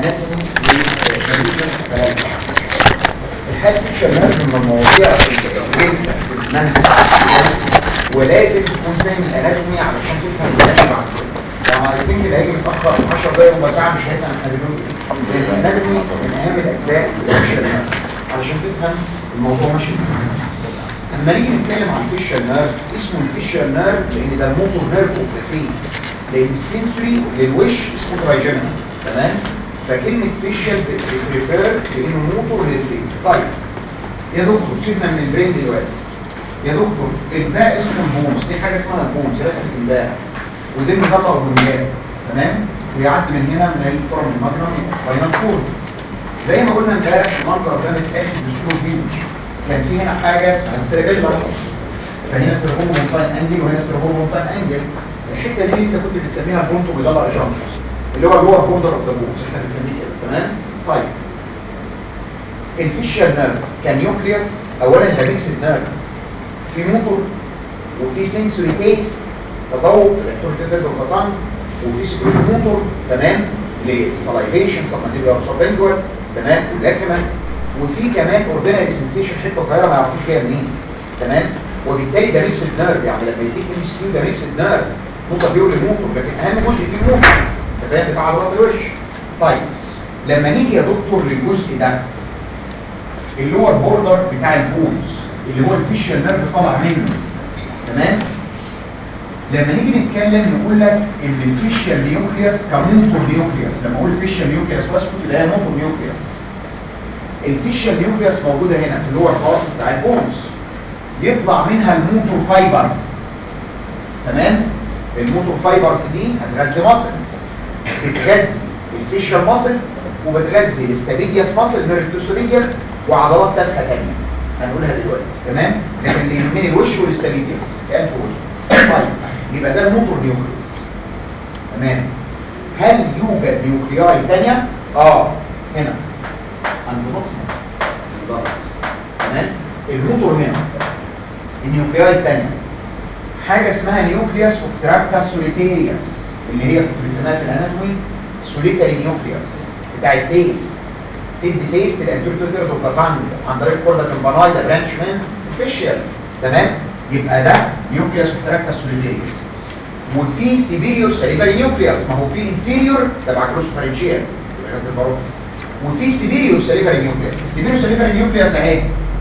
اناتومي الحاجة فيشر نيرف من المواضيع الكويسة في المنهج ولازم تكون فاهم الاناتومي علشان تفهم الاناتومي بعد كده. يعني عارفين اللي هيجي متأخر 10 دقايق ربع ساعة مش هيفهم الاناتومي. الاناتومي من اهم الاجزاء الفيشر نيرف علشان تفهم الموضوع ماشي ازاي. اما نيجي نتكلم عن الفيشر نيرف اسمه الفيشر نيرف لان ده الموتور نيرف اوف ذا فيس، لان السنسوري للوش اسمه ترايجيمينال. تمام؟ فكلمة فيشل بتريفير لانه موتور للفيس. طيب يا دكتور سيبنا من البرين دلوقتي. يا دكتور الباء اسمه البونز، دي حاجة اسمها البونز رسمة الباء ودي الغطاء والمجال. تمام؟ ويعدي من هنا من الفورم الماجنم سباينال كورد. زي ما قلنا امبارح المنظر ده متاخد بسلو فيو. كان في هنا حاجة اسمها السيربيلا، فهنا السيربوم مونتاين انجل وهنا السيربوم مونتاين انجل. الحتة دي انت كنت بتسميها البونتو بيدلع جانكشن اللي هو اللور بوردر اوف ذا بونز، احنا بنسميه كده. تمام؟ طيب الفيشيال نيرف كنيوكليوس اولا ده ميكسد نيرف، في موتور وفي سنسوري بيس تذوق الكتوريتيف والبطن وفي سكريت موتور. تمام؟ للسلايفيشن سبمانديبولار سبلينجوال. تمام؟ واللاكريمال وفي كمان اوردينري سنسيشن حته صغيره ما يعرفوش فيها منين. تمام؟ وبالتالي ده ميكسد نيرف، يعني لما يديك ام اس كيو ده ميكسد نيرف موتور بيقول للموتور، لكن اهم جزء فيه الموتور. تمام؟ بتاع عضلات الوش. طيب لما نيجي يا دكتور للجزء ده اللور بوردر بتاع البونز اللي هو الفيشيال نيرف طالع منه. تمام؟ لما نيجي نتكلم نقول لك ان الفيشيال نيوكليوس كموتور نيوكليوس. لما اقول فيشيال نيوكليوس واسكت اللي هي موتور نيوكليوس. الفيشيال نيوكليوس موجوده هنا في اللور بارت بتاع البونز، يطلع منها الموتور فايبرز. تمام؟ الموتور فايبرز دي هتغذي ماسلز، بتغذي الفيشيال ماسل وبتغذي الاستابيدياس ماسل نيرفتوسوريدياس وعضلات تافهه ثانيه هنقولها دلوقتي. تمام؟ لكن اللي يهمني الوش والاستابيدياس كان في وش. طيب يبقى ده الموتور نيوكليوس. تمام؟ هل يوجد نيوكلياي ثانيه؟ هنا عند بطن. تمام؟ الموتور هنا. النيوكلياي الثانيه حاجه اسمها نيوكليوس اوف تراكتا سوليتيريوس اللي هي كنت بنسميها في الاناتومي سوليتاري نيوكليوس بتاع التيست. تدي تيست الانتيريور اوف ذا تانج عن طريق كوردا كمبانايدا برانش من الفيشيال. تمام؟ يبقى ده نيوكليوس اوف تراكتا سوليتيريوس. وفي سيبيريور ساليفاري نيوكليوس، ما هو في انفيريور تبع جلوسوفارنجيال يبقى غاز الباروت، وفي سيبيريور ساليفاري نيوكليوس. السيبيريور ساليفاري نيوكليوس اهي.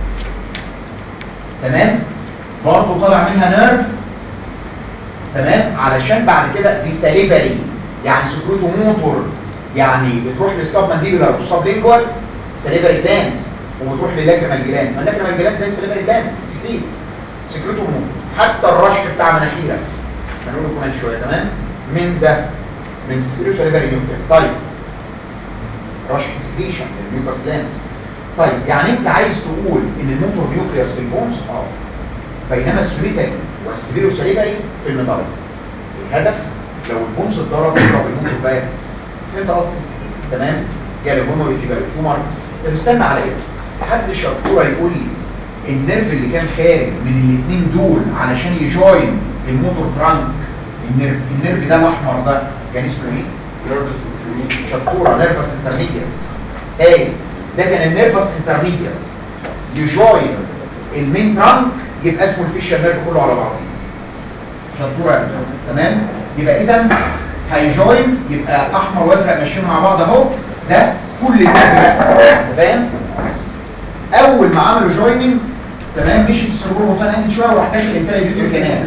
تمام؟ برضه طالع منها نيرف. تمام؟ علشان بعد كده دي ساليفاري يعني سكروتو موتور، يعني بتروح للسبمانديبولار والسبلينجوال ساليفاري جلاند وبتروح للاكريمال جلاند. ما اللاكريمال جلاند زي الساليفاري جلاند سكريت سكروتو موتور. حتى الرش بتاع مناخيرك هنقوله كمان شويه. تمام؟ من ده من السبيريو ساليفاري نيوكليوس. طيب رش سكريشن للميوكاس جلاند. طيب يعني انت عايز تقول ان الموتور نيوكليوس في البونز بينما السوليتاري والسبيريو ساليفاري في المدار. الهدف لو البونز اتضرب يضرب الموتور بس. فهمت قصدي؟ تمام؟ جاله هومر يجيبها التومر. طب استنى على ايه؟ حد شطوره يقول لي النيرف اللي كان خارج من الاثنين دول علشان يجوين الموتور ترانك، النيرف ده الاحمر ده كان اسمه ايه؟ نيرفس انترميديس. شطوره نيرفس انترميديس. ده كان النيرفس انترميديس يجوين المين ترانك يبقى اسمه الفيشيال نيرف كله على بعضه. شطوره. تمام؟ يبقى اذا هيجوين يبقى احمر وازرق ماشيين مع بعض اهو. ده كل النيرف. فاهم؟ اول ما عملوا جويننج تمام مشي في السيربرو مونتان شويه وراح داخل الانتريور كانال.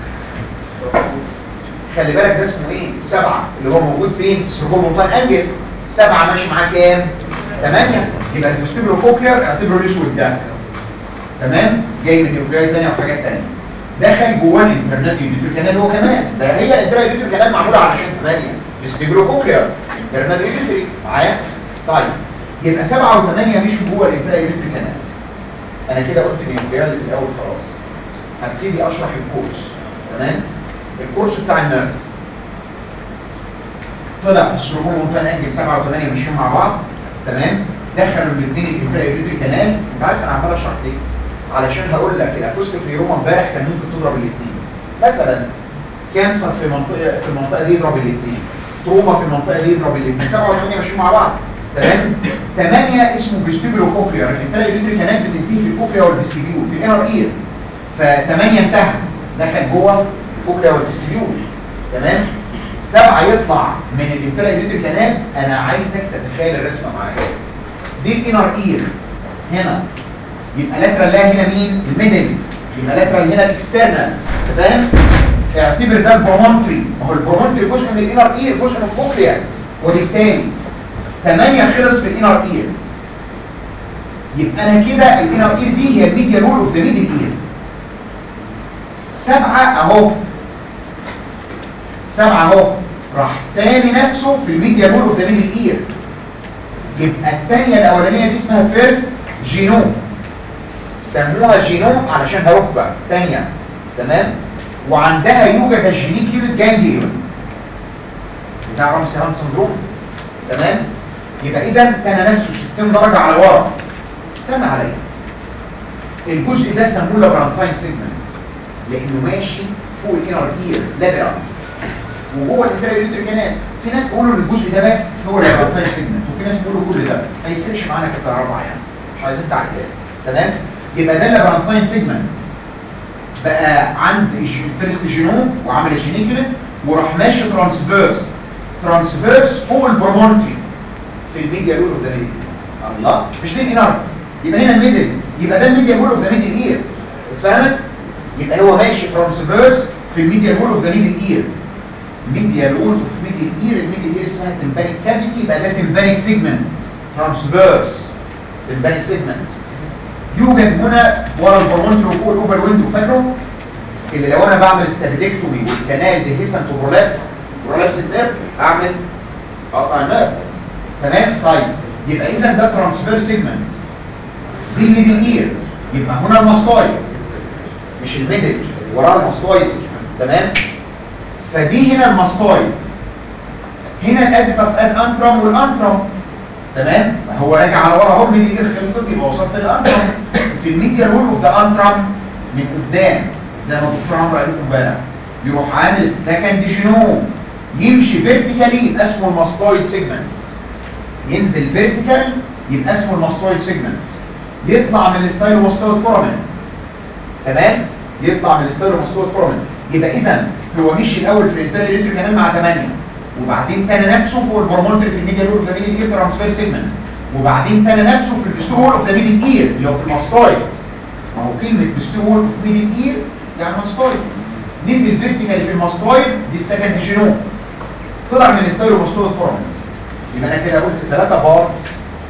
خلي بالك ده اسمه ايه؟ 7 اللي هو موجود فين؟ في السيربرو مونتان انجل. 7 ماشي معاه كام؟ 8. يبقى الفستيبولو كوكلير اعتبره الاسود ده. تمام؟ جاي من نيوكلياي ثانيه وحاجات ثانيه. دخل جواه الانترنال كانال هو كمان. ده هي الانترنال كانال معموله علشان 8 الفستيبولو كوكلير انترنال معايا؟ طيب يبقى 7 و8 مشوا جوه الانترنال كانال. انا كده قلت النيوكلياي في الاول خلاص. هبتدي اشرح الكورس. تمام؟ الكورس بتاع النيرف طلع في السيربرو مونتان انجل 7 و8 ماشيين مع بعض. تمام؟ دخلوا الاثنين الانترنال كانال. انت عارف انا عمال اشرح ليه؟ علشان هقول لك الاكوستيك نيوروما امبارح كان ممكن تضرب الاثنين. مثلا كانسر في المنطقه دي يضرب الاثنين، تروما في المنطقه دي يضرب الاثنين 7 و8 ماشيين مع بعض تمام. 8 اسمه فيستيبولو كوكلير، الانترا يوريتري كانال بتنتهي في الكوكليا والفيستيبيول في الانر اير، ف8 انتهى دخل جوه الكوكليا والفيستيبيول تمام. 7 يطلع من الانترا يوريتري كانال. انا عايزك تتخيل الرسمه معايا. دي الانر اير هنا، يبقى لاترال لها هنا مين؟ الميدل، يبقى لاترال هنا الاكسترنال فاهم؟ اعتبر ده البرومونتري، ما هو البرومونتري جزء من الانر اير، جزء من الكوكليا، وبالتالي 8 خلص في الانر اير. يبقى انا كده الانر اير دي هي الميديا رول اوف ذا ميدل اير. 7 اهو، 7 اهو راح تاني نفسه في الميديا رول اوف ذا ميدل اير. يبقى الثانيه الاولانيه دي اسمها فيرست جينوم، سموها جينوم علشان ركبه ثانيه تمام. وعندها يوجد الجينيكيولوت جانجليون بتاع رامسي هانت سندروم تمام. يبقى اذا كان نفسه 60 درجه على ورا. استنى عليا، الجزء ده سموه لابرانتاين سيجمنت لانه ماشي فوق الانر اير لابرانت وجوه الانترا كانال. في ناس بيقولوا ان الجزء ده بس هو لابرانتاين سيجمنت، وفي ناس بيقولوا كل ده ما يفرقش معانا كذا رابعه يعني مش عايزين تعقيدات تمام. يبقى ده اللابرانتاين سيجمنت بقى عند الفيرست جينوم وعمل الجينيكوليت وراح ماشي ترانسفيرس فوق البرومونتري في الميديا رول اوف ذا ميدل. الله، مش دي الانر، يبقى هنا الميدل، يبقى ده الميديا رول اوف ذا ميدل اير. اتفهمت؟ يبقى هو ماشي ترانسفيرس في الميديا رول اوف ذا ميدل اير. ميديا رول اوف ميدل اير، الميدل اير اسمها تمبانيك كافيتي، يبقى ده تمبانيك سيجمنت ترانسفيرس تمبانيك سيجمنت. يوجد هنا ورا البرومونتري وفوق الاوفر ويندو، فاكره؟ اللي لو انا بعمل ستابيلكتومي والكنال ديهيسنت وبرولابس النيرف اعمل قطع نيرف تمام. طيب يبقى اذا ده ترانسفير سيجمنت، دي الميدل اير، يبقى هنا الماستويد مش الميدل وراه الماستويد تمام. فدي هنا الماستويد، هنا الاديتاس اد انترم والانترم تمام. هو راجع على ورا اهو، الميدل اير خلصت يبقى وصلت للانترم. في الميديا رول اوف ذا انترم من قدام زي ما الدكتور عمرو قال لكم امبارح، يروح عامل سكند جينوم يمشي فيرتيكالي يبقى اسمه الماستويد سيجمنت، ينزل فيرتيكال يبقى اسمه الماستويد سيجمنت، يطلع من الستايلوماستويد فورامين تمام، يطلع من الستايلوماستويد فورامين. يبقى اذا هو مشي الاول في الانترا يوريتري كانال مع 8 وبعدين تاني نفسه فوق البرومونتري في الميديا رول اوف ذا ميدل اير ترانسفير سيجمنت، وبعدين تاني نفسه في البستول اوف ذا ميدل اير اللي هو في الماستويد. ما هو كلمه بستول اوف ميدل اير يعني ماستويد، نزل فيرتيكال في الماستويد دي السكند جينوم، طلع من الستايلوماستويد فورامين. يبقى انا كده قلت 3 بارتس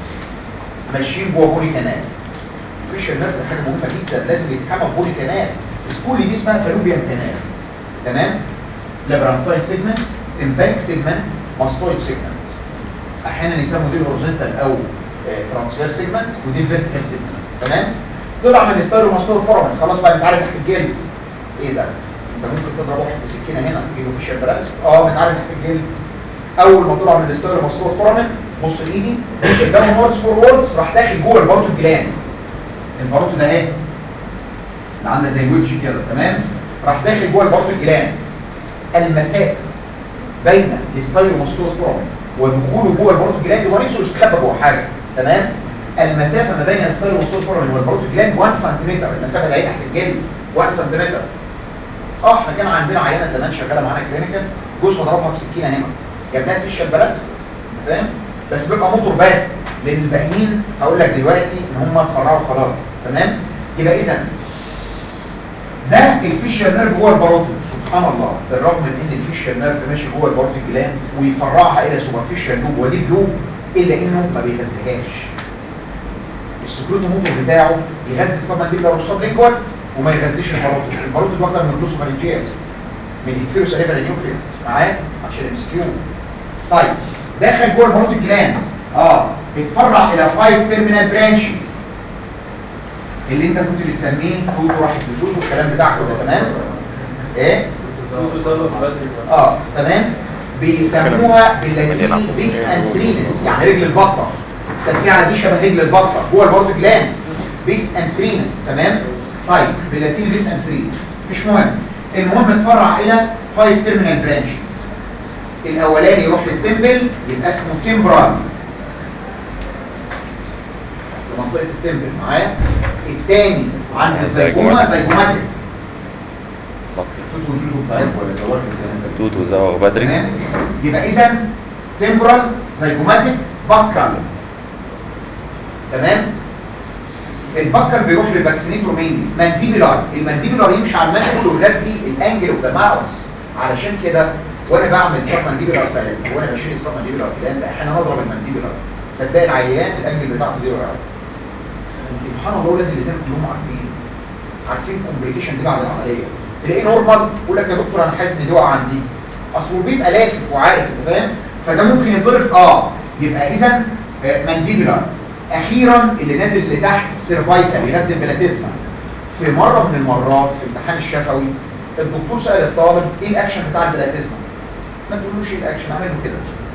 ماشيين جوه بوني كانال. الفيشر نيرف حاجه مهمه جدا لازم يتحمى بوني كانال. سكول دي اسمها فالوبيان كانال تمام. لابرانتاين سيجمنت، تمبانيك سيجمنت، ماستويد سيجمنت. احيانا يسموا دي الهوريزونتال او ترانسفير سيجمنت ودي الفيرتيكال سيجمنت تمام. طلع من الستايلوماستويد فورامين خلاص بقى نتعرف تحت الجلد. ايه ده؟ انت ممكن تضرب واحد بسكينه هنا تجيله فيشر برانس بنتعرف تحت الجلد. اول ما طلع من الستايلوماستويد فورامين بص ايدي قدام هورس فوروردز راح داخل جوه الباروتو جلاند. الباروتو ده اهي اللي عامله زي الويتش كده تمام، راح داخل جوه الباروتو جلاند. المسافه بين الستايلوماستويد فورامين ودخوله جوه الباروتو جلاند هو نفسه يستخبى جوه حاجه تمام. المسافه ما بين الستايلوماستويد فورامين والباروتو جلاند 1 سنتيمتر، المسافه دي تحت الجلد 1 سنتيمتر. احنا كان عندنا عيانه زمان شغاله معانا كلينيكال، جوزها ضربها بسكينه هنا جاب لها فيشر برانس فاهم، بس بيبقى موتور بس، لان الباقيين هقول لك دلوقتي ان هم اتفرعوا خلاص تمام. يبقى اذا ده الفيشر نيرف جوه الباروتو. سبحان الله، بالرغم من ان الفيشر نيرف ماشي جوه الباروتو جلاند ويفرعها الى سوبرفيشال لوب وديب لوب، الا انه ما بيغذيهاش. السكروتو موتور بتاعه يغذي السبمنديبلر والسبلينجوال وما يغذيش الباروتو. الباروتو ده اكتر من الجلوسوفارنجيال من الكيروس سيريبرال نيوكليوس معاه عشان الامسكيو. طيب دخل جوه الباروتو جلاند اتفرع الى 5 تيرمينال برانشز اللي انت كنت بتسميه توتو راح الفلوس والكلام بتاعك ده تمام. ايه تمام. بيسموها باللاتيني بيس انسرينس يعني رجل البطه، التركيعه دي شبه رجل البطه جوه الباروتو جلاند بيس انسرينس تمام. طيب باللاتيني بيس انسرينس مش مهم، المهم اتفرع الى 5 تيرمينال برانشز. الاولاني يروح للتمبل يبقى اسمه تمبرال، منطقه التمبل معايا. الثاني عند الزيجومه زيجوماتيك، توت وجوجو طيب ولا زواج توت وزواج بدري. يبقى اذا تمبرال زيجوماتيك بكر. تمام. البكر بيروح للفاكسينيتور مين؟ مانديبولار. المانديبولار يمشي على المانديبول ويغذي الانجل اوف ذا ماوس. علشان كده وانا بعمل سب مانديبولار سايلنت وانا بشيل السب مانديبولار بلان احيانا اضرب المانديبولار فتلاقي العيان الانجل بتاعته دي وقعت. سبحان الله ولاد اللسان كلهم عارفين الكومبليكيشن دي بعد العمليه. تلاقيه نورمال يقول لك يا دكتور انا حاسس ان دي وقعه عندي، اصله بيبقى لافف وعارف انت فاهم، فده ممكن يتضرب يبقى اذا مانديبولار. اخيرا اللي نازل لتحت سيرفايكال ينزل بلاتيزما. في مره من المرات في الامتحان الشفوي الدكتور سال الطالب ايه الاكشن بتاع البلاتيزما؟ ما تقولوش ايه الاكشن، اعمله كده،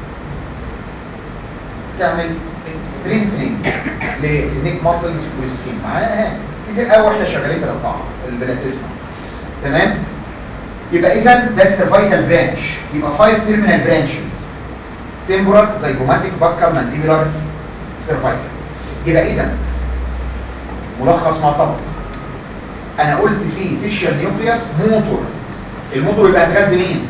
تعمل سترينثنينج للنيك ماسلز والسكين معاها كتير قوي واحنا شغالين بالقطاع البلاتيزما. تمام. يبقى اذا ده السيرفايكال برانش، يبقى 5 تيرمينال برانشز: تمبورال زيجوماتيك بكر مانديبولار سيرفايكال. يبقى اذا ملخص ما سبق، انا قلت فيه فيشيال نيوكليوس موتور. الموتور يبقى هتغذي مين؟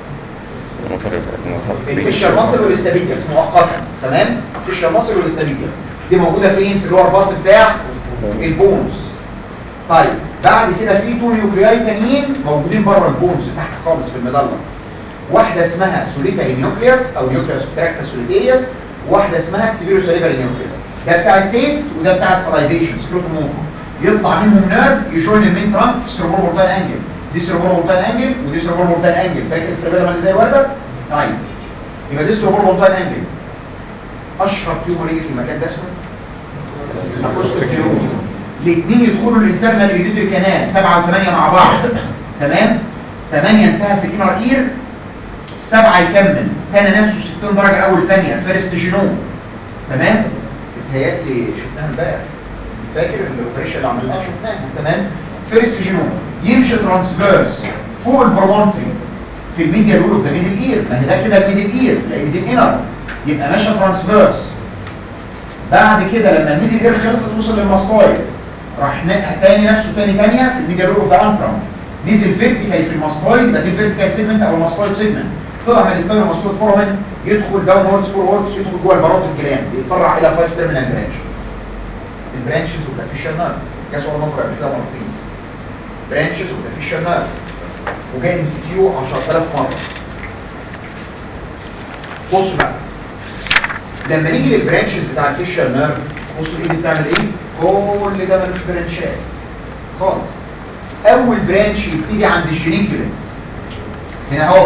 الفيشيال ماسل والاستابيديوس مؤقتا. تمام. الفيشيال ماسل والاستابيديوس دي موجوده فين؟ في اللور بارت بتاع البونز. طيب بعد كده في 2 نيوكلياي تانيين موجودين بره البونز تحت خالص في المظله. واحده اسمها سوليتاري نيوكليوس او نيوكليوس تراكتا سوليتيوس، وواحده اسمها سيفيرو ساليفري نيوكليوس. ده بتاع التيست وده بتاع السلايفيشن سكروتوموتور. يطلع منهم نيرف يجوين المين ترانك سيربرو مورتال انجل. دي سيربرو مورتال انجل ودي سيربرو مورتال انجل. فاكر السيربيلا اللي زي ورده؟ طيب يبقى دي سيربرو مورتال انجل. اشهر تيومر يجي في المكان ده اسمه الاكوستيكيوم. الاثنين يدخلوا الانترنال ايديتري كانال 7 و8 مع بعض. تمام. 8 انتهى في الانر اير، 7 يكمل كان نفسه 60 درجه اول ثانيه فيرست جينوم. تمام. بتهيألي شفناها امبارح، فاكر الاوبريشن اللي عملناها شفناها. تمام. فيرست جينوم يمشي ترانسفيرس فوق البرونتري في الميديا رول اوف ذا ميدل اير، ما هي ده كده الميدل اير لان دي الانر، يبقى ماشي ترانسفيرس. بعد كده لما الميدل اير خلصت توصل للماستويد راح تاني نفسه ثانيه في الميديا رول اوف ذا انترم، نزل فيرتيكال في الماستويد، يبقى دي فيرتيكال سيجمنت او الماستويد سيجمنت. طلع من الستايل الماستويد فورمن يدخل داون ووردز فور ووردز، يدخل جوه الباروت الجلاند، يتفرع الى 5 تيرمينال برانشز. البرانشز والفيشال نيرف جه سؤال نظري قبل كده مرتين. برانشز والفيشال نيرف وجاي ام سي كيو 10000 مره. بصوا بقى لما نيجي للبرانشز بتاع الفيشال نيرف، بصوا الايد بتعمل ايه؟ كل ده ملوش برانشات خالص. اول برانش يبتدي عند الجينيكولينز هنا اهو،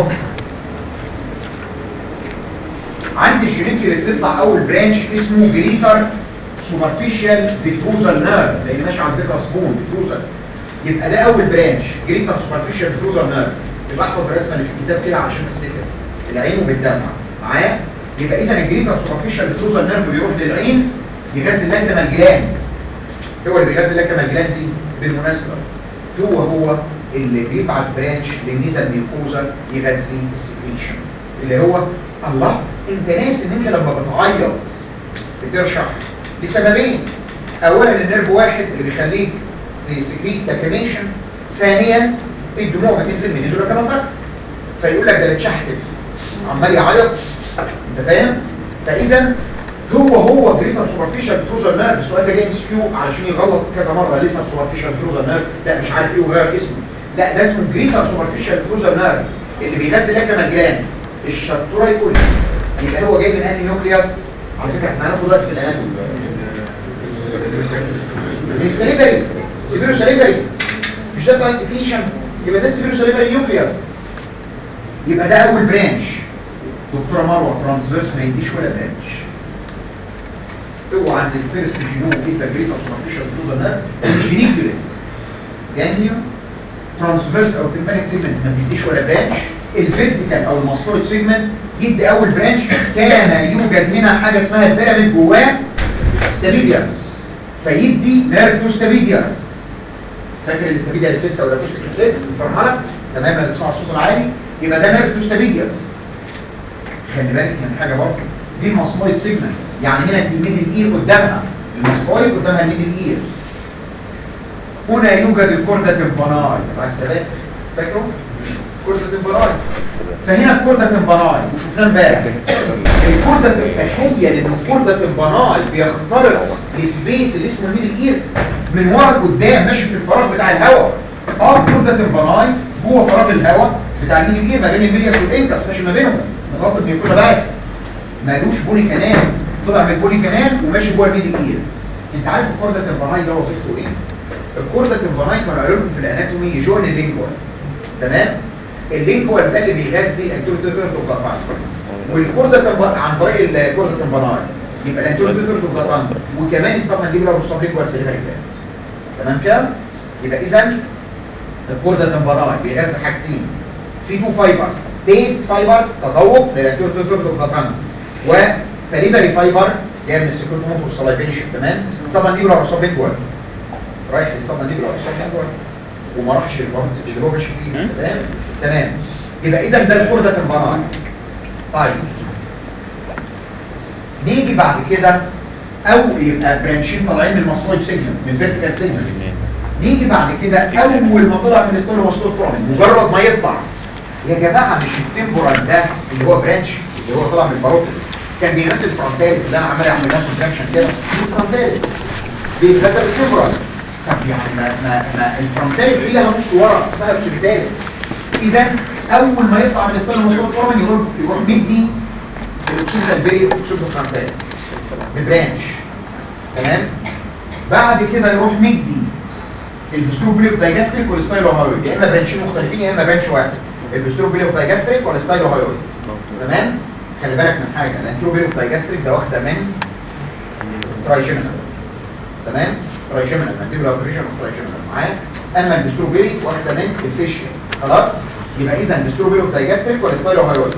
عند الجينيكولينز تطلع اول برانش اسمه جريتر سوبرفيشال فيتروزال نيرف لان ماشي على فكره سبون فيتروزال. يبقى ده اول برانش جريتر سوبرفيشال فيتروزال نيرف. يبقى احفظ الرسمه اللي في الكتاب كده عشان تفتكر العين وبتدمع معايا. يبقى اذا الجريتر سوبرفيشال فيتروزال نيرف بيروح للعين يغذي اللاكريمال جلاند. هو اللي بيغذي اللاكريمال جلاند دي بالمناسبه هو اللي بيبعت برانش للنيزل ميوكوزا يغذي السكريشن اللي هو الله. انت ناسي ان انت لما بتعيط بترشح لسببين: اولا النيرف واحد اللي بيخليك تسكريت لاكريميشن، ثانيا الدموع بتنزل من النيزل كمان فيقول لك ده بتشحتف عمال يعيط انت فاهم. فاذا هو جريتر سوبرفيشال فيتروزال نيرف. السؤال ده جاي مسكيو علشان يغلط كذا مره لسه سوبرفيشال فيتروزال نيرف لا مش عارف ايه وغير اسمه، لا ده اسمه جريتر سوبرفيشال فيتروزال نيرف اللي بيغذي لاكريمال جلاند. الشطوره يقول يبقى هو جاي من انهي نيوكليوس؟ على فكره احنا هناخد وقت في الاناتومي. السليفري سيفيرو سليفري مش ده بتاع السكريشن، يبقى ده سيفيرو سليفري نيوكليوس. يبقى ده اول برانش. دكتوره مروه ترانسفيرس ما يديش ولا برانش. اوعى عند الفيرست جينوم اذا جريتر سوبرفيشال فيتروزال نيرف الجينيكولينز جانجليون ترانسفيرس او تمبانيك سيجمنت ما بيديش ولا برانش. الفيرتيكال او الماستويد سيجمنت يدي اول برانش. كان يوجد هنا حاجه اسمها البيراميد جواه ستابيدياس فيدي نيرف ستابيدياس. فاكر الاستابيديا ريفلكس او الريفلكس ريفلكس الفرمله؟ تمام. اللي بتسمع الصوت العالي يبقى ده نيرف ستابيدياس. خلي بالك من حاجه برضه، دي الماسمويد سيجمنت، يعني هنا الميدل اير قدامها، الماسمويد قدامها الميدل اير. هنا يوجد الكوردا تمباناي على السلام، فاكروا؟ كوردا تمباناي. فهنا الكوردا تمباناي وشفناه امبارح. الكوردا تخيل ان الكوردا تمباناي بيخترق السبيس اللي اسمه الميدل اير من ورا لقدام، ماشي في الفراغ بتاع الهواء. الكوردا تمباناي جوه فراغ الهواء بتاع الميدل اير ما بين الميدياس والانكس، ماشي ما بينهم مناطق بيكون بس مالوش بولي كانال، طلع من البولي كانال وماشي جوه الميدل اير. انت عارف الكوردا تمباناي ده وظيفته ايه؟ الكوردا تمباناي كانوا قالوا لكم في الاناتومي يجون اللينجوال، تمام؟ اللينجوال ده اللي بيغذي الانتوريتور اوف ذا والكوردا تمباناي عن طريق الكوردا تمباناي يبقى الانتوريتور اوف ذا وكمان السبمنديبولار والسبليكوال سيريبرال. تمام كده؟ يبقى اذا الكوردا تمباناي بيغذي حاجتين، في تو فايبرز، تيست فايبرز تذوق للانتوريتور اوف ذا وسليفري فايبر جاي من السكروتوم والسلايفيشن، تمام؟ سبمنديبولار والسبليكوال رايح للسبمنديبولار والسبليكوال وما راحش للبارت اللي هو ماشي فيه، تمام؟ تمام. يبقى اذا ده الكوردا تمباناي. طيب نيجي بعد كده، او يبقى برانشين طالعين من الماسمويد سيجمنت، من فيرتيكال سيجمنت. نيجي بعد كده اول ما طلع من الستول ماسمويد فرومن، مجرد ما يطلع يا جماعه مش التمبورال ده اللي هو برانش اللي هو طلع من الباروتيد كان بيغذي الفرونتاليس اللي انا عمال اعمل لها كونتراكشن كده، الفرونتاليس بيغذي التمبورال. طب يعني ما الفرونتاليس دي لها نص ورا اسمها السوبيتاليس. اذا اول ما يطلع من الستول ماسمويد فرومن يروح مدي الاوكسيدال بيري اوكسيدو فرونتاليس ببرانش، تمام؟ بعد كده يروح مدي البستروبيليو دايجاستريك والستايلو هايويد، يا اما برانشين مختلفين يا اما برانش واحد، البستروبيليو دايجاستريك والستايلو هايويد، تمام؟ خلي بالك من حاجه، الانتروبيليو دايجاستريك ده واخده من ترايجيمينال، تمام؟ ترايجيمينال مانديبولار اوبريشن ترايجيمينال معايا، اما البستروبيليو واخده من الفيشيال، خلاص؟ يبقى اذا البستروبيليو دايجاستريك والستايلو هايويد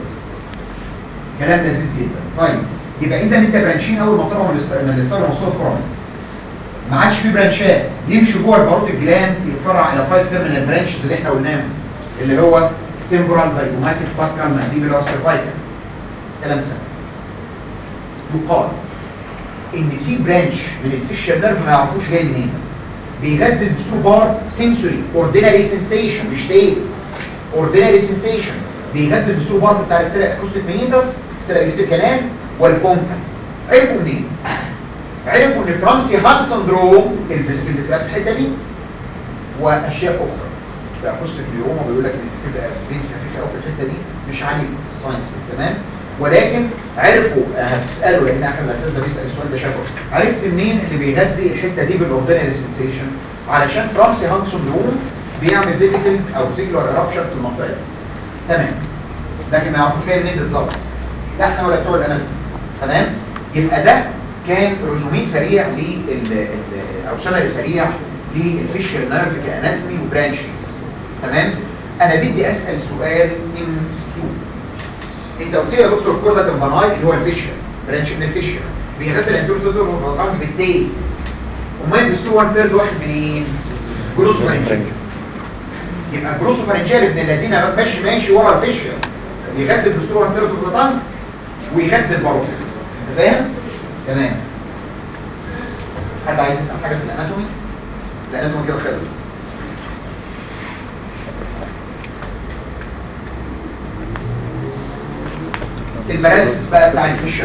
كلام لذيذ جدا. طيب يبقى اذا انت برانشين اول ما طلعوا من الستايلو ماسمويد فرومن ما عادش في برانشات، يمشي جوه الباروتيد جلاند يتفرع الى 5 تيرمينال برانشز اللي احنا قلناهم اللي هو تمبورال زيجوماتيك باكال مانديبولار سيرفايكال. كلام سهل. يقال ان في برانش من الفيشيال نيرف ما يعرفوش جاي منين، بيغذي البستروبار سنسوري اوردينري سنسيشن مش تيست، اوردينري سنسيشن بيغذي البستروبار بتاع السيرا اكوستيك مينيتس السيرا كانال والكونكا. عرفوا منين؟ عرفوا ان فرانسي هان سندروم الفيزيكال بتبقى في الحته دي واشياء اخرى بقى قصه اليوم بيقول لك ان بتبقى بين خفيفه قوي في الحته دي مش عليه الساينس، تمام؟ ولكن عرفوا هتسالوا لان احنا الاساتذه بيسال السؤال ده شافه، عرفت منين اللي بيغذي الحته دي بالاوردينري سنسيشن؟ علشان فرانسي هان سندروم بيعمل فيزيكلز او فيزيكولار ايرابشن في المنطقه دي، تمام؟ لكن ما يعرفوش جاي منين بالظبط، لا احنا ولا بتوع الاناتومي، تمام؟ يبقى ده كان ريزومي سريع او سمري سريع للفيشيال نيرف كاناتومي وبرانشز، تمام؟ انا بدي اسال سؤال ام اس كيو. انت قلت لي يا دكتور كوردا تمباناي اللي هو الفيشيال برانش من الفيشيال بيغذي الانتوريتور والفالفان بالتيست، امال بيستوى 1/3 واحد منين؟ جروسوفارنجيال. يبقى جروسوفارنجيال ابن الذين ماشي ورا الفيشيال بيغذي البستوى 1/3 والفالفان ويغذي الباروتيد، انت فاهم؟ تمام. حد عايز يسأل حاجة في الاناتومي؟ الاناتومي كده خلص. الباراليسيس بقى بتاع الفيشر.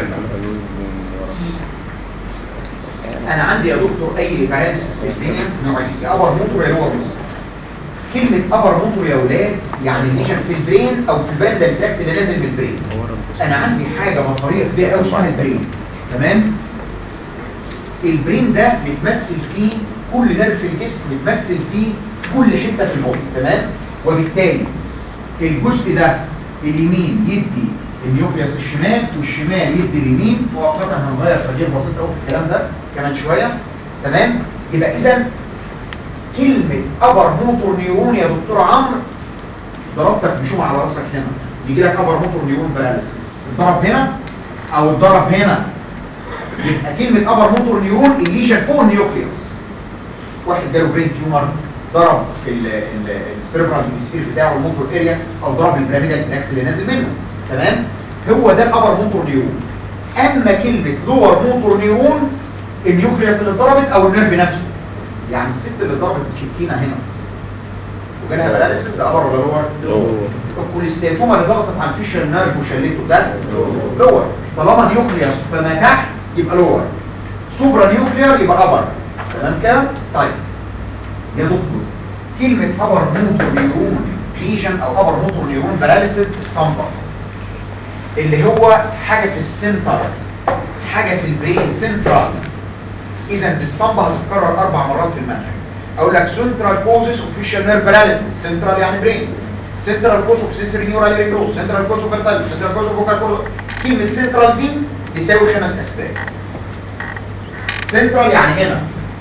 انا عندي يا دكتور اي باراليسيس في الدنيا نوعين، يا ابر موتور يا لور موتور. كلمة ابر موتور يا ولاد يعني ليجن في البرين او في الباندل تراكت اللي نازل من البرين. انا عندي حاجة بطارية كبيرة قوي اسمها البرين، تمام؟ البرين ده متمثل فيه كل نيرف في الجسم، متمثل فيه كل حته في البودي، تمام؟ وبالتالي الجزء ده اليمين يدي النيوكليوس الشمال والشمال يدي اليمين، مؤقتا هنغير تغيير بسيط قوي في الكلام ده كمان شويه، تمام؟ يبقى اذا كلمه ابر موتور نيورون يا دكتور عمرو ضربتك بشوم على راسك هنا، يجي لك ابر موتور نيورون باراليسيس، اتضرب هنا او اتضرب هنا، يبقى كلمة ابر موتور نيورون الليجن فوق النيوكليوس. واحد جاله برين تيومر ضرب في السيربرال هيمسفير بتاعه الموتور اريا او ضرب البيراميدال تراكت اللي نازل منه، تمام؟ هو ده الابر موتور نيرون. اما كلمه لور موتور نيرون النيوكليوس اللي اتضربت او النيرف نفسه. يعني الست اللي ضربت بسكينه هنا وجالها باراليسيس ده ابر ولا لور؟ الكوليستاتوما اللي ضغطت على الفيشل نيرف وشلته ده لور. طالما نيوكليوس فما تحت يبقى لور، سوبرا نيوكليير يبقى ابر. تمام كده؟ طيب يا دكتور كلمه ابر موتور نيرون ليجن او ابر موتور نيرون باراليسيس اسطمبه اللي هو حاجه في السنتر، حاجه في البرين سنترال. اذا الاسطمبه هتتكرر 4 مرات في المنهج. اقول لك سنترال كوزز اوف فيشل نيرف باراليسيس، سنترال يعني برين، سنترال كوز اوف سنسوري نيورال اريثروز، سنترال كوز اوف فيرتايل، سنترال كوز اوف فوكال كوز. كلمه سنترال دي تساوي 5 اسباب. سنترال يعني هنا،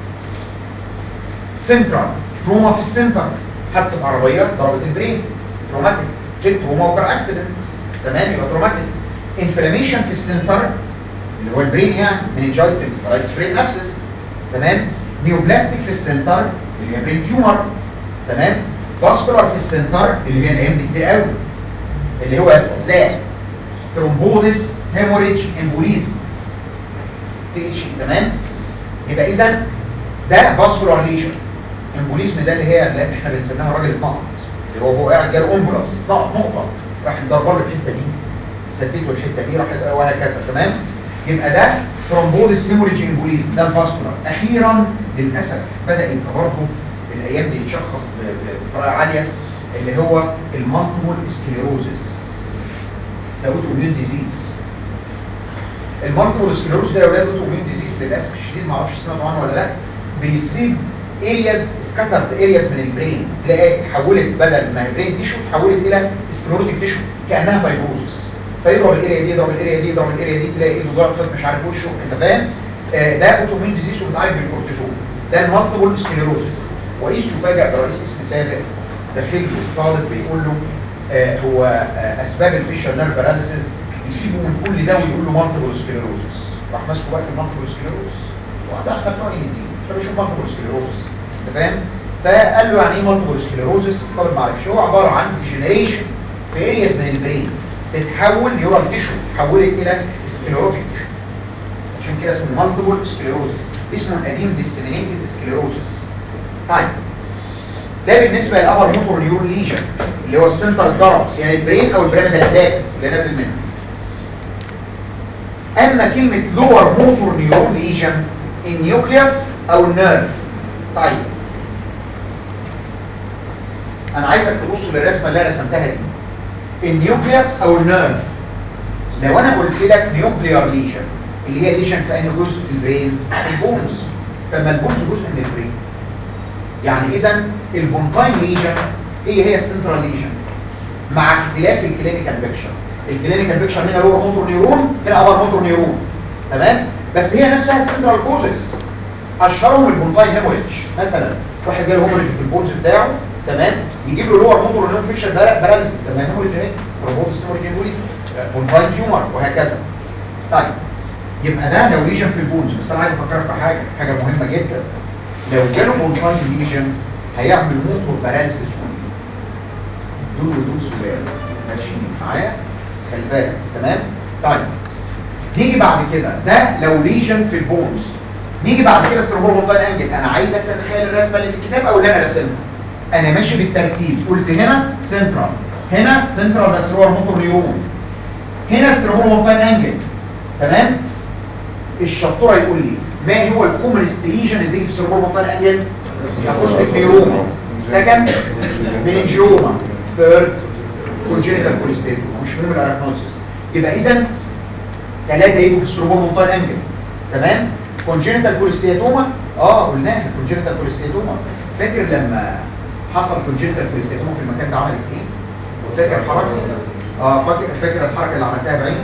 سنترال تروما في السنتر، حادثه عربيه ضربت البرين تروماتيك، جيت تروما وكر اكسيدنت، تمام يبقى تروماتيك. انفلاميشن في السنتر اللي هو البرين يعني مننجايتس رايت برين ابسس، تمام. نيوبلاستيك في السنتر اللي هي برين تيومر، تمام. فاسكولار في السنتر اللي هي الايام دي كتير قوي اللي هو زاد ترومبوزس هيموريج امبوليزم TH، تمام. يبقى اذا ده فاسكولار ليجن. امبوليزم ده اللي هي اللي احنا بنسميها راجل النقط، اللي هو قاعد جاله امبولاس نقطه راح ضربه له الحته دي، سدته الحته دي راح وهكذا، تمام. يبقى ده ترومبوزس هيموريج امبوليزم ده الفاسكولار. اخيرا للاسف بدا يبقى برضه الايام دي يتشخص بطريقه عاليه اللي هو المالتيبل سكليروزس، ده اوتوميون ديزيز. المالتيبل سكليروز ده يا اولاد اوتوميون ديزيز للاسف الشديد، ما اعرفش سمعتوا عنه ولا لا. بيصيب ارياز سكاترد ارياز من البرين، تلاقي اتحولت بدل ما البرين تيشو اتحولت الى سكليروتيك تيشو كانها فايبروزس، فيضرب الاريا دي يضرب الاريا دي يضرب الاريا دي، تلاقي ايده ضغطت مش عارف وشه، انت فاهم؟ ده اوتوميون ديزيز وبتعالج بالكورتيزون، ده المالتيبل سكليروزس. وايش تفاجئ برئيس اسم سابق داخل له طالب بيقول له هو اسباب الفيشال نيرف باراليسيس، يسيبه من كل ده ويقول له مالتيبل سكليروزس. راح ماسكه بقى في المالتيبل سكليروزس وده احنا بتوع ايدي فبيشوف مالتيبل سكليروزس، انت فاهم؟ فقال له يعني ايه مالتيبل سكليروزس؟ الطالب ما عرفش. هو عباره عن ديجنريشن في ارياز من البرين تتحول نيورال تيشو، تحولت الى سكليروتيك تيشو، عشان كده اسمه مالتيبل سكليروزس. اسمه القديم ديسيمينيتد سكليروزس. طيب ده بالنسبه للابر موتور نيورون ليجن اللي هو السنتر الضربس، يعني البرين او البيراميدال اتاك اللي نازل منه. اما كلمه لور موتور نيورون ليجن النيوكليوس او النيرف. طيب انا عايزك تبص للرسمه اللي انا رسمتها دي، النيوكليوس او النيرف. لو انا قلت لك نيوكليار ليجن اللي هي ليجن في انهي جزء في البرين؟ البونز. فما البونز جزء من البرين، يعني اذا البونتاين ليجن هي السنترال ليجن مع اختلاف الكلينيكال بيكشر. الكلينيكال بيكشر هنا لور موتور نيورون، هنا ابر موتور نيورون، تمام. بس هي نفسها السنترال كوزز. اشهرهم البونتاين هيموريج، مثلا واحد جاله هيموريج في البونز بتاعه، تمام، يجيب له لور موتور نيورون فيكشر باراليسيس، لما هيموريج اهي ترومبوزس هيموريج امبوليزم، بونتاين تيومر وهكذا. طيب يبقى ده لو ليجن في البونز. بس انا عايز افكرك في حاجه مهمه جدا. لو جاله بونتاين ليجن هيعمل موتور باراليسيس دول سؤال ماشيين معايا، خلي بالك، تمام. طيب نيجي بعد كده، ده لو ليجن في البونز. نيجي بعد كده استروبول بونتاين انجل. انا عايزك تتخيل الرسمه اللي في الكتاب او اللي انا راسمها. انا ماشي بالترتيب، قلت هنا سنترال، هنا سنترال بس هو موتور نيورون، هنا استروبول بونتاين انجل، تمام. الشطوره يقول لي ما هو الكومنست ليجن اللي بيجي في استروبول بونتاين انجل؟ اكوستيك نيوروما، سكند مننجيوما، ثيرد كونجينيتال كوليستيتوما، مش مهم الاركنوزيس. يبقى اذا 3 يجوا في الستروبول بونتاين انجل، تمام. كونجينيتال كوليستيتوما قلناها كونجينيتال كوليستيتوما. فاكر لما حصل كونجينيتال كوليستيتوما في المكان ده عملت ايه؟ وفاكر الحركه؟ فاكر الحركه اللي عملتها بعين؟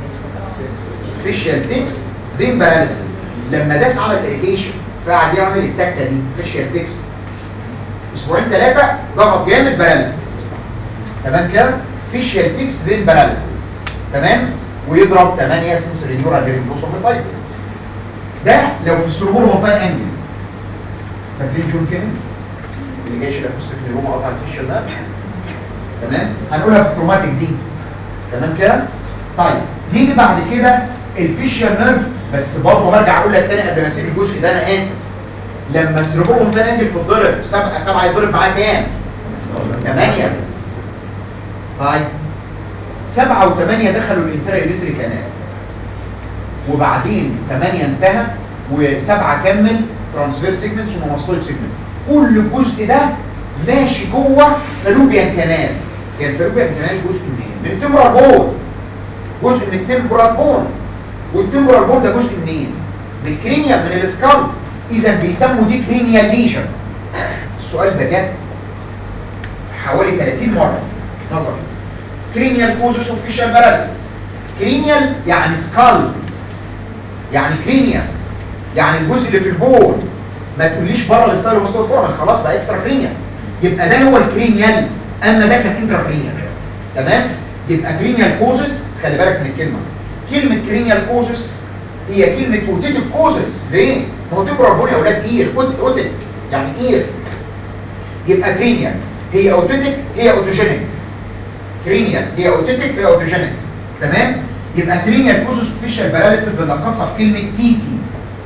فيشيال تيكس دين باراليسيس. لما داس عمل اريكيشن فقعد يعمل التكه دي فيشيال تيكس، اسبوعين 3 ضغط جامد باراليسيس، تمام كده. فيشيال تيكس دين باراليسيس، تمام. ويضرب 8 سنسوري نيورال هيرينجلوسوم طيب. ده لو في الستروبول بونتاين انجل. فاكرين جون كينج اللي جاي يشيل اكوستيك نيوروما قطع الفيشيال ده، تمام. هنقولها في التروماتيك دي، تمام كده. طيب نيجي بعد كده الفيشيال نيرف، بس برضه برجع اقول لك تاني قبل ما اسيب الجزء ده، انا اسف. لما السيربرو تاني انجل تتضرب 7 يضرب معاه كام؟ 8. طيب 7 و8 دخلوا الانترا كانال، وبعدين 8 انتهى و7 كمل ترانسفير سيجمنتس وماستويد سيجمنت. كل الجزء ده ماشي جوه فالوبيان كانال. يعني الفالوبيان كانال جزء منين؟ من التمبرال بون، جزء من التمبرال بون. والتمبرال بون ده جزء منين؟ من الكرينيال، من السكال. اذا بيسموا دي كرينيال ليجن. السؤال ده جه حوالي 30 مره نظري. كرينيال كوزس اوف فيشال باراليسيس. كرينيال يعني سكال، يعني كرينيال يعني الجزء اللي في البون. ما تقوليش بره الستايلوماستويد فورمن، خلاص بقى اكسترا كرينيال. يبقى ده هو الكرينيال، اما ده كان انترا كرينيال. تمام؟ يبقى كرينيال كوزس، خلي بالك من الكلمه. كلمه كرينيال كوزس هي كلمه اوتيتيك كوزس. ليه؟ ما هو تبرر بون يا اولاد اير، اوتيك يعني اير. يبقى كرينيال هي اوتيتيك هي اوتوجينيك. كرينيال هي اوتيتيك هي اوتوجينيك. تمام؟ يبقى كرينيال كوزس فيشال باراليسيس بنلخصها في كلمه تي تي.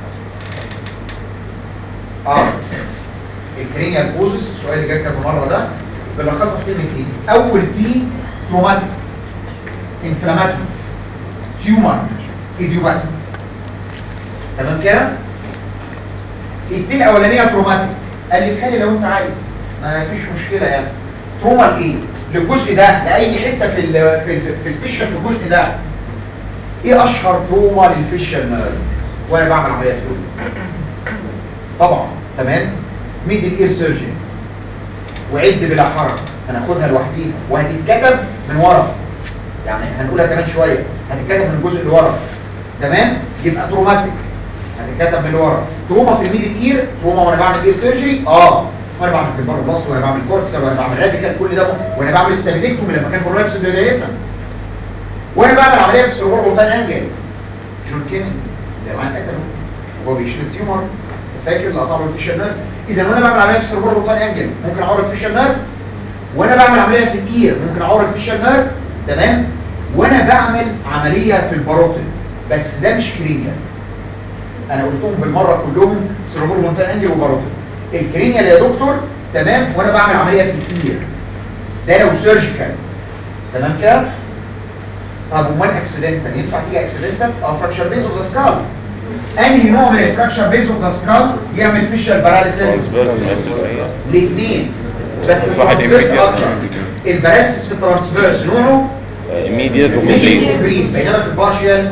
الكرينيال كوزس السؤال اللي جاي كذا مره ده بنلخصها في كلمه تي تي. اول تي تروماتيك، انفلاماتوري، تيومر، ايديوباثيك. تمام كده؟ التي الاولانيه تروماتيك، قال لي في حالي لو انت عايز ما فيش مشكله يعني. تروما لايه؟ للجزء ده، لاي حته في الفيشن في الجزء ده. ايه اشهر تروما للفيشن وانا بعمل عمليات دول؟ طبعا تمام، ميدل اير سيرجن. وعد بلا حرج، هناخدها لوحديها وهتتكتب من ورا، يعني هنقولها كمان شويه، هتتكتب من الجزء اللي ورا. تمام؟ يبقى تروماتيك هتتكتب من ورا. تروما في الميدل اير، تروما وانا بعمل اير سيرجري، وانا بعمل كبار البسط، وانا بعمل كورتيكال، وانا بعمل راديكال، كل ده، وانا بعمل ستابيليكتومي لما كان كورونا بسيدوليزم، وانا بعمل عمليه في السيرفر روتان انجل. جون كيني اللي معاه قتله وهو بيشيل التيومر، فاكر اللي قطع له الفيشال نيرف. اذا وانا بعمل عمليه في السيرفر روتان انجل ممكن اعور الفيشال نيرف، وانا بعمل عمليه في الاير ممكن اعور الفيشال نيرف. تمام؟ وانا بعمل عمليه في الباروتيد، بس ده مش كرينيال. انا قلتهم بالمره كلهم، سيرفر روتان انجل وباروتيد. الكرينيال يا دكتور تمام وانا بعمل عمليه في الاير، ده لو سيرجيكال. تمام كده؟ طب امال اكسيدنتال ينفع تيجي اكسيدنتال؟ فراكشر بيز اوف ذا سكال. انهي نوع من الفراكشر بيز اوف ذا سكال يعمل فيشال باراليسيس؟ الاثنين، بس واحد الباراليسيس في الترانسفيرس نوعه immediate وكومبليت، بينما في البارشال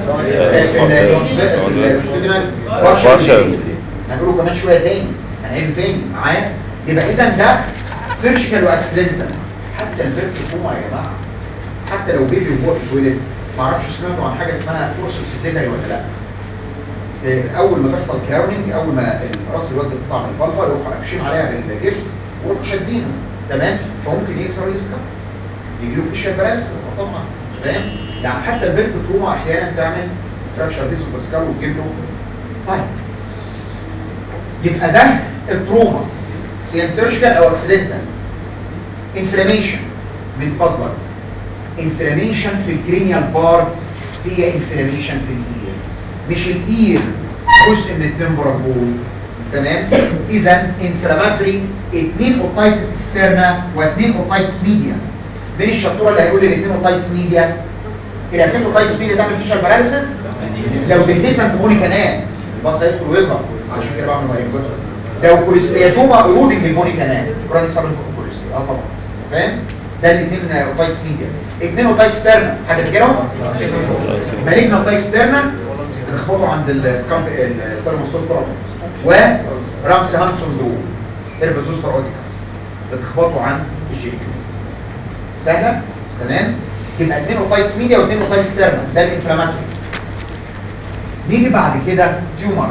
هنقوله كمان شويه تاني، هنعيده تاني معايا. يبقى اذا ده سيرجيكال واكسيدنتال. حتى الفيرت كوما يا جماعه، حتى لو بيبي وهو بيتولد، ما اعرفش سمعتوا عن حاجه اسمها كورس سيتيدري ولا لا؟ اول ما تحصل كراوننج، اول ما راس الواد بتطلع من البلفه يروحوا قافشين عليها بالجبس ويروحوا شادينه. تمام؟ فممكن يكسر ويسكر، يجي له فيشال باراليسيس طبعا. فاهم؟ يعني حتى البنت تروما احيانا تعمل فراكشر بيز وباسكال وتجيب له. طيب يبقى ده التروما سواء سيرجيكال او اكسيدنتال. انفلاميشن من فضلك، انفلاميشن في الكرينيال بارت هي انفلاميشن في الاير، مش الاير جزء من التمبرال بول. تمام؟ اذا انفلاماتوري 2 اوتايتس اكسترنا و2 اوتايتس ميديا. مين الشطوره اللي هيقول لي الاثنين اوتايتس ميديا؟ الاثنين اوتايتس ميديا تعمل فيشال باراليسيس لو ديفيسنت بوني كانال، الباص هيدخل ويظهر، عشان كده بعمل مايجوت. لو كوليستياتوما اورودنج البوني كانال، كرونيك سابل كوليستي، طبعا. فاهم؟ ده الاثنين اوتايتس ميديا. اثنين اوتايتس تيرنا، حد فاكرهم؟ مالجنا اوتايتس تيرنا بتخبطوا عند السكامب الستارموستوسبرا ورامسي هانسون دول هيربزوستر اوديكاس، بتخبطوا عند الجيكيو. سهله؟ تمام؟ يبقى 2 اوتايتس ميديا و2 اوتايتس تيرنا، ده الانفلاماتوري. نيجي بعد كده تيومر.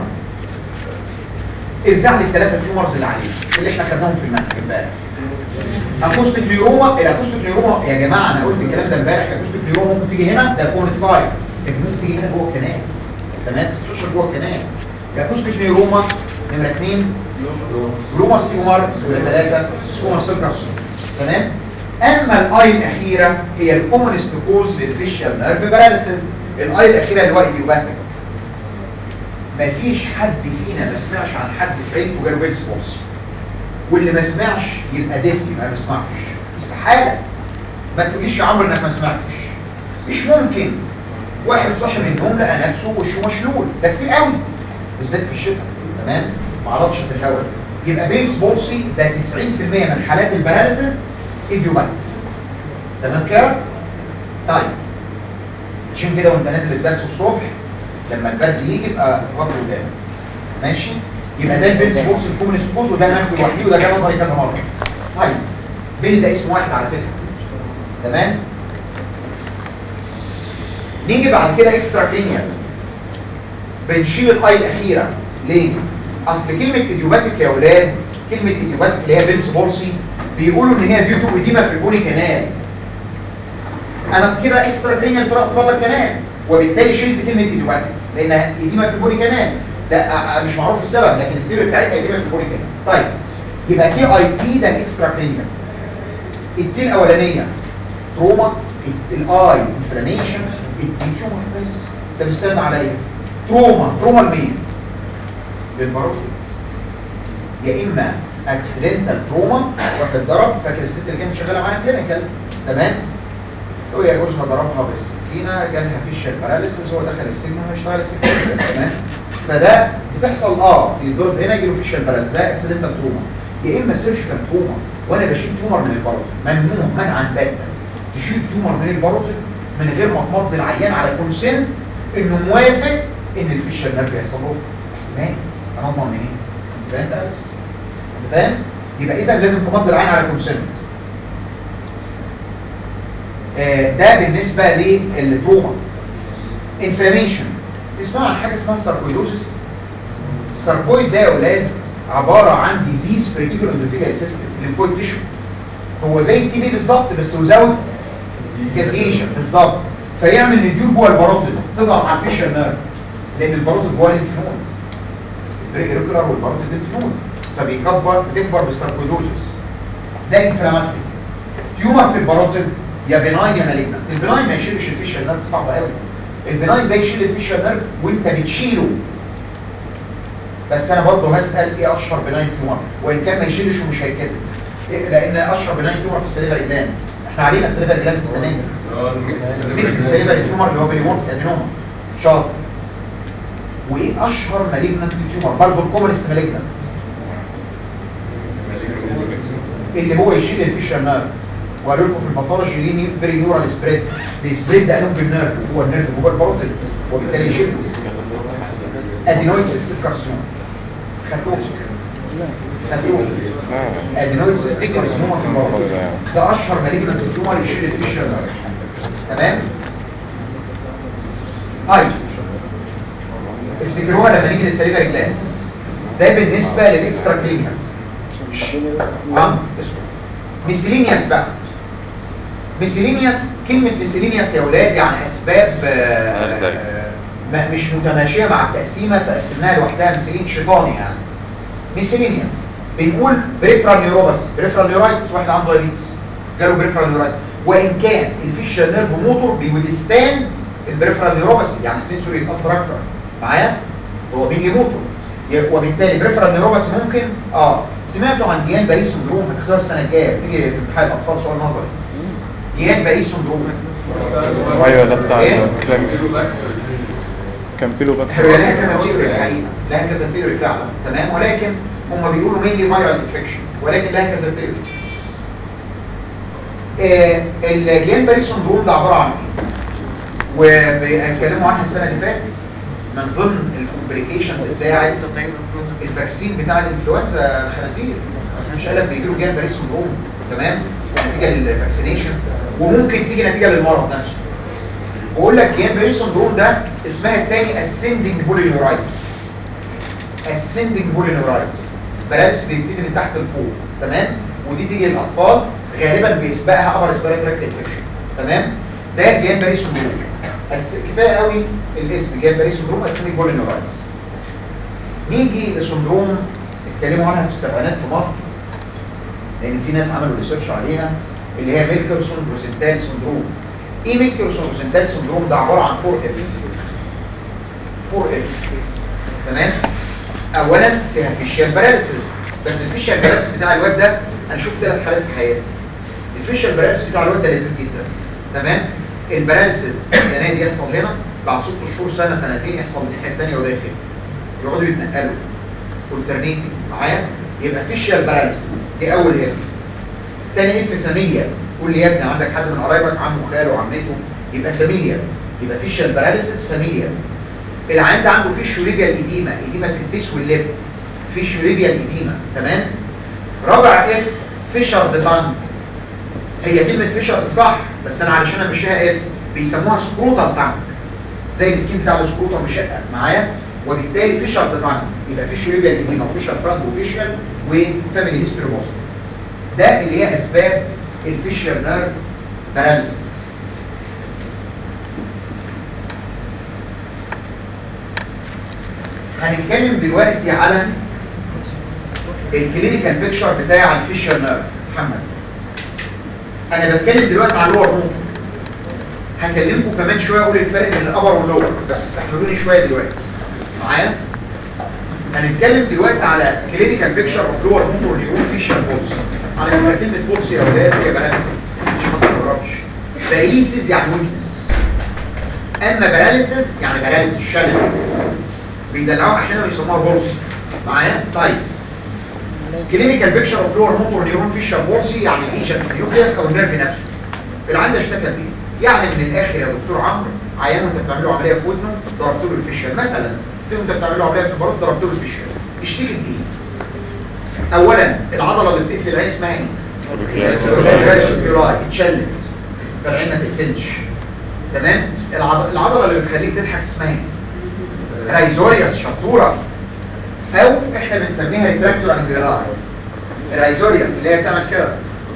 ارزع لي الثلاثه تيومرز اللي عليه اللي احنا خدناهم في المنهج امبارح. اكوستيك نيوروما. الاكوستيك نيوروما يا جماعه انا قلت الكلام ده امبارح، الاكوستيك نيوروما ممكن تيجي هنا، ده كون سلايد، لكن ممكن تيجي هنا جوه الكنال. تمام؟ تخش جوه الكنال. الاكوستيك نيوروما نمره 2 جلوماس تيومر، نمره 3 سكوما سيل كارسينوما. تمام؟ اما الاي الاخيره هي الكومنست كوز للفيشال نيرف باراليسيس. الاي الاخيره اللي هو ايديوباثيك. مفيش حد فينا ما سمعش عن حد في عيلته جاله بيلز بولس، واللي ما سمعش يبقى دفي ما سمعش. استحاله. ما تقوليش يا عمرو انك ما سمعتش، مش ممكن. واحد صاحي من النوم لقى نفسه وشه مشلول، ده كتير قوي بالذات في الشتاء. تمام، ما عرضش في الهواء. يبقى بيلز بولسي ده 90% من حالات الباراليسيس ايديوباثيك. تمام كده؟ طيب عشان كده وانت نازل الدرس الصبح لما البرد يجي يبقى غطي قدامك. ماشي؟ يبقى ده البيلز بولسي الكومنست كوز، وده ناخده لوحده، وده كان نظري كذا مره. طيب بيل ده اسم واحد على فكره. تمام؟ نيجي بعد كده اكسترا كلينيال. بنشيل الاي الاخيره. ليه؟ اصل كلمه ايديوباتيك يا اولاد، كلمه ايديوباتيك اللي هي بيلز بولسي بيقولوا ان هي ديو تو اديمه في البوني كانال. انا كده اكسترا كلينيال طلعت بره الكانال، وبالتالي شلت كلمه ايديوباتيك لانها اديمه في البوني كانال. ده مش معروف السبب، لكن الثيوري بتاعتها اديمه في البوني كانال. طيب يبقى تي اي تي ده الاكسترا كلينيال. التي الاولانيه تروما، الاي انفلاميشن، التي تيومر. بس انت مستند على ايه؟ تروما لمين؟ للباروتيد. يا اما اكسيدنتال تروما، واحد ضرب، فاكر الست اللي كانت شغاله معانا كلينيكال. تمام، هو يا جوزها ضربها بالسكينه، جالها فيشال باراليسيس، هو دخل السجن واشتغلت في الكلينيكال. تمام، فده بتحصل يضرب هنا يجيله فيشال باراليسيس، ده اكسيدنتال تروما. يا اما سيرجيكال تروما، وانا بشيل تومر من الباروتيد. ممنوع منعا باتا تشيل تومر من الباروتيد من غير ما تمضي العيان على كونسنت انه موافق ان الفيشال نيرف يحصل له احتمال. هنضمن منين؟ فاهم بس؟ فاهم؟ يبقى اذا لازم تمضي العين على كونسنت. ده بالنسبه للتروما. انفلاميشن، تسمعوا عن حاجه اسمها الساركويدوزس؟ الساركويد ده يا اولاد عباره عن ديزيز في الريتيكولو اندوثيليال سيستم، الليمفويد تيشو. هو زي التي بي بالظبط بس وزاوت كازيشن بالظبط. فيعمل نديول جوه الباروتيد تضغط على الفيشال نيرف، لان الباروتيد جوه الليمف نود، الريكولار والباروتيد ليمف نود، بتكبر بالساركويدوزس. ده انفلاماتوري. تيومر في الباروتيد يا بناين يا مالجنت. البناين ما يشيلش الفيشال نيرف، صعب قوي. البناين ده يشيل الفيشال نيرف وانت بتشيله. بس انا برضه هسال ايه اشهر بناين تيومر، وان كان ما يشيلش ومش هيتكتب لان اشهر بناين تيومر في السليفري جلاند. احنا علينا السليفري جلاند السنه دي. السليفري تيومر اللي هو بيليمورفيك ادينوما شاطر. وايه اشهر مالجنت تيومر برضه الكومنست مالجنت اللي هو يشيل الفيشال نيرف. وقالوا لكم في الباثولوجي ليه فيري نيورال سبريد، بيسبريد ده قالوا بالنيرف وهو النيرف جوه الباروتيد وبالتالي يشيله. ادينويد سيستم كارسينوما. خدوه ادينويد سيستم كارسينوما في الباروتيد ده اشهر مالجنت تيومر يشيل الفيشال نيرف. تمام. افتكروها لما نيجي للسليفري جلاندز. ده بالنسبه للاكسترا كلينيال. ميسيلينياس بقى. ميسيلينياس، كلمة ميسيلينياس يا ولاد يعني أسباب مش متماشية مع التقسيمة فقسمناها لوحدها ميسيلين شيطاني يعني. ميسيلينياس بنقول بريفرال نيوروباثي، بريفرال نيورايتس، واحد عنده دايابيتس جاله بريفرال نيورايتس، وإن كان الفيشال نيرف موتور بيودستاند البريفرال نيوروباثي، يعني السنسوري يتأثر أكتر معايا، هو بيجي موتور، وبالتالي بريفرال نيوروباثي ممكن. سمعتوا عن جيان باريس سندروم؟ هتختار السنة الجاية تيجي في امتحان الأطفال سؤال نظري. جيان باريس سندروم. ايوه ده بتاع كامبيلو لها كذا ثيوري الحقيقة، لها كذا ثيوري فعلا. تمام، ولكن هم بيقولوا مينلي فايرال انفكشن، ولكن لها كذا ثيوري. الجيان باريس سندروم ده عبارة عن ايه؟ وبيتكلموا عنها السنة اللي فاتت من ضمن الكومبليكيشنز بتاعت الفاكسين بتاع الانفلونزا الخنازير. مش قالك بيجيله جيان باريس سندروم، تمام، نتيجه للفاكسينيشن، وممكن تيجي نتيجه للمرض نفسه. بقول لك جيان باريس سندروم ده اسمها الثاني اسندنج بولينيورايتس. اسندنج بولينيورايتس باراليس بيبتدي من تحت لفوق، تمام، ودي تيجي للاطفال غالبا بيسبقها ابر ريسبيراتوري تراكت انفكشن. تمام، ده جيان باريس سندروم. كفايه قوي الاسم جيان باريس سندروم اسندنج بولينيورايتس. نيجي لسندروم اتكلموا عنها في السبعينات في مصر، لان في ناس عملوا ريسيرش عليها اللي هي ميلكرسون روزنتال سندروم. ايه ميلكرسون روزنتال سندروم ده؟ عباره عن 4 اف. تمام. اولا فيها فيشيال باراليسيس، بس الفيشيال باراليسيس بتاع الواد ده انا شفت 3 حالات في حياتي. الفيشيال باراليسيس بتاع الواد ده لذيذ جدا. تمام. الباراليسيس السنه دي يحصل هنا، بعد 6 شهور سنه سنتين يحصل الناحيه الثانيه وداخل، يقعدوا يتنقلوا الترنيتنج معايا. يبقى فيشيال باراليسيس دي اول اف. ثاني اف فاميليا. قول لي يا ابني عندك حد من قرايبك عمه خاله عمته، يبقى فاميليا، يبقى فيشيال باراليسيس فاميليا. العيان ده عنده فيشيوليبيا الإديمة، إديمة في الفيس واللب، فيشيوليبيا الإديمة. تمام. رابع اف فيشر ديتانج. هي كلمة فيشر دي صح، بس انا علشان امشيها اف بيسموها سكروتال تانك، زي السكين بتاع السكروتال مشقق معايا، وبالتالي فيشر ديتانج يبقى فيشيوليبيا الإديمة وفيشر تانج وفيشيال وفاميلي هيستوري بوست. ده اللي هي اسباب الفيشيال نيرف باراليسيس. هنتكلم دلوقتي على الكلينيكال بيكتشر بتاع الفيشيال نيرف. محمد انا بتكلم دلوقتي على اللور موتور، هكلمكم كمان شويه اقول الفرق بين الابر واللور، بس استحملوني شويه دلوقتي معايا. هنتكلم دلوقتي على كلينيكال بيكتشر اوف لور موتور نيورون فيشيال بولس. على فكره كلمه بولس يا اولاد هي باراليسيس، مش ما تقربش. باراليسيس يعني ويكنس، اما باراليسيس يعني باراليسيس شلل، بيدلعوها احيانا يسموها بولس معايا. طيب كلينيكال بيكتشر اوف لور موتور نيورون فيشيال بولسي يعني ليجن في النيوكليوس او النيرف نفسه. العيان ده اشتكى بيه، يعني من الاخر يا دكتور عمرو، عيان وانت بتعمل له عمليه في ودنه ضربت له الفيشيال مثلا، وانت بتعمل له عمليه في البروت ضربت له الفيشيال، اشتكي بايه؟ اولا العضله اللي بتقفل العين اسمها ايه؟ اتشلت فالعين ما تقفلش. تمام. العضله اللي بتخليك تضحك اسمها ايه؟ رايزورياس. شطوره. او احنا بنسميها ريتراكتور انجيلار. الرايزورياس اللي هي بتعمل كده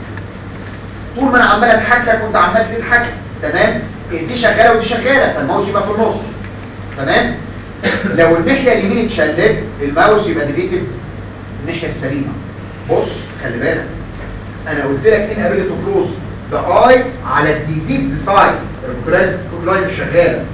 طول ما انا عمال اضحك وانت عمال تضحك. تمام. دي شغاله ودي شغاله، فالماوس يبقى في النص. تمام. لو الناحيه اليمين اتشلت الماوس يبقى ديليتد الناحيه السليمه. بص خلي بالك، انا قلت لك ان ابيليتي تو كلوز ذا اي على الديزيد سايد، الكوكلاي مش شغاله.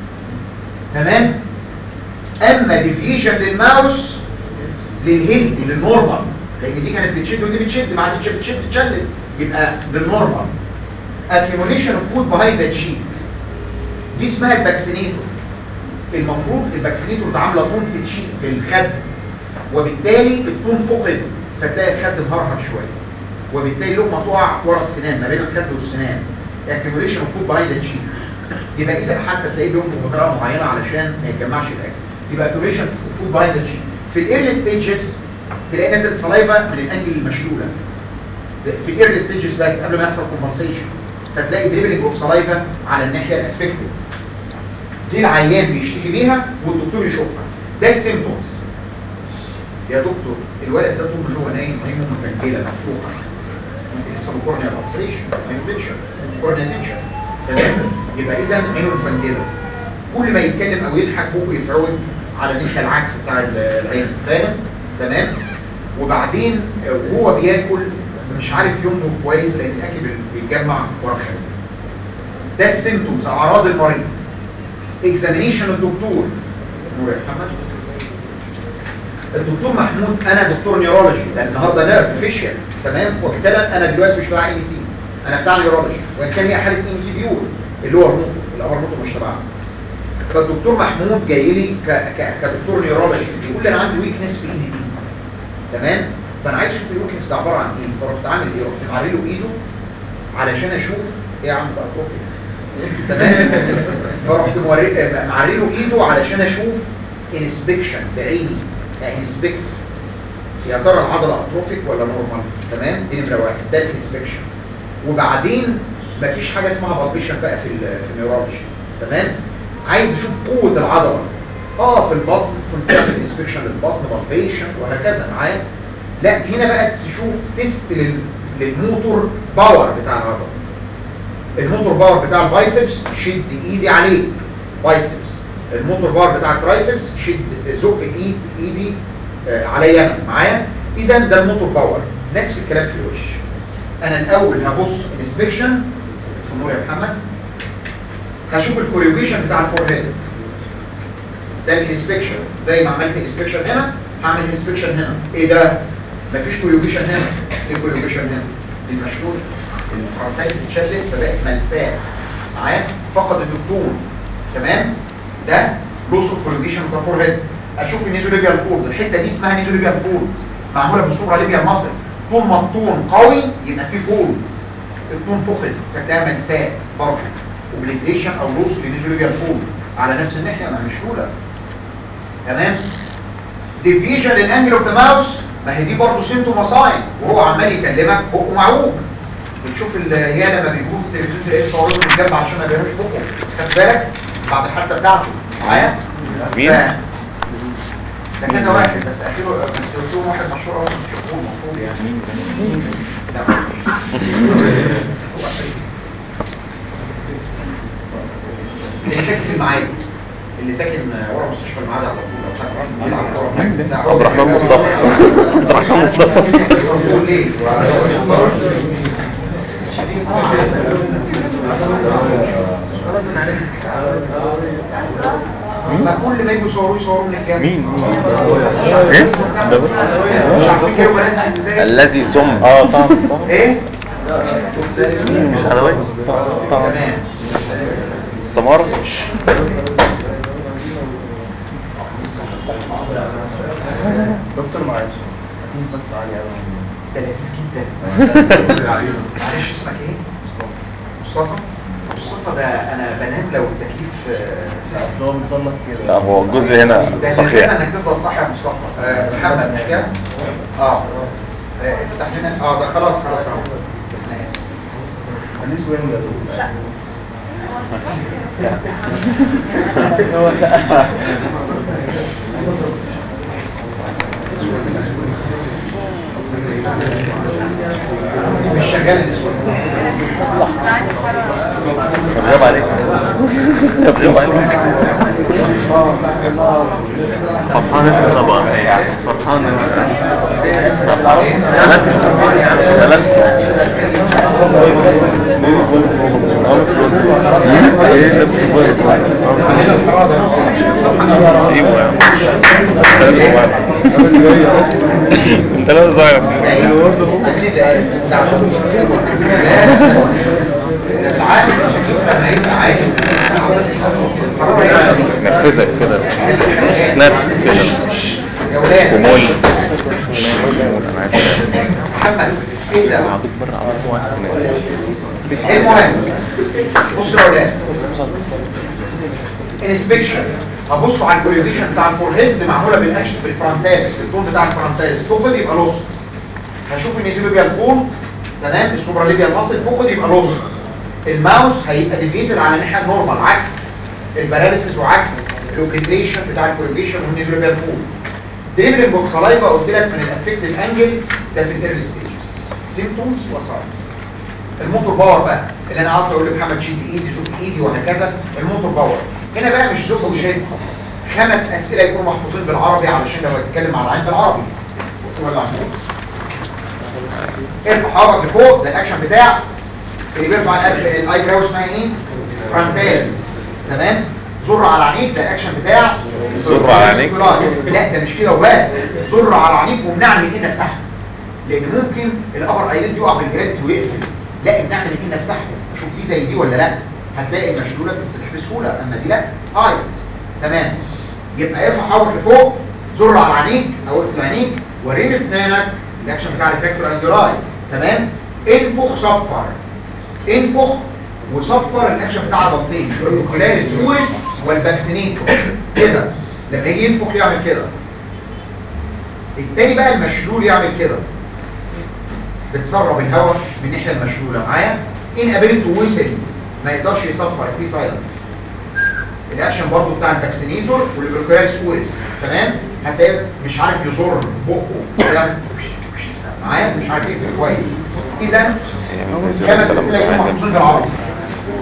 تمام. اما ديفيجن للماوس للهيلثي للنورمال، لان دي كانت بتشد ودي بتشد، ما عادتش بتشد اتشلت، يبقى للنورمال. accumulation of food behind the cheek دي اسمها الباكسينيتور. المفروض الباكسينيتور ده عامله طول في الشيك في الخد، وبالتالي الطول فقد، فتلاقي الخد مهرهر شويه، وبالتالي لقمه تقع ورا السنان ما بين الخد والسنان. accumulation of food behind the cheek. يبقى اذا حتى تلاقيه بينفخ بطريقه معينه علشان ما يتجمعش الاكل. يبقى accumulation of food behind the cheek. في الايرلي ستيجز تلاقي نازل سلايفا من الانجل المشلوله في الايرلي ستيجز بس قبل ما يحصل كومبنسيشن، فتلاقي دريبلينج اوف سلايفا على الناحيه الافكتد. دي العيان بيشتكي بيها والدكتور يشوفها. ده السيمبتومز. يا دكتور الولد ده طول ما هو نايم عينه مفنجله مفتوحه، ممكن يحصل له كورنيا ابسريشن، مانيبيشن، كورنيا تنشن. تمام. يبقى اذا عينه مفنجله، كل ما يتكلم او يضحك بقه يتعود على الناحيه العكس بتاع العين. فاهم؟ تمام. وبعدين وهو بياكل مش عارف يمضغ كويس لان الاكل بيتجمع ورا خده. ده السيمبتومز، اعراض المريض. اكزامينيشن الدكتور نور محمد. الدكتور محمود انا دكتور نيورولوجي، لان النهارده نيرف فيشيال. تمام. وبالتالي انا دلوقتي مش بتاع ان تي، انا بتاع نيورولوجي، وان كان هي حاله ان تي بيور اللي هو الرموتو، الامر موتو مش تبعنا. فالدكتور محمود جاي لي كدكتور نيورولوجي بيقول لي انا عندي ويكنس في ايدي دي. تمام. فانا عايز اشوف الويكنس ده عباره عن ايه. فرحت عامل ايه؟ رحت معري له ايده علشان اشوف ايه يا عم ده اتروفي. تمام. فرحت معري له ايده علشان اشوف انسبكشن بعيني، انسبكت يا ترى العضله اتروفيك ولا نورمال. تمام. دي نمره واحد، ده الانسبكشن. وبعدين مفيش حاجه اسمها بالبيشن بقى في النيورولوجي. تمام. عايز اشوف قوه العضله. في البطن كنت بعمل انسبكشن للبطن بالبيشن وهكذا معايا. لا هنا بقى تشوف تيست للموتور باور بتاع العضله. الموتور باور بتاع البايسبس شد ايدي عليه بايسبس، الموتور باور بتاع الترايسبس زق ايدي عليا معايا. اذا ده الموتور باور. نفس الكلام في الوش. انا الاول هبص انسبكشن نور يا محمد، هشوف الكوريوجيشن بتاع الفورهيد ده الانسبكشن. زي ما عملت انسبكشن هنا هعمل انسبكشن هنا. ايه ده؟ مفيش كوريوجيشن هنا. ايه كوريوجيشن هنا؟ المشلول الفرنتايز اتشدت فبقت ملساء معايا، فقد الدكتور. تمام؟ ده لوس اوف كوريوجيشن بتاع الفورهيد. اشوف النيزوليبيال فولد، الحته دي اسمها نيزوليبيال فولد معموله بالسوبرا ليبيال ماسل. طول ما الطون قوي يبقى فيه فولد، الطون فقد فتلاقيها ملساء برضه، اوبليتريشن او لوس لنيزوليبيال فولد على نفس الناحيه ما مشلوله. تمام؟ ديفيجن للانجل اوف ذا ماوس، ما هي دي برضه سيمتوم ساين، وهو عمال يكلمك بقه معوج. بتشوف العيال لما بيجوا في التلفزيون تلاقيه صورهم من الجنب عشان ما بيعملوش بقه، خد بالك بعد الحادثه بتاعته معايا؟ مين؟ ده كذا واحد بس اخيره، بس قلتهم واحد مشهور قوي مش مشهور المفروض يعني. مين؟ لا اللي ساكن في المعادي، اللي ساكن ورا مستشفى المعادي على طول، لو حد بيلعب كوره عبد الرحمن مصطفى. عبد الرحمن مصطفى. ليه؟ ما كل ما يجوا يصوروا من الجنب. مين؟ ايه؟ مش عارفين كده بنات ازاي؟ الذي سم طعم ايه؟ مين مش حلواني؟ طعم تمام. السمارة. دكتور معلش بس علي قوي ده لذيذ جدا. معلش اسمك ايه؟ مصطفى. مصطفى ده انا بنام لو التكييف اصل هو مصنف كده. لا هو الجزء هنا ده صحيح. انك تفضل صح يا مصطفى. محمد مش كده؟ افتح لنا ده خلاص اهو. انا اسف. ماليش وين يا دكتور. مش شغال الاسود. غيب عليك. غيب عليك. فرحان انت طبعا. فرحان انت. انت لا صغير. نفسك كده نفس كده ومول انا عايز محمد ايه ده؟ عبيط بره عبيط وعايز تنام. المهم بصوا يا اولاد، انسبكشن هبصوا على الكوريوجيشن بتاع الفورهيد معموله بالاكشن بالفرونتاليس، الطول بتاع الفرونتاليس فوق يبقى لوس. هشوف النيزوليبيال فولد تمام، السوبرا ليبيال ماسل فوق يبقى لوس. الماوس هيبقى ديفيتد على الناحيه النورمال عكس الباراليسيس وعكس الاوبليتريشن بتاع الكوريوجيشن والنيزوليبيال فولد. ديليفرنج اوف سلايفا قلت لك من الافكتد انجل ده في الايرلي ستيجز، سيمبتومز وساينز. الموتور باور بقى اللي انا عاوز اقول لمحمد شيل ايدي زق ايدي وهكذا. الموتور باور هنا بقى مش زق وشد، 5 اسئله يكونوا محفوظين بالعربي علشان لو اتكلم على العين بالعربي. ولا عمود ارفع لفوق، ده الاكشن بتاع اللي بيرفع الاي براو اسمها ايه؟ فرونتاليس. تمام. زر على عينيك، ده الاكشن بتاع زر على عينيك. لا ده مش كده وبس، زر على عينيك ومنعني من انك تحت، لان ممكن الابر ايليد يقع بالجريد ويقفل. لا امنعني من انك تحت، شوف دي زي دي ولا لا، هتلاقي المشلوله بتتفتح بسهوله، اما دي لا ايليد. تمام. يبقى ارفع حاول لفوق، زر على عينيك او اقفل عينيك، وريني اسنانك، الاكشن بتاع الريفلكتور انجولاي. تمام. انفخ صفر، انفخ وصفر الاكشن بتاع البطين الكولاريس فورس والفاكسينيتور كده. لما يجي ينفخ يعمل كده. التاني بقى المشلول يعمل كده، بتسرب الهواء من الناحيه المشلوله معايا. ان قابلته وصل ما يقدرش يصفر في سايلنت. الاكشن برضو بتاع الفاكسينيتور والكولاريس فورس. تمام. هتلاقيه مش عارف يزور بقه يعني معايا، مش عارف يقفل كويس. اذا 5 اسئله يكونوا محطوطين بالعربي.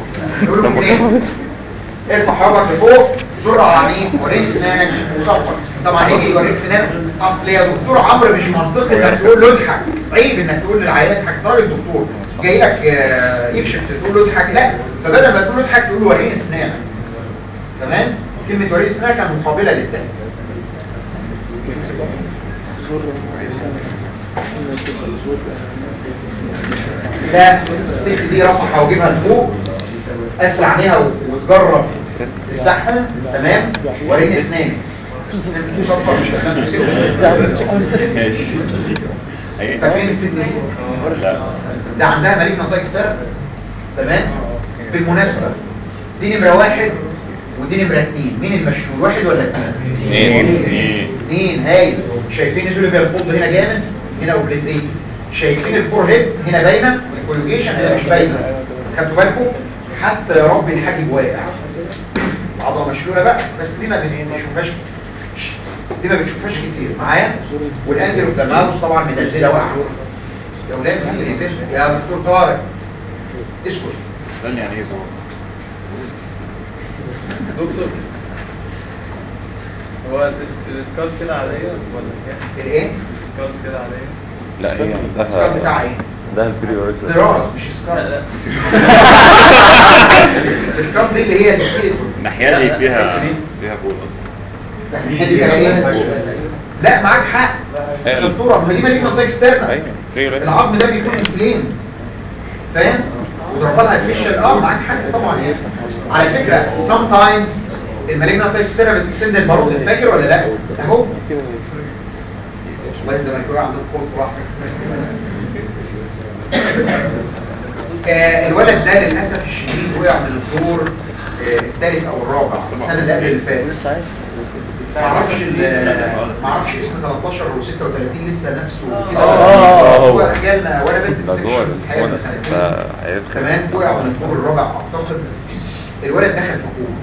يقولوا ايه؟ ارفع حجرك لفوق، زر على عينيك، وريني اسنانك وصفر. طبعا يجي يوريك سنان. اصل يا دكتور عمرو مش منطقي انك تقول له اضحك، عيب انك تقول للعيان اضحك، ده راجل دكتور جاي لك يكشف تقول له اضحك، لا. فبدل ما تقول له اضحك تقول له وريني اسنانك. تمام. كلمه وريني اسنانك كانت مقابله للضحك. لا الست دي رفع حواجبها لفوق، قفل عينيها وتجرب تفتحها. تمام. وريني اسنانك. فاكرين الست دي؟ ده عندها مالين نطاق ستار. تمام. بالمناسبة دي نمرة 1 ودي نمرة 2. مين المشهور، 1 ولا 2؟ 2. هاي شايفين الجوليفير فولد هنا جامد، هنا اوبليتريت. شايفين الفور هيد هنا باينه، والكولوجيشن هنا مش باينه. خدتوا بالكم؟ حتى يا رب الحاجب واقع، العضله مشلوله بقى، بس دي ما بنشوفهاش، دي ما بتشوفهاش كتير معايا. والانجل اوف ذا ماوس طبعا منزله واقعه. يا ولاد مين اللي يزف يا دكتور طارق؟ اسكت. استنى، يعني ايه زور؟ دكتور هو السكال كده عادية ولا كام؟ الايه؟ السكال كده عادية؟ لا هي السكار بتاع ايه؟ ده البريوريتي دراس مش سكار. لا السكار دي اللي هي السكيلتون. الناحية دي فيها بول اصلا. الناحية دي فيها ايه؟ لا معاك حق. الشطوره ما دي مالين منطقه اكسترنال. العظم ده بيكون انفليمد، فاهم؟ وضربات ارتفيشال. معاك حق طبعا. يعني على فكره سام تايمز المالين منطقه اكسترنال بتكسند البارود، فاكر ولا لا؟ اهو والله زي ما يكون عندك كورت واحد. الولد ده للاسف الشديد وقع من الدور الثالث او الرابع السنه اللي قبل اللي فاتت. معرفش اسم 13 و 36 لسه نفسه كده. هو جالنا وانا بدي السكشن الحقيقه من سنتين. كمان وقع من الدور الرابع اعتقد. الولد دخل في كوما.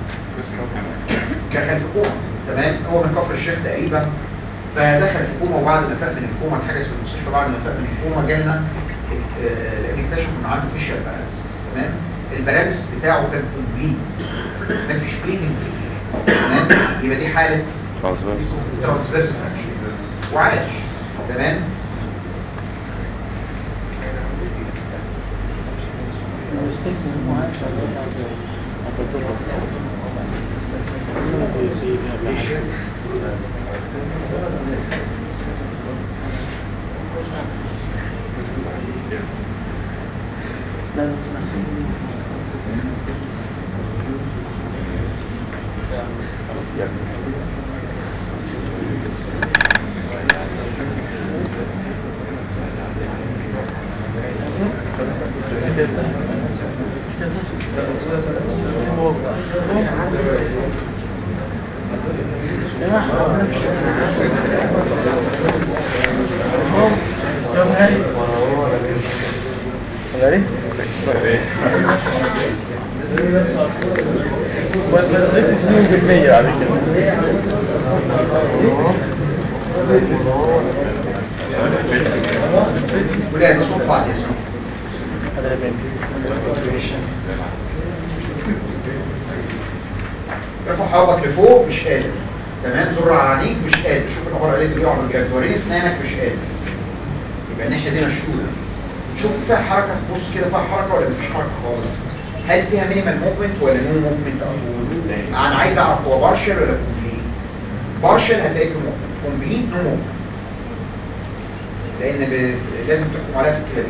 تمام. هو من كفر الشيخ تقريبا. فدخل في كوما، وبعد ما فاق من الكوما اتحجز في المستشفى. بعد ما فاق من الكوما جالنا لان اكتشفوا ان عنده فيشيال باراليسيس. تمام. الباراليسيس بتاعه كان كومبليت، مفيش بليدنج. تمام. يبقى دي حاله ترانسفيرس وعاش. تمام. رفع حواجبك لفوق مش قادر. تمام. زر على عينيك مش قادر. شوف الابر قالت لي اقعد جنب وريني اسنانك مش قادر. يبقى الناحيه دي مشلوله. شفت فيها حركه؟ بص كده فيها حركه ولا مفيش حركه خالص؟ هل فيها مينيمال موفمنت ولا نو موفمنت؟ انا عايز اعرف هو بارشل ولا كومبليت. بارشل هتلاقي في موفمنت، كومبليت نو موفمنت. لان لازم تحكم عليها في الكلام،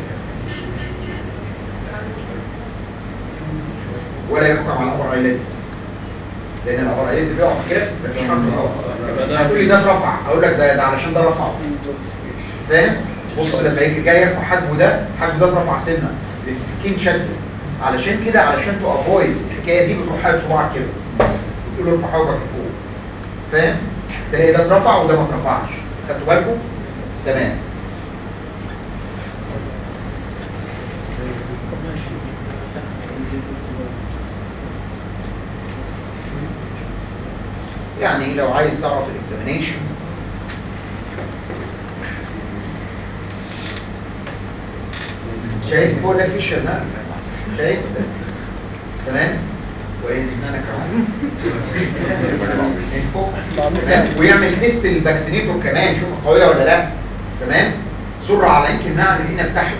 ولا يحكم على الابر ايليد، لان الابر ايليد بيقع كده مفيش حركه خالص. هتقول لي ده اترفع، اقول لك ده علشان ده رفعه. فاهم؟ بص لما يجي جاي يرفع حجمه ده اترفع سنه، السكين شد. علشان كده، علشان تو افويد الحكايه دي بتروح حاطط صباعك كده وتقول له ارفع حواجبك لفوق. فاهم؟ تلاقي ده اترفع وده ما اترفعش. خدتوا بالكم؟ تمام. يعني لو عايز تعرف الاكزامينيشن، شايف فوق ده فيشر نيرف، شايف ده؟ تمام. كويس ان انا كمان تمام. ويعمل تيست للفاكسينيتور كمان شوف قويه ولا لا. تمام. سرعه على يمكن نعمل هنا بتاعهم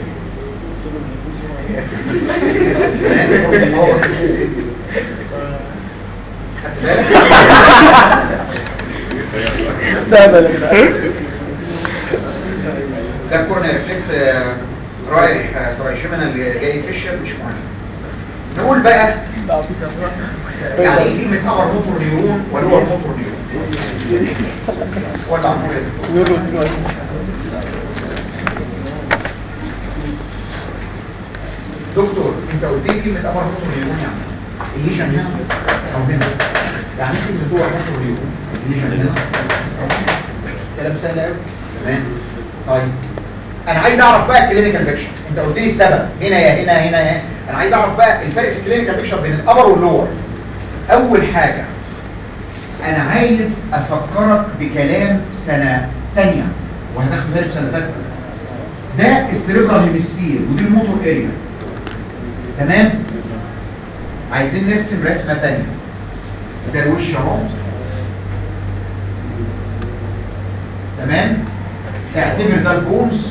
ده كورنيا ريفلكس رايح ترايشمنا اللي جاي فيشر مش مهم. نقول بقى يعني ايه كلمه ابر موتور نيورون ولور موتور نيورون ولا عمود دكتور انت قلت لي كلمه ابر موتور نيورون يعني الليجن هنا او هنا يعني كلمه هو موتور نيورون الليجن هنا كلام سهل قوي. تمام. طيب انا عايز اعرف بقى الكلينيكال بيكشر. انت قلت لي السبب هنا يا هنا هنا يا انا عايز اعرف بقى الفرق في الكلينيكال بيكشر بين الابر واللور. اول حاجه انا عايز افكرك بكلام سنه ثانيه وهتاخد بالك سنه سته. ده السيريبرال هيمسفير ودي الموتور اريا. تمام. عايزين نرسم رسمه ثانيه. ده الوش اهو. تمام. اعتبر ده البونز.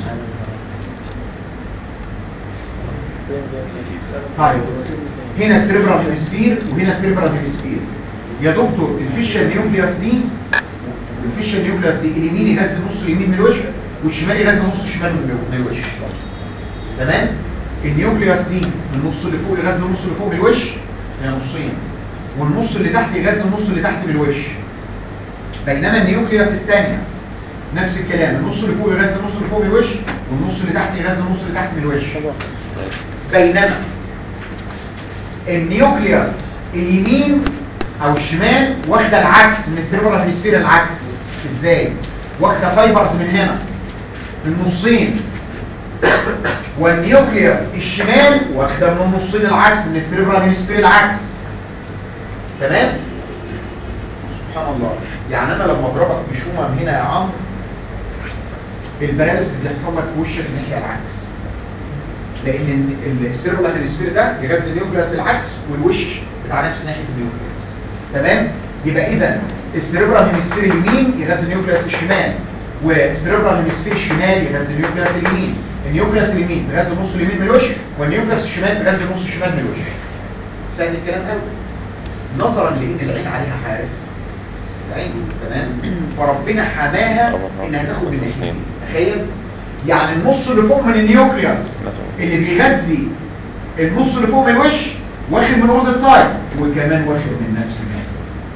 طيب هنا السيريبرال هيمسفير وهنا السيريبرال هيمسفير. يا دكتور الفيشال نيوكليوس دي والفيشال نيوكليوس دي اليمين يغذي نص اليمين من الوش والشمال يغذي نص الشمال من الوش. تمام. النيوكليوس دي النص اللي فوق يغذي النص اللي فوق من الوش هي نصين والنص اللي تحت يغذي النص اللي تحت من الوش. بينما النيوكليوس الثانيه نفس الكلام النص اللي فوق يغذي النص اللي فوق من الوش والنص اللي تحت يغذي النص اللي تحت من الوش. بينما النيوكليوس اليمين او الشمال واخده العكس من السيريبرال هيمسفير. العكس ازاي؟ واخده فايبرز من هنا النصين والنيوكليوس الشمال واخده من النصين العكس من السيريبرال هيمسفير العكس. تمام. سبحان الله. يعني انا لما اضربك بشومه من هنا يا عمرو الباراليسيس يحصل لك في وشك الناحيه العكس لان السيريبرال هيمسفير ده يغذي النيوكليوس العكس والوش بتاع نفس ناحيه النيوكليوس. تمام. يبقى اذا السيريبرال هيمسفير اليمين يغذي النيوكليوس الشمال والسيريبرال هيمسفير الشمال يغذي النيوكليوس اليمين. النيوكليوس اليمين بيغذي النص اليمين من الوش والنيوكليوس الشمال بيغذي النص الشمال من الوش. سهل الكلام قوي نظرا لان العين عليها حارس العين. تمام. فربنا حماها انها تاخد من ناحيتين. تخيل يعني النص اللي فوق من النيوكليوس اللي بيغذي النص اللي فوق من الوش واخد من وسط سايد وكمان واخد من نفس الناحيه.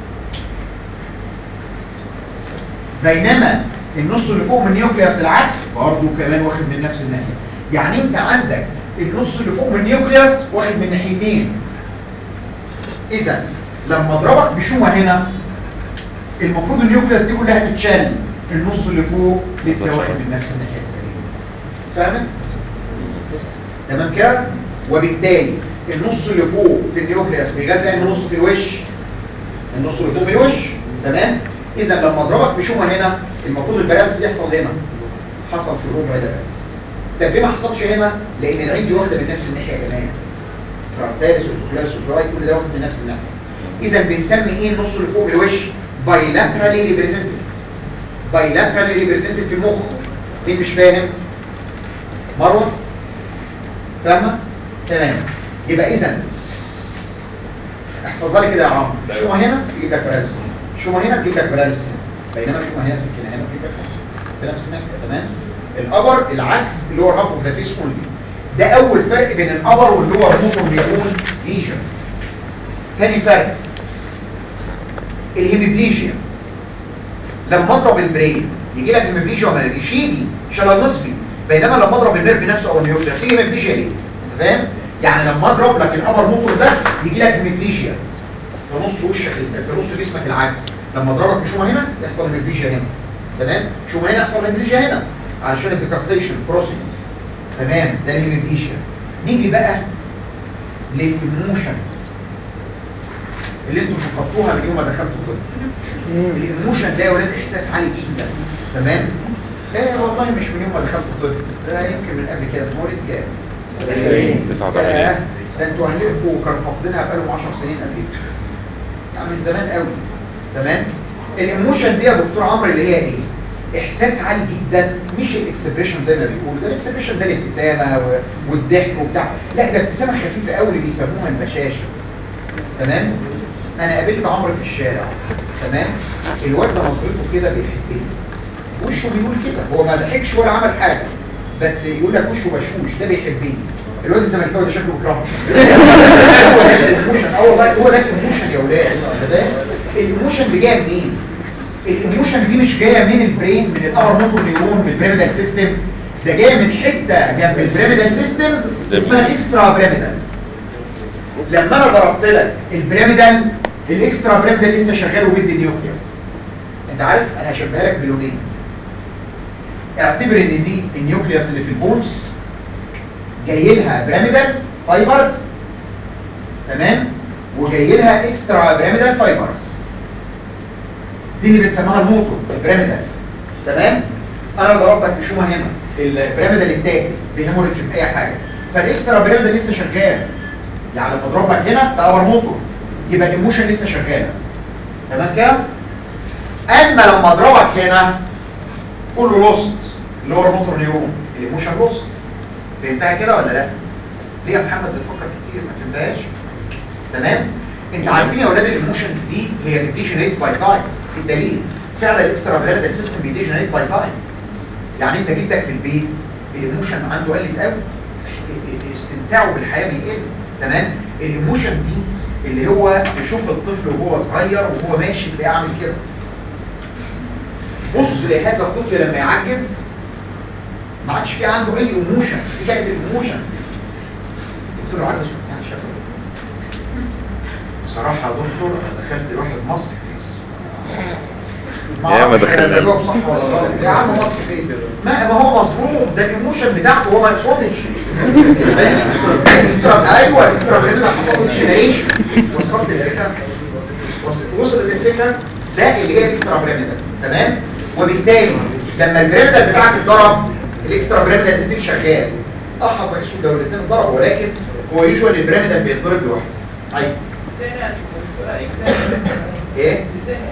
بينما النص اللي فوق من النيوكليوس العكس برضه كمان واخد من نفس الناحيه. يعني انت عندك النص اللي فوق من النيوكليوس واخد من ناحيتين. اذا لما اضربك بشومه هنا المفروض النيوكليوس دي كلها تتشال النص اللي فوق لسه واخد من نفس الناحيه السليمه. فاهم؟ تمام كده. وبالتالي النص اللي فوق في النيوكليوس بيغذي النص في الوش النص اللي فوق من الوش. تمام. اذا لما اضربك بشومه هنا المفروض البالانس يحصل هنا. حصل في الربع ده بس. طب ليه ما حصلش هنا؟ لان العين دي واخده من نفس الناحيه كمان. فرانتاليس والفوكولاس والفراي كل ده واخد من نفس الناحيه. اذا بنسمي ايه النص اللي فوق من الوش؟ بايلاترالي ريبريزنتد. بايلاترالي ريبريزنتد في المخ. مين مش فاهم؟ مروه فاهمه؟ تمام. يبقى اذا احفظها لي كده يا عمرو. شومه هنا تجيب لك باراليس شومه هنا تجيب لك باراليس بينما شومه هنا سكينه هنا تجيب لك بنفس الناحيه. تمام. الابر العكس اللي هو الهاف اوف ذا فيس اونلي. ده اول فرق بين الابر واللي هو موتور نيورون ليجن. ثاني فرق الهيميبليجيا. لما اضرب البرين يجي لك هيميبليجيا وما يجيش يجي شلل نصفي. بينما لما اضرب النيرف نفسه او النيوكليوس يجي هيميبليجيا ليه؟ فاهم؟ يعني لما اضرب لك الابر موتور ده يجي لك هيميبليجيا في نص وشك في نص جسمك العكس. لما اضربك بشومه هنا يحصل هيميبليجيا هنا. تمام. شومه هنا يحصل هيميبليجيا هنا علشان الديكاسيشن بروسيس. تمام. ده الهيميبليجيا. نيجي بقى للايموشنز اللي انتوا فكرتوها من يوم ما دخلتوا طب. الايموشن ده يا ولاد احساس عالي جدا. تمام. والله مش من يوم ما دخلت طب. ده يمكن من قبل كده. مولد كام؟ 89 ده انتوا عندكم كانوا فاقدينها بقالهم 10 سنين قبل كده، يعني من زمان قوي. تمام. الايموشن دي يا دكتور عمرو اللي هي ايه؟ احساس عالي جدا، مش الاكسبريشن زي ما بيقولوا، ده الاكسبريشن ده الابتسامه والضحك وبتاع، لا ده ابتسامه خفيفه قوي اللي بيسموها البشاشه. تمام. انا قابلت عمرو في الشارع، تمام، الواد ده نظرته كده بيحبني، وشه بيقول كده، هو ما ضحكش ولا عمل حاجه، بس يقول لك وشه بشوش، ده بيحبني. الواد الزملكاوي ده شكله بيكرهني. هو ده الايموشن، والله هو ده الايموشن يا ولاد. الايموشن دي جايه منين؟ الايموشن دي مش جايه من البرين، من الابر موتور نيورون، من البيراميدال سيستم، ده جايه من حته جنب البيراميدال سيستم اسمها اكسترا بيراميدال. لما انا ضربت لك البيراميدال، الاكسترا بيراميدال لسه شغال وبيدي النيوكليوس. انت عارف انا هشبهها لك بلونين. اعتبر ان دي النيوكليوس اللي في البونز جاي لها بيراميدال فايبرز، تمام، وجاي لها اكسترا بيراميدال فايبرز، دي اللي بنسميها الموتور البيراميدال. تمام. انا ضربتك بشومه هنا، البيراميدال التاني بهيموريدج باي حاجه، فالاكسترا بيراميدال لسه شغال، يعني لما اضربك هنا ده اور موتور، يبقى الايموشن لسه شغاله. تمام كده. اما لما اضربك هنا كله لوست، اللي هو الموتور نيورون، الايموشن لوست. فهمتها كده ولا لا؟ ليه يا محمد بتفكر كتير ما فهمتهاش؟ تمام. انتوا عارفين يا اولاد الايموشنز دي هي بتديجنريت باي تايم. الدليل فعلا الاكسترا بيراميدال سيستم بيديجنريت باي تايم. يعني انت جدك في البيت الايموشن عنده قلت قوي، استمتاعه بالحياه بيقل. تمام. الايموشن دي اللي هو تشوف الطفل وهو صغير وهو ماشي تلاقيه عامل كده، بص لهذا الطفل لما يعجز ما عادش في عنده اي ايموشن، دي كانت الايموشن. قلت له عجز يعني شافه بصراحه يا دكتور انا دخلت واحد مصري يا ما دخلنا صح ولا غلط يا عم مصري فيس، ما هو مظلوم، ده الايموشن بتاعته هو ما يقصدش. ايوه الاكسترا بيراميدال ما حصلتش ليش؟ وصلت الفكره؟ وصلت الفكره؟ ده اللي هي الاكسترا بيراميدال. تمام. وبالتالي لما البيراميدال بتاعك اتضرب الاكسترا بيراميدال ستيل شغال. حصل السود ده والاثنين ضربوا، ولكن هو يوجوال البيراميدال بيتضرب لوحده. عايز ايه؟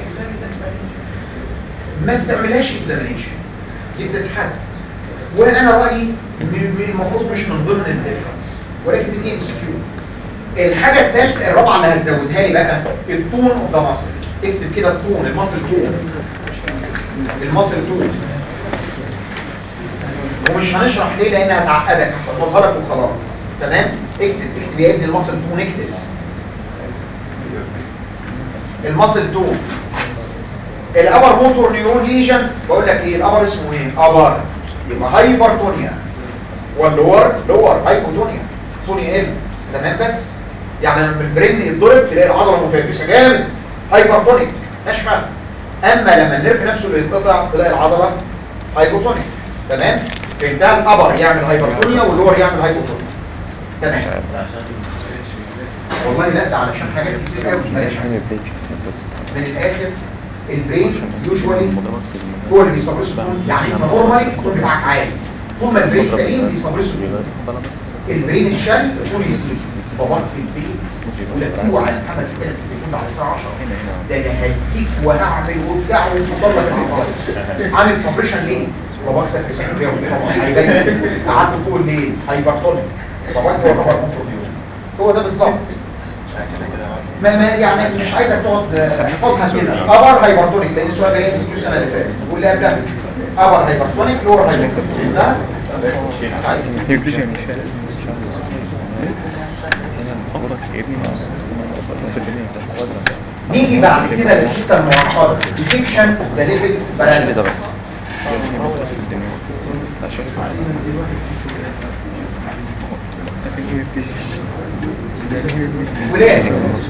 ما بتعملهاش اكزامينيشن، دي بتتحس، وانا رايي ان المفروض مش من ضمن الديفرنس، ولكن دي ام اس كيو. الحاجه الثالثه الرابعه اللي هتزودها لي بقى التون اوف ذا ماسل. اكتب كده التون، الماسل تون، الماسل تون. ومش هنشرح ليه لانها هتعقدك، هحفظها لك وخلاص. تمام. اكتب يا ابني الماسل تون، اكتب الماسل تون. الابر موتور نيورون ليجن، بقول لك ايه الابر اسمه ايه؟ ابر، يبقى هايبرتونيا، واللور لور هايبوتونيا، تونيا ال. تمام. بس يعني لما البرين يتضرب تلاقي العضله متيبسه جامد، هايبرتونيك ناشفه. اما لما النيرف نفسه اللي يتقطع تلاقي العضله هايبوتونيك. تمام. فده الابر يعمل هايبرتونيا واللور يعمل هايبوتونيا. تمام. والله لا ده علشان حاجات كتير قوي من الاخر. البرين يوجوالي هو اللي بيسبرس التون، يعني انت نورمالي التون بتاعك عالي، طول ما البرين سليم بيسبرس التون. البرين اتشال التون يزيد. باباك في البيت ولا اوعى محمد كده في التليفون على الساعه 10 ده انا هديك وهعمل وبتاع وتطلع في عامل سبريشن ليه؟ باباك سافر سكندريه هيبين قعدت طول الليل هايبرتونيك. باباك هو طبعا كنترول، هو ده بالظبط. ما يعني مش عايزك تقعد احفظها كده. ابر هايبرتونيك لان السؤال ده جاي في السنه اللي فاتت، واللي قبلها ابر هايبرتونيك لور هايبرتونيك. ده نيجي بعد كده للحته المعقده، ديتكشن اوف ذا ليفل بالانس. ولاد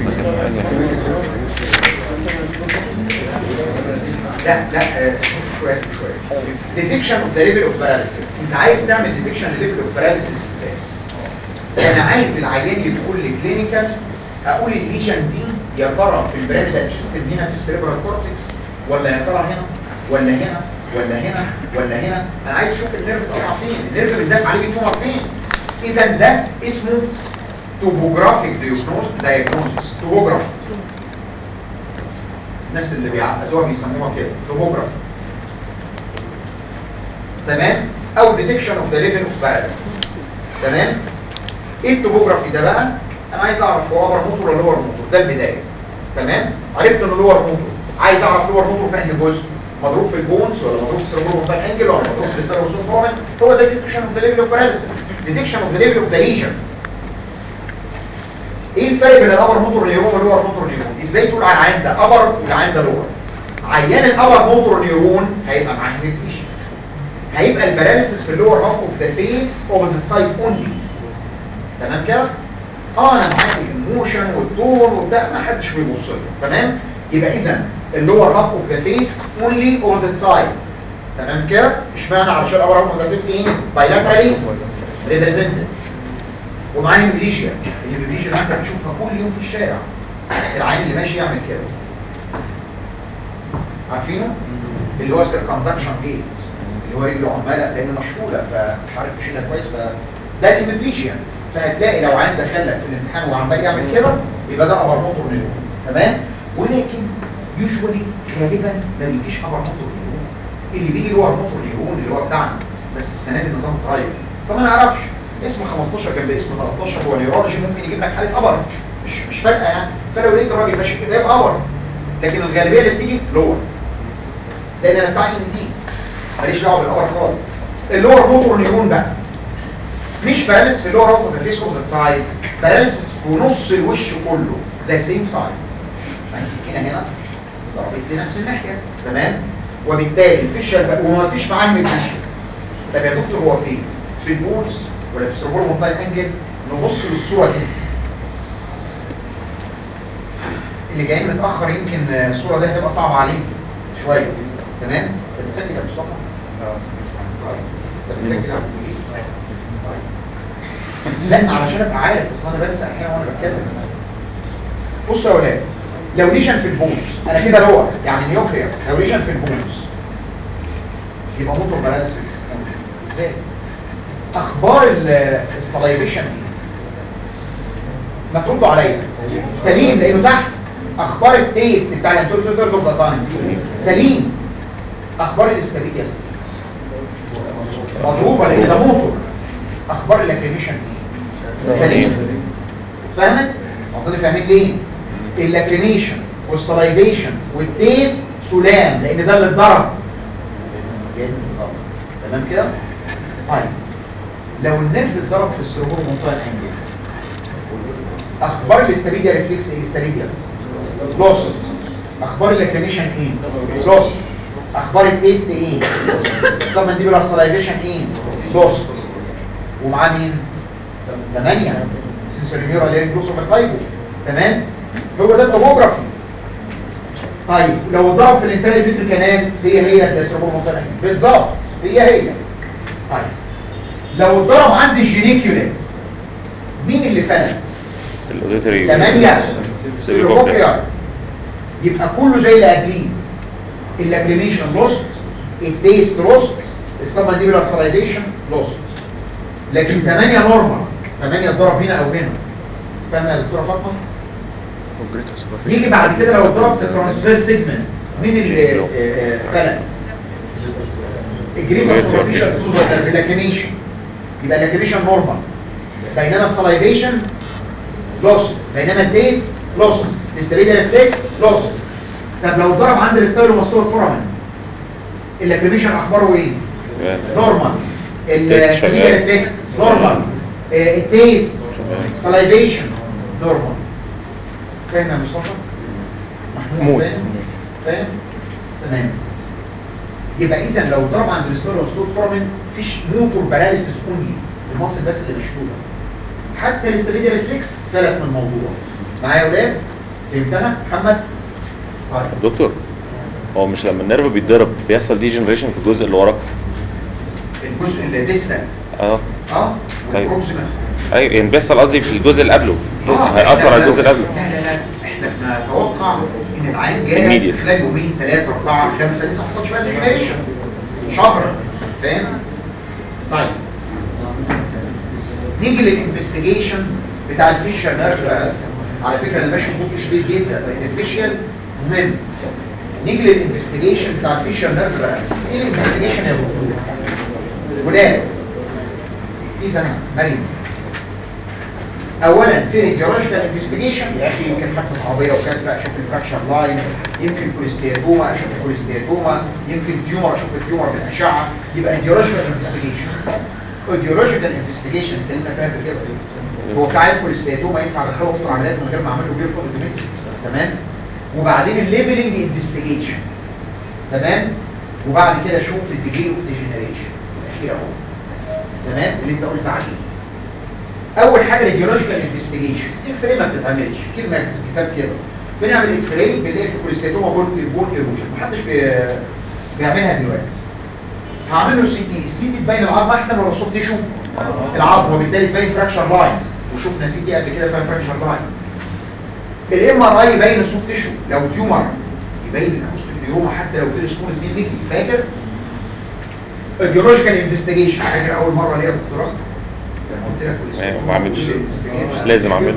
لا شويه ديتكشن اوف ذا ليفل اوف باراليسيس. انت عايز تعمل ديتكشن لليفل اوف باراليسيس ازاي؟ انا عايز العيان يدخل لي كلينيكال اقول الليجن دي يا ترى في البريميدال سيستم هنا في السيريبرال كورتكس، ولا يا ترى هنا ولا هنا ولا هنا ولا هنا. انا عايز اشوف النيرف اتقطع فين، النيرف بيداس عليه بيتومر فين. اذا ده اسمه توبوجرافيك دايجنوستس. توبوجرافي الناس اللي بيعقدوها بيسموها كده توبوجرافي، تمام؟ او ديتكشن اوف ذا ليفل اوف باراليسيس. تمام؟ ايه التوبوجرافي ده بقى؟ انا عايز اعرف هو ابر موتور ولا لور موتور، ده البدايه. تمام؟ عرفت انه لور موتور، عايز اعرف لور موتور في انهي جزء، مضروب في البونز ولا مضروب في السيربرو باك انجل ولا مضروب في السيربرو فورمن. هو ده ديتكشن اوف ذا ليفل اوف باراليسيس، ديتكشن اوف ذا ليفل اوف ذا ليجن. ايه الفرق بين الابر موتور نيورون واللور موتور نيورون؟ ازاي تقول على العين ده ابر والعين ده لور؟ عيان الابر موتور نيورون هيبقى معاه هيميبليشن، هيبقى الباراليسيس في اللور هاف اوف ذا فيس اوبوزيت سايد اونلي. تمام كده؟ انا معاك الموشن والتون وبتاع ما حدش بيبص له. تمام؟ يبقى اذا اللور هاف اوف ذا فيس اونلي اوبوزيت سايد. تمام كده؟ اشمعنى؟ علشان الابر هاف اوف ذا فيس ايه؟ بايلاترالي ريبريزنتد ومعاه هيميبليشيا. الهيميبليشيا اللي انت بتشوفها كل يوم في الشارع، العين اللي ماشي يعمل كده، عارفينه؟ اللي هو سيركمدكشن جيت، اللي هو رجله عماله لان مشغوله فمش عارف يشيلها كويس، فده الهيميبليشيا. فهتلاقي لو عين دخلك في الامتحان وعمال يعمل كده يبقى ده ابر موتور نيورون. تمام؟ ولكن يوجوالي غالبا ما بيجيش ابر موتور نيورون، اللي بيجي هو موتور نيورون اللي هو بتاعنا، بس السنه دي النظام اتغير فما نعرفش اسم 15 جنب اسم 13 هو نيورولوجي ممكن يجيب لك حاله ابر، مش فارقه يعني. فلو لقيت الراجل ماشي كده يبقى ابر، لكن الغالبيه اللي بتيجي لور، لان انا بتاعي ان تي ماليش دعوه بالابر خالص. اللور موتور نيورون بقى مش باراليس في اللور اوف ذا فيس اوف ذا سايد، باراليسيس في نص الوش كله، ده سيم سايد. يعني السكينه هنا ضربت لي نفس الناحيه. تمام؟ وبالتالي الفيشل بقى وما فيش معاه ميديشن. طب يا دكتور هو فين؟ في البولز ولا في السيربرو مونتاين انجل؟ نبص للصوره دي اللي جاي متاخر، يمكن الصوره دي هتبقى صعبه عليك شويه. تمام؟ انت بتسجل يا مصطفى؟ انت بتسجل يا لا علشان ابقى عارف، اصل انا بنسى احيانا وانا بتكلم. بصوا يا ولاد، لو ليشن في البونز انا كده لور يعني نيوكليوس، لو ليشن في البونز يبقى موتور باراليسيس. ازاي؟ اخبار السلايفيشن ما تردوا عليا سليم لانه تحت. اخبار التيست بتاع الانتورتور اوف ذا تايم سليم. اخبار الاستابيليتي مضروبه لان ده موتور. اخبار اللاكريميشن سليم. فاهمت؟ اظن فاهمين ليه؟ اللاكريميشن والسلايفيشن والتيست سلام لان ده اللي اتضرب. تمام كده؟ طيب لو النيرف اتضرب في السيربرو مونتاين انجل، اخبار الاستابيليا ريفلكس ايه؟ الاستابيلياس لوسس. اخبار اللاكريميشن ايه؟ لوسس. اخبار التيست ايه؟ السبمنديبولار سلايفيشن ايه؟ لوسس. ومعاه مين؟ 8 سنسوريميورال ليرنج لوس اوف التايبو. تمام؟ هو ده التوبوجرافي. طيب لو ضرب في الانترنال فيتري كانال هي السيربرو مونتاين انجل بالظبط، هي طيب لو اتضرب عند الجينيكيولات مين اللي فلت؟ الاوديتري 8 سيربروكيار. يبقى كله زي اللي قبليه، اللاكريميشن لوست، التيست لوست، السبمنديبولار سلايفيشن لوست، لكن 8 نورمال. 8 اتضرب هنا او هنا. فاهمه يا دكتوره فاطمه؟ نيجي بعد كده لو اتضرب في الترانسفير سيجمنت مين اللي فلت؟ الجريد سوبرفيشال اللاكريميشن، يبقى اللاكريميشن نورمال، بينما السلايفيشن لوست، بينما التيست لوست، الاستابيليا ريفلكس لوست. طب لو اتضرب عند الستايلوماستويد فورامين اللاكريميشن اخباره ايه؟ نورمال، الاستابيليا ريفلكس نورمال، التيست سلايفيشن نورمال. فاهم يا مصطفى؟ محمود فاهم؟ تمام. يبقى اذا لو ضرب عند الستايلوماستويد فورامين مفيش موتور باراليسيس اونلي، المصل بس اللي مشلوله، حتى الاستابيليا ريفلكس فلت من الموضوع. معايا يا ولاد؟ فهمتها محمد؟ دكتور هو مش لما النيرف بيتضرب بيحصل دي جنريشن في الجزء اللي ورا؟ الجزء اللي ديستال والبروكسيمال ايوه يعني بيحصل قصدي في الجزء اللي قبله هيأثر على الجزء اللي قبله. لا احنا بنتوقع ان العين جايه خلال يومين 3 4 5 لسه ما حصلش بقى ديجنريشن شهر. فاهم؟ طيب نيجي للانفستيجيشنز بتاع الفيشال نيرف باراليسيس. على فكره انا ماشي ببطء شديد جدا لان الفيشال مهم. نيجي للانفستيجيشن بتاع الفيشال نيرف باراليسيس. ايه الانفستيجيشن يا دكتور؟ ولاد اذا مريم اولا في راديولوجيكال انفستيجيشن، يا اخي يمكن حادثه عربيه وكسره اشوف الفراكشر لاين، يمكن كوليستياتوما اشوف الكوليستياتوما، يمكن تيومر اشوف التيومر بالاشعه، يبقى راديولوجيكال انفستيجيشن. راديولوجيكال انفستيجيشن انت فاهم كده هو بتاع الكوليستياتوما ينفع ادخله في عمليات من غير ما اعمل له بير فوتومتري، تمام؟ وبعدين الليبلنج انفستيجيشن، تمام؟ وبعد كده اشوف الديجري اوف ديجنريشن الاخير اهو، تمام؟ اللي انت قلت عليه. اول حاجه راديولوجيكال انفستيجيشن، اكس راي ما بتتعملش، كلمه في الكتاب كده بنعمل اكس راي بنلاقي في الكوليستياتوما بون ايروجن، محدش بيعملها دلوقتي. هعمل له سي تي، السي تي تبين العظم احسن ولا السوفت تيشو؟ العظم، وبالتالي تبين فراكشر لاين، وشفنا سي تي قبل كده فيها فراكشر لاين. الام ار اي يبين السوفت تيشو، لو تيومر يبين الاوستيوما حتى لو في سمول 2 مللي، فاكر؟ راديولوجيكال انفستيجيشن، فاكر اول مره ليا دكتوراه ما عملتش، مش لازم اعمله.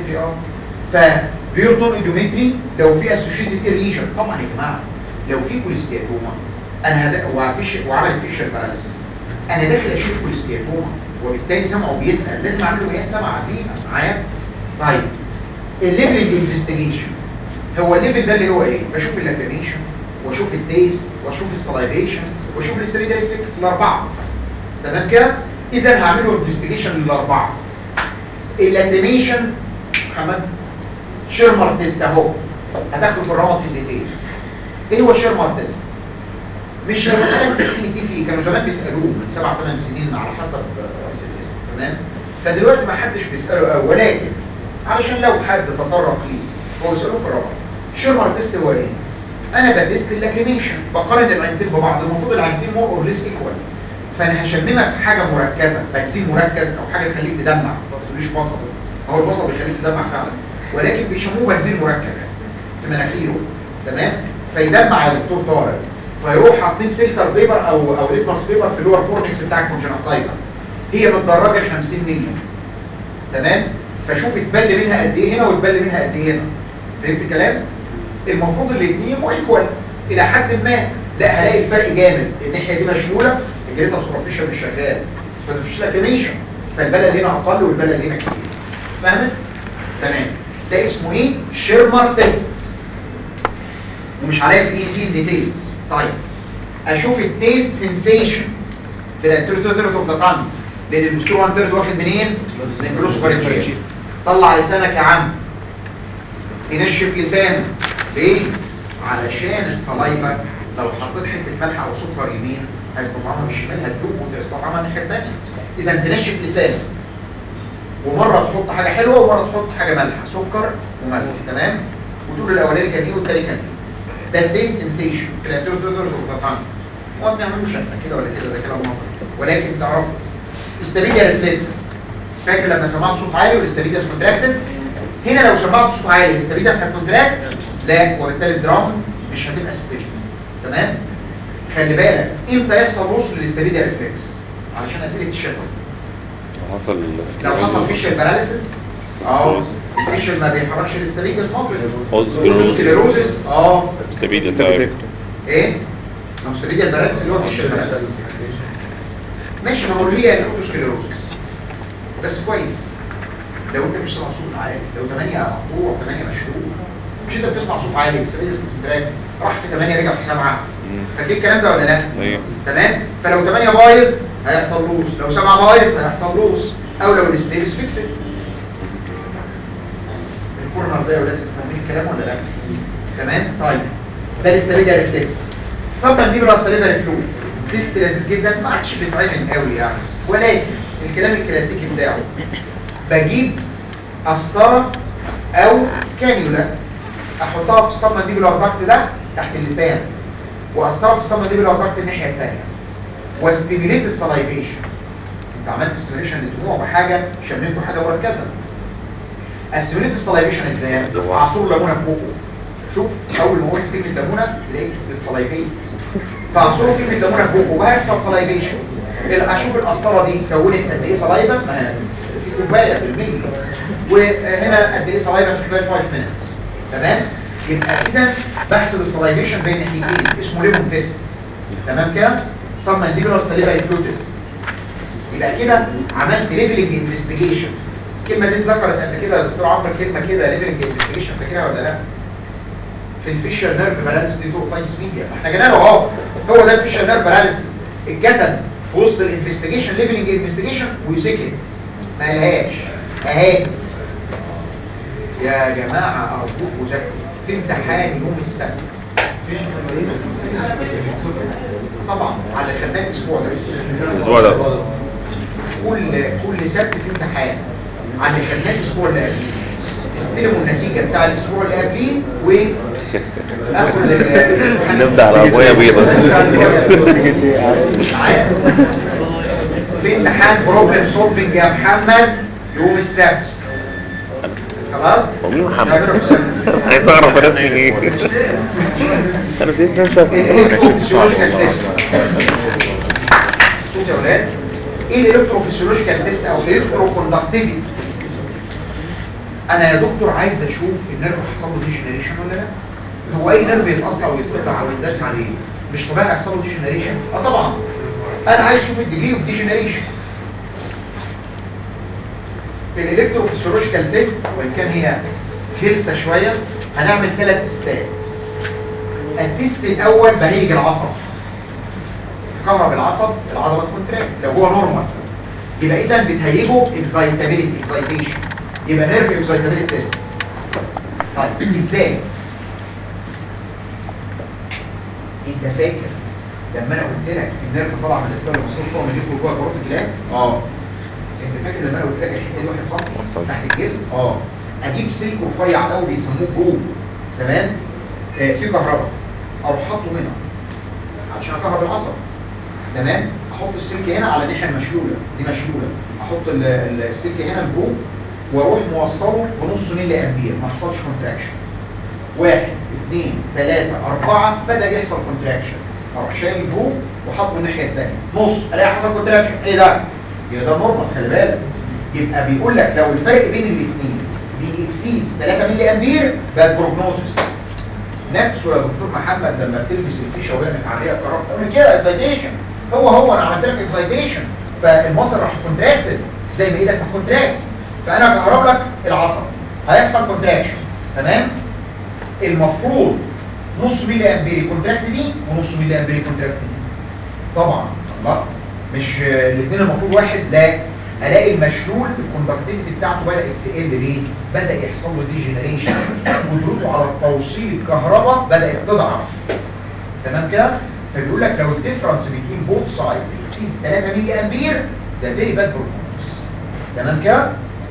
فبيرتون ايديومتري لو في اسوشيتد ايرليشن، طبعا يا جماعه لو في كوليستياتوما انا وعمل فيشر باراليسيس، انا داخل اشيل كوليستياتوما وبالتالي سمعه بيتقل، لازم اعمل له قياس سمع معايا. طيب الليفل انفستيجيشن، هو الليفل ده اللي هو ايه؟ بشوف اللاكريميشن واشوف التيست واشوف السلايفيشن واشوف الستريد ريفلكس، الاربعه، تمام كده؟ اذا هعمله انفستيجيشن للاربعه. اللاكريميشن محمد شيرمر تيست اهو، هتاخده في الرمط الديتيلز. ايه هو شيرمر تيست؟ مش هيسالك في كانوا زمان بيسالوه من 7 8 سنين على حسب رئيس القسم، تمام؟ فدلوقتي ما حدش بيساله قوي، ولكن علشان لو حد تطرق ليه هو يساله في الرمط. شيرمر تيست هو ايه؟ انا بتست اللاكريميشن، بقارن العينتين ببعض، المفروض العينتين مور اور ليس ايكوال، فانا هشممك حاجه مركزه، بنزين مركز او حاجه تخليك تدمع، ما تقوليش بصل بس، هو البصل بيخليك تدمع فعلا، ولكن بيشموه بنزين مركز في مناخيره، تمام؟ فيدمع يا دكتور طارق، فيروح حاطين فلتر بيبر او ليتمس بيبر في اللور فورنكس بتاع الكونجنكتيفا، هي متدرجه 50 مللي، تمام؟ فشوف اتبل منها قد ايه هنا واتبل منها قد ايه هنا، فهمت الكلام؟ المفروض الاثنين ايكوال الى حد ما، لا هلاقي الفرق جامد، الناحيه دي مشموله، الجريتا سوبرفيشال مش شغال، فمفيش لاكريميشن، فالبلد هنا اقل والبلد هنا كتير، فاهمت؟ تمام. ده اسمه ايه؟ شيرمر تيست، ومش عليا في ايه دي ديتيلز. طيب اشوف التيست سنسيشن بالانتيريور اوف ذا تانج، لان البوستيريور وان ثيرد واخد منين؟ من الجلوسوفارينجيال. طلع لسانك يا عم، تنشف لسانك، ليه؟ علشان الصلايبه لو حطيت حته ملح او سكر يمين هيستطعمها بالشمال هتدوب وتستطعمها الناحيه الثانيه، اذا تنشف لسانك، ومره تحط حاجه حلوه ومره تحط حاجه مالحه، سكر وملح، تمام؟ وتقول الاولاني كان ايه والثاني كان ايه. ده التيست سنسيشن في الانتيريور اوف ذا تانج، ما بنعملوش احنا كده ولا كده، ده كلام نظري، ولكن تعرفوا استابيديا ريفلكس، فاكر لما سمعت صوت عالي والاستابيديا كونتراكتد؟ هنا لو سمعت صوت عالي الاستابيديا هتكونتراكت، لا، وبالتالي الدرام مش هتبقى ستيبل، تمام؟ خلي بالك امتى يحصل وصل للاستابيديا ريفلكس علشان اسئله الشفوي. لو حصل فيشل باراليسيس، الفيشل ما بيحركش الاستابيديا مصر، سكليروزس، استابيديا تعب ايه؟ الاستابيديا الباراليسيس اللي هو فيشل باراليسيس، ماشي، ما هو هي السكليروزس، بس كويس لو انت مش سامع صوت عالي، لو 8 مقطوع 8 مشلول، مش انت بتسمع صوت عالي السيريس كونتراكت راح في 8 رجع في 7، فاكر الكلام ده ولا لا؟ ايوه تمام. فلو 8 بايظ هيحصل لوس، لو 7 بايظ هيحصل لوس، او لو الستيريس فيكسد. الكورنر ده يا ولاد فاهمين الكلام ولا لا؟ تمام. طيب ده الاستابيديا ريفلكس. السبمنديبولار ساليفري فلويد تيست لذيذ جدا، ما عادش بيتعمل قوي يعني، ولكن الكلام الكلاسيكي بتاعه بجيب قسطره او كانيولا احطها في السبمنديبولار داكت ده تحت اللسان، وقسطره في السبمنديبولار داكت الناحيه الثانيه، واستيميليت السلايفيشن. انت عملت ستيميليشن للدموع بحاجه شميته حاجه مركزه. استيميليت السلايفيشن ازاي؟ عصور ليمونه في بقه. شوف اول ما قلت كلمه ليمونه تلاقيك بتسلايفيت، فعصور كلمه ليمونه في بقه وهيحصل سلايفيشن. اشوف القسطره دي كونت قد ايه سلايفا، في كوبايه بالملي، وهنا قد ايه سلايفا في خلال 5 minutes. تمام؟ يبقى اذا بحسب السلايفيشن بين ناحيتين اسمه ليمون تيست. تمام كده؟ سبمانديبولار ساليفا فلو تيست. يبقى كده عملت ليفلنج انفستيجيشن. الكلمه دي اتذكرت قبل كده يا دكتور عمرو، كلمه كده ليفلنج انفستيجيشن، فاكرها ولا لا؟ في الفيشر نيرف بالانس دي تو تايمز ميديا، احنا جينا له اهو. هو ده الفيشر نيرف بالانس اتكتب في وسط الانفستيجيشن ليفلنج انفستيجيشن وسكت ما قالهاش اهي. يا جماعه ارجوكوا ذاكروا في امتحان يوم السبت طبعا على خلال الاسبوع ده كل سبت في امتحان على خلال الاسبوع اللي قبليه. استلموا النتيجه بتاع الاسبوع اللي قبليه و نبدا على ابويا بيضه. في امتحان بروبلم سولفنج يا محمد يوم السبت. خلاص؟ ومين محمد؟ عايز اعرف انا اسمي ايه. انا ازاي بنسى اسمي ايه؟ صوت يا ولاد. ايه الالكتروفيسيولوجيكال تيست او الالكترو كوندكتيفيتي؟ انا يا دكتور عايز اشوف النيرف حصل له ديجنريشن ولا لا. هو اي نيرف يتاثر ويتقطع او ينداس عليه مش طبيعي يحصل له ديجنريشن؟ طبعا. انا عايز اشوف الديجري اوف ديجنريشن. في الالكتروفيسيولوجيكال تيست وان كان هي خلصه شويه هنعمل 3 تيستات. التيست الاول بهيج العصب، تكهرب العصب العضله كونتراكت لو هو نورمال، يبقى اذا بتهيجه اكزايتيشن، يبقى نيرف اكزايتابيلتي تيست. طيب ازاي؟ انت فاكر لما انا قلت لك النيرف طلع من الاسفل للمصروف فوق من يدخل جوه البروت الجلاد؟ انت فاكر لما انا قلت لك الحته دي 1 سم تحت الجلد؟ اجيب سلك رفيع قوي بيسموه جروب، تمام؟ في كهرباء اروح حاطه هنا عشان اكهرب العصب، تمام؟ احط السلك هنا على الناحيه المشلوله دي مشلوله، احط السلك هنا الجروب واروح موصله بنص ملي امبير ما حصلش كونتراكشن. 1 2 3 4 بدا يحصل كونتراكشن، اروح شايل الجروب وحطه الناحيه الثانيه نص الاقي حصل كونتراكشن. ايه ده؟ يبقى ده نورمال، خلي بالك. يبقى بيقول لك لو الفرق بين الاثنين بيكسيد 3 ملي امبير ده بروجنوزس. نفسه يا دكتور محمد لما بتلبس الفيشه وهي متعريه الكهرباء تعمل كده اكسايتيشن، هو انا عملت لك اكسايتيشن فالمصل راح كونتراكتد زي ما ايدك كونتراكت، فانا بقرب لك العصب هيحصل كونتراكشن، تمام؟ المفروض نص ملي امبير كونتراكت دي ونص ملي امبير كونتراكت دي. طبعا الله مش الاثنين المفروض واحد، لا، الاقي المشلول الكوندكتيفيتي بتاعته بدات تقل. ليه؟ بدا يحصل له ديجنريشن، قدرته على توصيل الكهرباء بدات تضعف، تمام كده؟ فبيقول لك لو الديفرنس بين بوث سايدز اكسيدز 3 ملي امبير ده فيري باد بروجنوز، تمام كده؟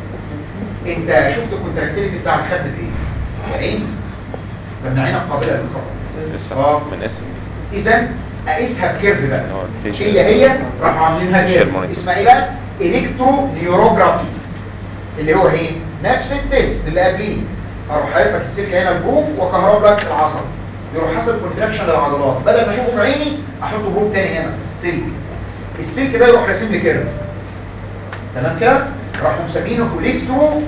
انت شفت الكونتراكتيفيتي بتاع الخد ايه؟ عين لما عينك قابله للخطا من اسم اذا اقيسها بكيرف بقى، هي راحوا عاملينها كيرف اسمها ايه بقى؟ الكترو نيوروجرافي، اللي هو ايه؟ نفس التيست اللي قبليه. اروح حاطط لك السلك هنا الجروف واكهرب لك العصب، يروح حصل كونتراكشن للعضلات، بدل ما اشوفه بعيني احط جروف تاني هنا سلك، السلك ده يروح راسم لي كيرف، تمام كده؟ راحوا مسمينه الكترو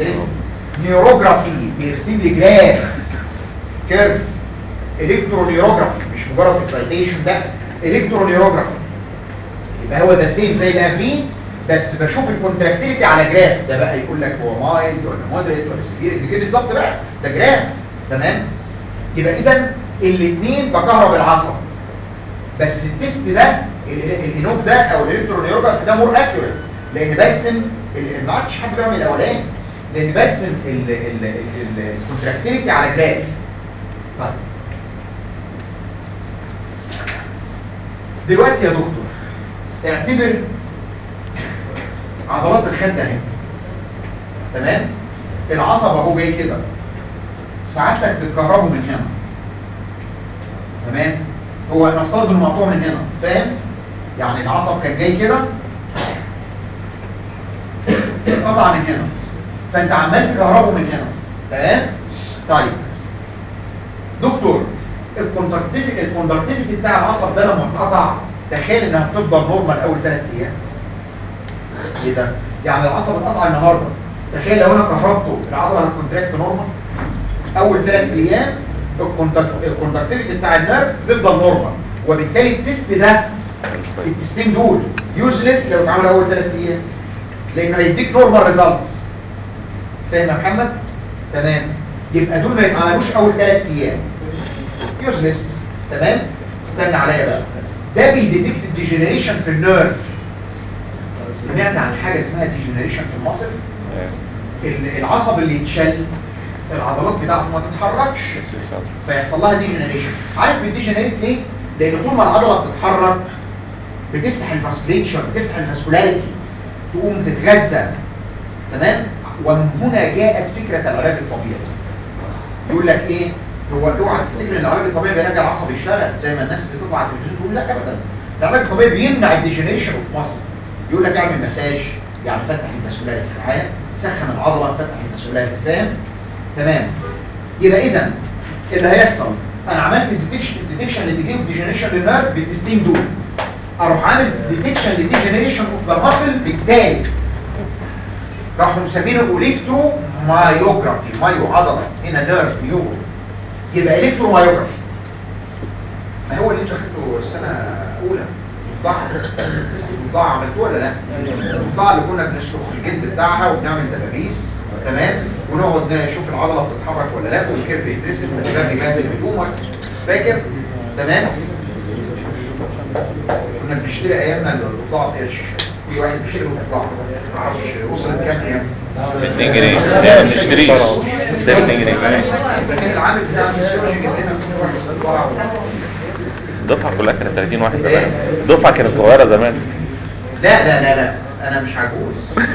نيوروجرافي، بيرسم لي جراف كيرف الكترونيوروجرافي، مش مجرد اكسايتيشن، ده الكترونيوروجرافي. يبقى هو ده سيم زي اللي قبليه بس بشوف الكونتراكتيفيتي على جراف، ده بقى يقول لك هو مايلد ولا مودريت ولا سيفير، دي بالظبط بقى ده جراف، تمام؟ يبقى اذا الاثنين بكهرب العصب، بس التست ده الانوب ده او الالكترونيوروجرافي ده مور اكيوريت، لان برسم ما عادش حد بيعمل الاولاني، لان برسم الكونتراكتيفيتي على جراف. طيب دلوقتي يا دكتور اعتبر عضلات الخد اهي، تمام؟ العصب اهو جاي كده، ساعتك بتكهربه من هنا، تمام؟ هو نفترض انه مقطوع من هنا، فاهم؟ يعني العصب كان جاي كده اتقطع من هنا، فانت عمال تكهربه من هنا، تمام؟ طيب دكتور الكوندكتيفيتي بتاع العصب ده لما اتقطع تخيل انها بتفضل نورمال اول 3 ايام. ايه ده؟ يعني العصب اتقطع النهارده تخيل لو انا كهربته العضله هتكونتراكت نورمال اول 3 ايام، الكوندكتيفيتي بتاع النيرف تفضل نورمال، وبالتالي التست ده التستين دول يوزلس لو اتعمل اول 3 ايام، لانه هيديك نورمال ريزلتس. فاهم يا محمد؟ تمام. يبقى دول ما يتعملوش اول 3 ايام، يوزلس. تمام. استنى عليا بقى، ده بيديتكت الديجنريشن في النيرف. سمعت عن حاجه اسمها ديجنريشن في المصل؟ العصب اللي يتشل العضلات بتاعته ما تتحركش فيحصل لها ديجنريشن. عارف بتديجنريت ليه؟ لان طول ما العضله بتتحرك بتفتح الفاسكوليتشر، بتفتح الفاسكولاريتي، تقوم تتغذى. تمام. ومن هنا جاءت فكره العلاج الطبيعي. يقول لك ايه؟ هو اوعى تفتكر ان العلاج الطبيعي بيرجع العصب يشتغل زي ما الناس بتطلع على التلفزيون تقول. لا ابدا، العلاج الطبيعي بيمنع الديجنريشن في مصر. يقول لك اعمل مساج، يعني فتح الفاسكولاريتي معايا، سخن العضله، فتح الفاسكولاريتي. فاهم؟ تمام. يبقى اذا اللي هيحصل انا عملت الديتكشن للديجنريشن ديجنريشن للنيرف بالتستين دول، اروح عامل ديتكشن للديجنريشن اوف ذا ماسل بالتالت، راح مسمينه الكترو مايوجرافي. مايو عضله، هنا نيرف يو، يبقى الكترو مايوجرافي. ما هو اللي انتوا خدتوا السنه اولى الضاعه، تست الضاعه عملتوه ولا لا؟ الضاعه اللي كنا بنسلخ في الجلد بتاعها وبنعمل دبابيس، تمام، ونقعد نشوف العضله بتتحرك ولا لا، والكيرف يترسم والكيرف يبهدل هدومك. فاكر؟ تمام. كنا بنشتري ايامنا الضاعه بقرش، في واحد بيشتري الضاعه ما اعرفش وصلت كام ايام، 2 جنيه لا ما نشتريش بس 2 جنيه كان العامل بتاع الفسيولوجي جاب لنا الضاعه. الدفعه كلها كانت 30 واحد زمان، الدفعه كانت صغيره زمان. لا لا لا لا انا مش عجوز.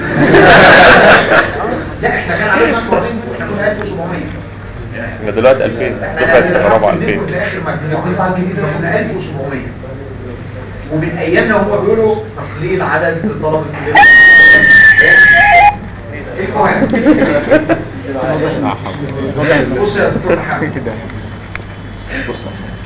لا احنا كان عددنا اكبر منكم، احنا كنا 1700. احنا دلوقتي 2000، دفعه رابعه 2000. في اخر مجموعه الدفعه الجديده كنا 1700، ومن ايامنا هم بيقولوا تقليل عدد الطلبه الكبيره. المهم بص يا دكتور محمد، بص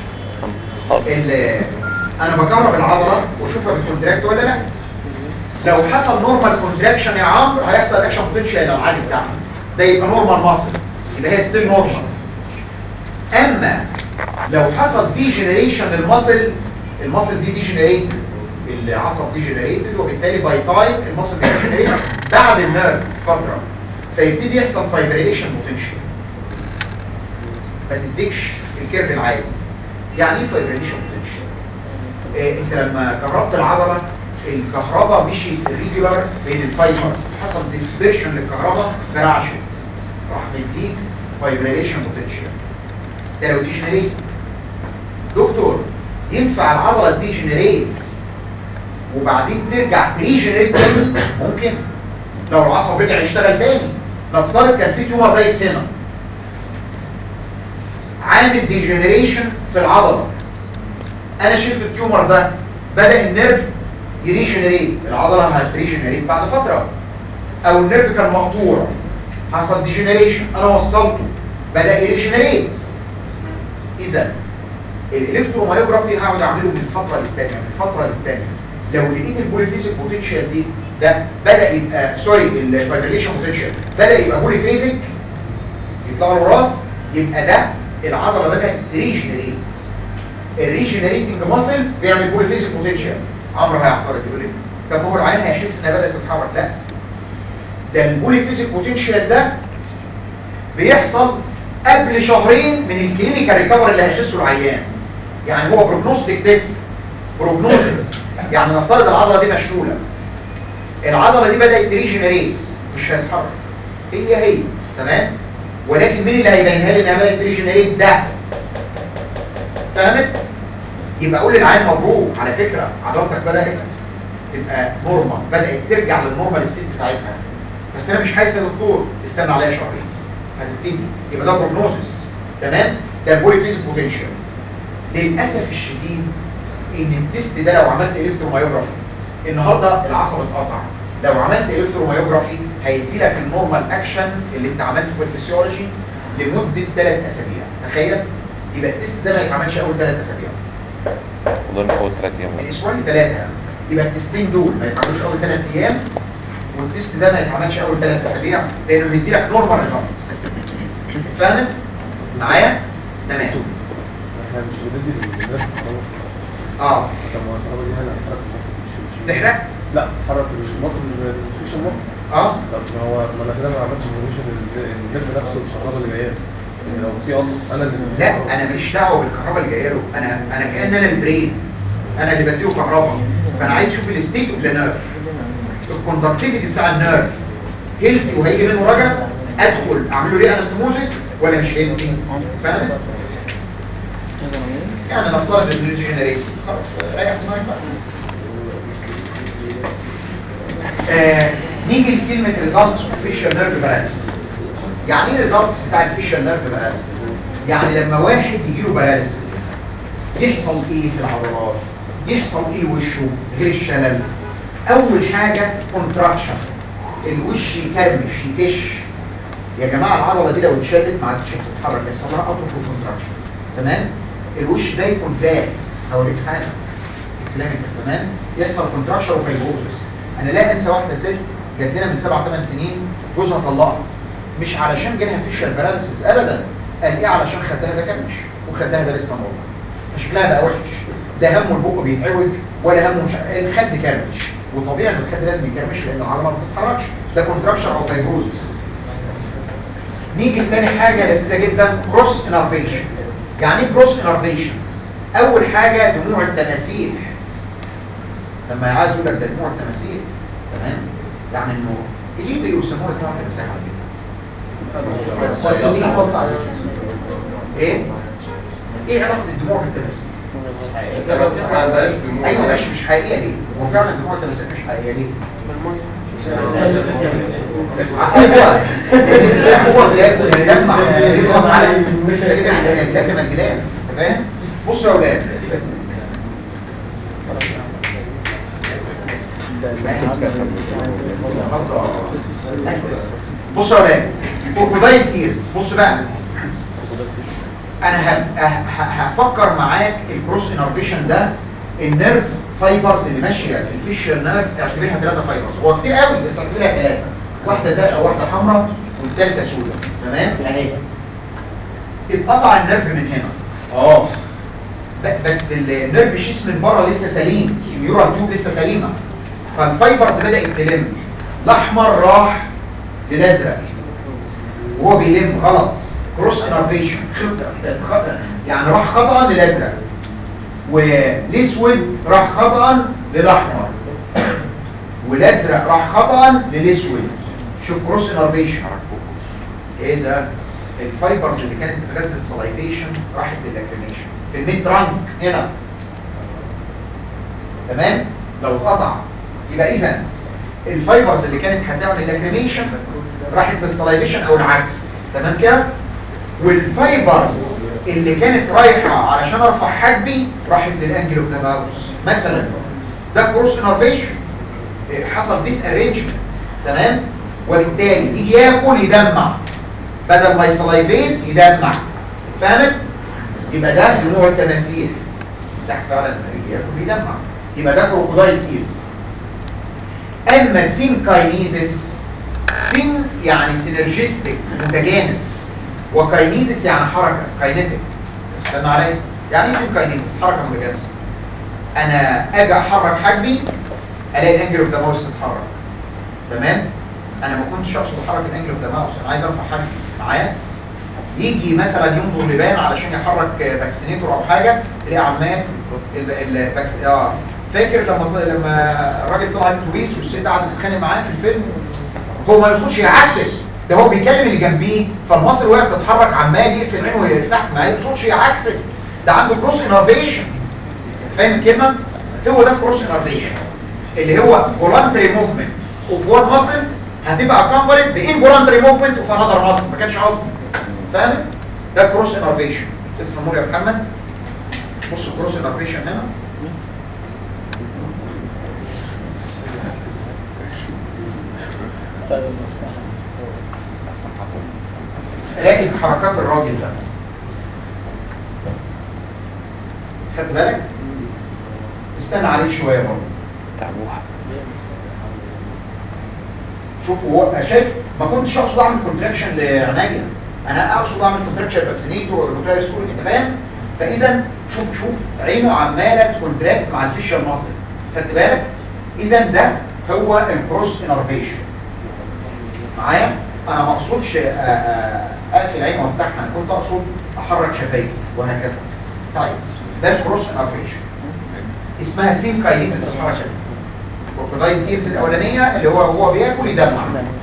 انا بجرب العضله واشوفها بتكونتراكت ولا لا. لو حصل نورمال كونتراكشن يا عمرو هيحصل اكشن بوتنشال العادي بتاعها، ده يبقى نورمال ماسل، يبقى هي ستيل نورمال. اما لو حصل ديجنريشن للماسل، الماسل دي ديجنريتد، العصب ديجنريتد، وبالتالي باي تايم الماسل ديجنريتد بعد النيرف فتره، فيبتدي يحصل فايبريشن بوتنشال، ما تديكش الكيرف العادي. يعني ايه فايبريشن بوتنشال؟ انت لما كهربت العضله الكهرباء مشيت ريجولار بين الفايبرز، حصل ديسبيرشن للكهرباء فرعشت، راح مديك فايبريشن بوتنشال. ده لو ديجنريت. دكتور ينفع العضله ديجنريت وبعدين ترجع تريجنريت تاني؟ ممكن، لو العصب رجع يشتغل تاني. نفترض كان في تيومر رئيس هنا عامل ديجنريشن في العضله، انا شلت التيومر ده، بدا النيرف يريجنريت، العضله هتريجنريت بعد فتره، او النيرف كان مقطوع حصل ديجنريشن انا وصلته بدا يريجنريت. اذا الالكترومايوجرافي هقعد اعمله من فتره للثانيه، من فتره للثانيه. لو لقيت البوليفيزيك بوتنشال دي ده بدا يبقى الفايبريشن بوتنشال بدا يبقى بوليفيزيك، يطلع له راس، يبقى ده العضله بدات تريجنريت. الريجنريتنج ماسل بيعمل بوليفيزيك بوتنشال. عمرو هيعترض يقول لي طب هو العين هيحس انها بدات تتحرك؟ لا، ده البوليفيزيك بوتنشال ده بيحصل قبل شهرين من الكلينيكال ريكفري اللي هيحسه العيان. يعني هو بروجنوستيك تيست، بروجنوزس. يعني نفترض العضله دي مشلوله، العضله دي بدات تريجنريت، مش هتتحرك هي تمام، ولكن مين اللي هيبينها لي انها بدات تريجنريت؟ ده. فهمت؟ يبقى اقول للعيان مبروك، على فكره عضلتك بدات تبقى نورمال، بدات ترجع للنورمال ستيت بتاعتها، بس انا مش حاسس يا دكتور، استنى عليا شهرين هتبتدي. يبقى ده بروجنوزس. تمام. ده البوليفيزيك بوتنشال. للاسف الشديد ان التست ده لو عملت الكترومايوجرافي النهارده العصب اتقطع، لو عملت الكترومايوجرافي هيدي لك النورمال اكشن اللي انت عملته في الفسيولوجي لمده 3 اسابيع. تخيل، يبقى التست ده ما يتعملش اول 3 اسابيع، ودول اول 3 ايام، من اسبوعين 3. يبقى التستين دول ما يتعملوش اول 3 ايام، والتست ده ما يتعملش اول 3 اسابيع لانه بيديلك نورمال ريزلتس. فاهم معايا؟ تمام. احنا مش بندي للناس خلاص. طب ما الكهرباء دي هنا هتحرك المصل تحرق؟ لا حرك المصل مفيش المصل. طب ما هو ما انا كده ما عملتش ايفولوشن النيرف نفسه الكهرباء اللي جايه يعني لو في انا اللي لا انا ماليش دعوه بالكهرباء اللي جايه له، انا كأن انا البرين، انا اللي بديه كهرباء. فانا عايز اشوف الستيت اوف ذا نيرف، الكوندكتيفيتي بتاع النيرف هيلثي وهيجي منه رجع، ادخل اعمل له ايه انستموزيس ولا مش هيلثي؟ فاهم؟ يعني نفترض ان الجنريت خلاص ريح دماغك بقى. نيجي لكلمه ريزلتس اوف فيشال نيرف باراليسيس. يعني ايه ريزلتس بتاع الفيشال نيرف باراليسيس؟ يعني لما واحد يجي له باراليسيس يحصل ايه في العضلات؟ يحصل ايه لوشه غير الشلل؟ اول حاجه كونتراكشن، الوش يكرمش يكش. يا جماعه العضله دي لو اتشلت ما عادش بتتحرك، يحصل لها اتروفي كونتراكشن. تمام؟ الوش ده يكون فات، هوريك حاجه كلامك. تمام؟ يحصل كونتراكشن وفايبروزس. انا لا انسى واحده ست جات لنا من 7-8 سنين جوزها طلقها، مش علشان جالها فيشال باراليسيس ابدا، قال ايه؟ علشان خدها ده كرمش وخدها ده لسه موجود، فشكلها بقى وحش. ده همه البق بيتعوج ولا همه الخد كرمش، وطبيعي ان الخد لازم يكرمش لان العضله ما بتتحركش، ده كونتراكشن او فايبروزس. نيجي لتاني حاجه لذيذه جدا، كروس انرفيشن. يعني ايه كروس انرفيشن؟ اول حاجه دموع التماسيح. لما عايز يقول لك ده دموع التماسيح، تمام؟ يعني انه ليه بيسموه دموع التماسيح على فكره؟ ايه علاقه الدموع بالتماسيح؟ ايوه ماشي، مش حقيقيه ليه؟ هو فعلا دموع التماسيح مش حقيقيه ليه؟ ايوه هو بيجمع يضغط على اللكمه الجلاد. فاهم؟ بصوا يا اولاد، بصوا يا اولاد، كروكودايل تيرز. بص بقى، انا هفكر معاك الكروس انرفيشن ده. النيرف فايبرز اللي ماشيه في الفيشال نيرف اعتبرها 3 فايبرز، هو كتير قوي بس اعتبرها 3، واحده زرقاء وواحده حمراء والثالثه سوداء. تمام؟ اهي اتقطع النيرف من هنا بس النيرف شيس من بره لسه سليم، النيورال تيوب لسه سليمه، فالفايبرز بدات تلم. الاحمر راح للازرق وهو بيلم غلط، كروس انرفيشن، يعني راح خطأ للازرق، والاسود راح خطأ للاحمر، والازرق راح خطأ للاسود. شوف كروس انرفيشن. ايه ده؟ الفايبرز اللي كانت بتغذي السلايفيشن راحت للاكريميشن في الميد ترانك هنا. تمام؟ لو اتقطع يبقى اذا الفايبرز اللي كانت هتعمل الاكريميشن راحت للسلايفيشن او العكس. تمام كده؟ والفايبرز اللي كانت رايحه علشان ارفع حاجبي راحت للانجل اوف ذا ماوس مثلا. ده كروس انرفيشن، حصل ديس ارينجمنت. تمام؟ وبالتالي يجي ياكل يدمع بدل ما يسلايفيت يدمع. فاهمت؟ يبقى ده دموع التماسيح، مساحه فعلا لما يجي ياكل يدمع، يبقى ده كروكودايل تيرز. اما سينكاينيزيس، سين يعني سينرجيستيك متجانس، وكاينيزيس يعني حركه كاينيتيك. استنى عليا، يعني ايه سينكاينيزيس؟ حركه متجانسه. انا اجي احرك حاجبي الاقي الانجل اوف ذا ماوس تتحرك. تمام؟ انا ما كنتش اقصد احرك الانجل اوف ذا ماوس، انا عايز ارفع حاجبي معايا. يجي مثلا ينظر لبان علشان يحرك فاكسينيتور او حاجه، تلاقي عمال فاكر لما الراجل طلع الاتوبيس والست قعدت تتخانق معاه في الفيلم، هو ما يقصدش يعكس، ده هو بيكلم اللي جنبيه، فالمصري وهي بتتحرك عمال يقفل عينه ويفتح، ما يقصدش يعكس، ده عنده كروس انرفيشن. فاهم الكلمه؟ هو ده كروس انرفيشن اللي هو فولانتري موفمنت اوف وان ماسل هتبقى اكمبلت بانفولانتري موفمنت اوف انذر ماسل، ما كانش قصدي. فاهم؟ ده كروس انرفيشن. تفهموا يا محمد؟ بص الكروس انرفيشن هنا راقب حركات الراجل ده، خد بالك؟ استنى عليك شويه برضه. تعبوها. شوف هو شايف، ما كنتش اقصد اعمل كونتراكشن لعناية، انا اقصد اعمل كونتراكشن فاكسينيتور ولا سكول، انت فاهم؟ فاذا شوف عينه عماله تكونتراكت مع الفيشال ماسل، خدت بالك؟ اذا ده هو الكروس انرفيشن معايا. انا ما اقصدش اقفل عينه وافتحها، انا كنت اقصد احرك شفايفي وهكذا. طيب ده الكروس انرفيشن، اسمها سينكاينيسيس الحركه. الكروكودايل تيرز الاولانيه اللي هو بياكل يدمع.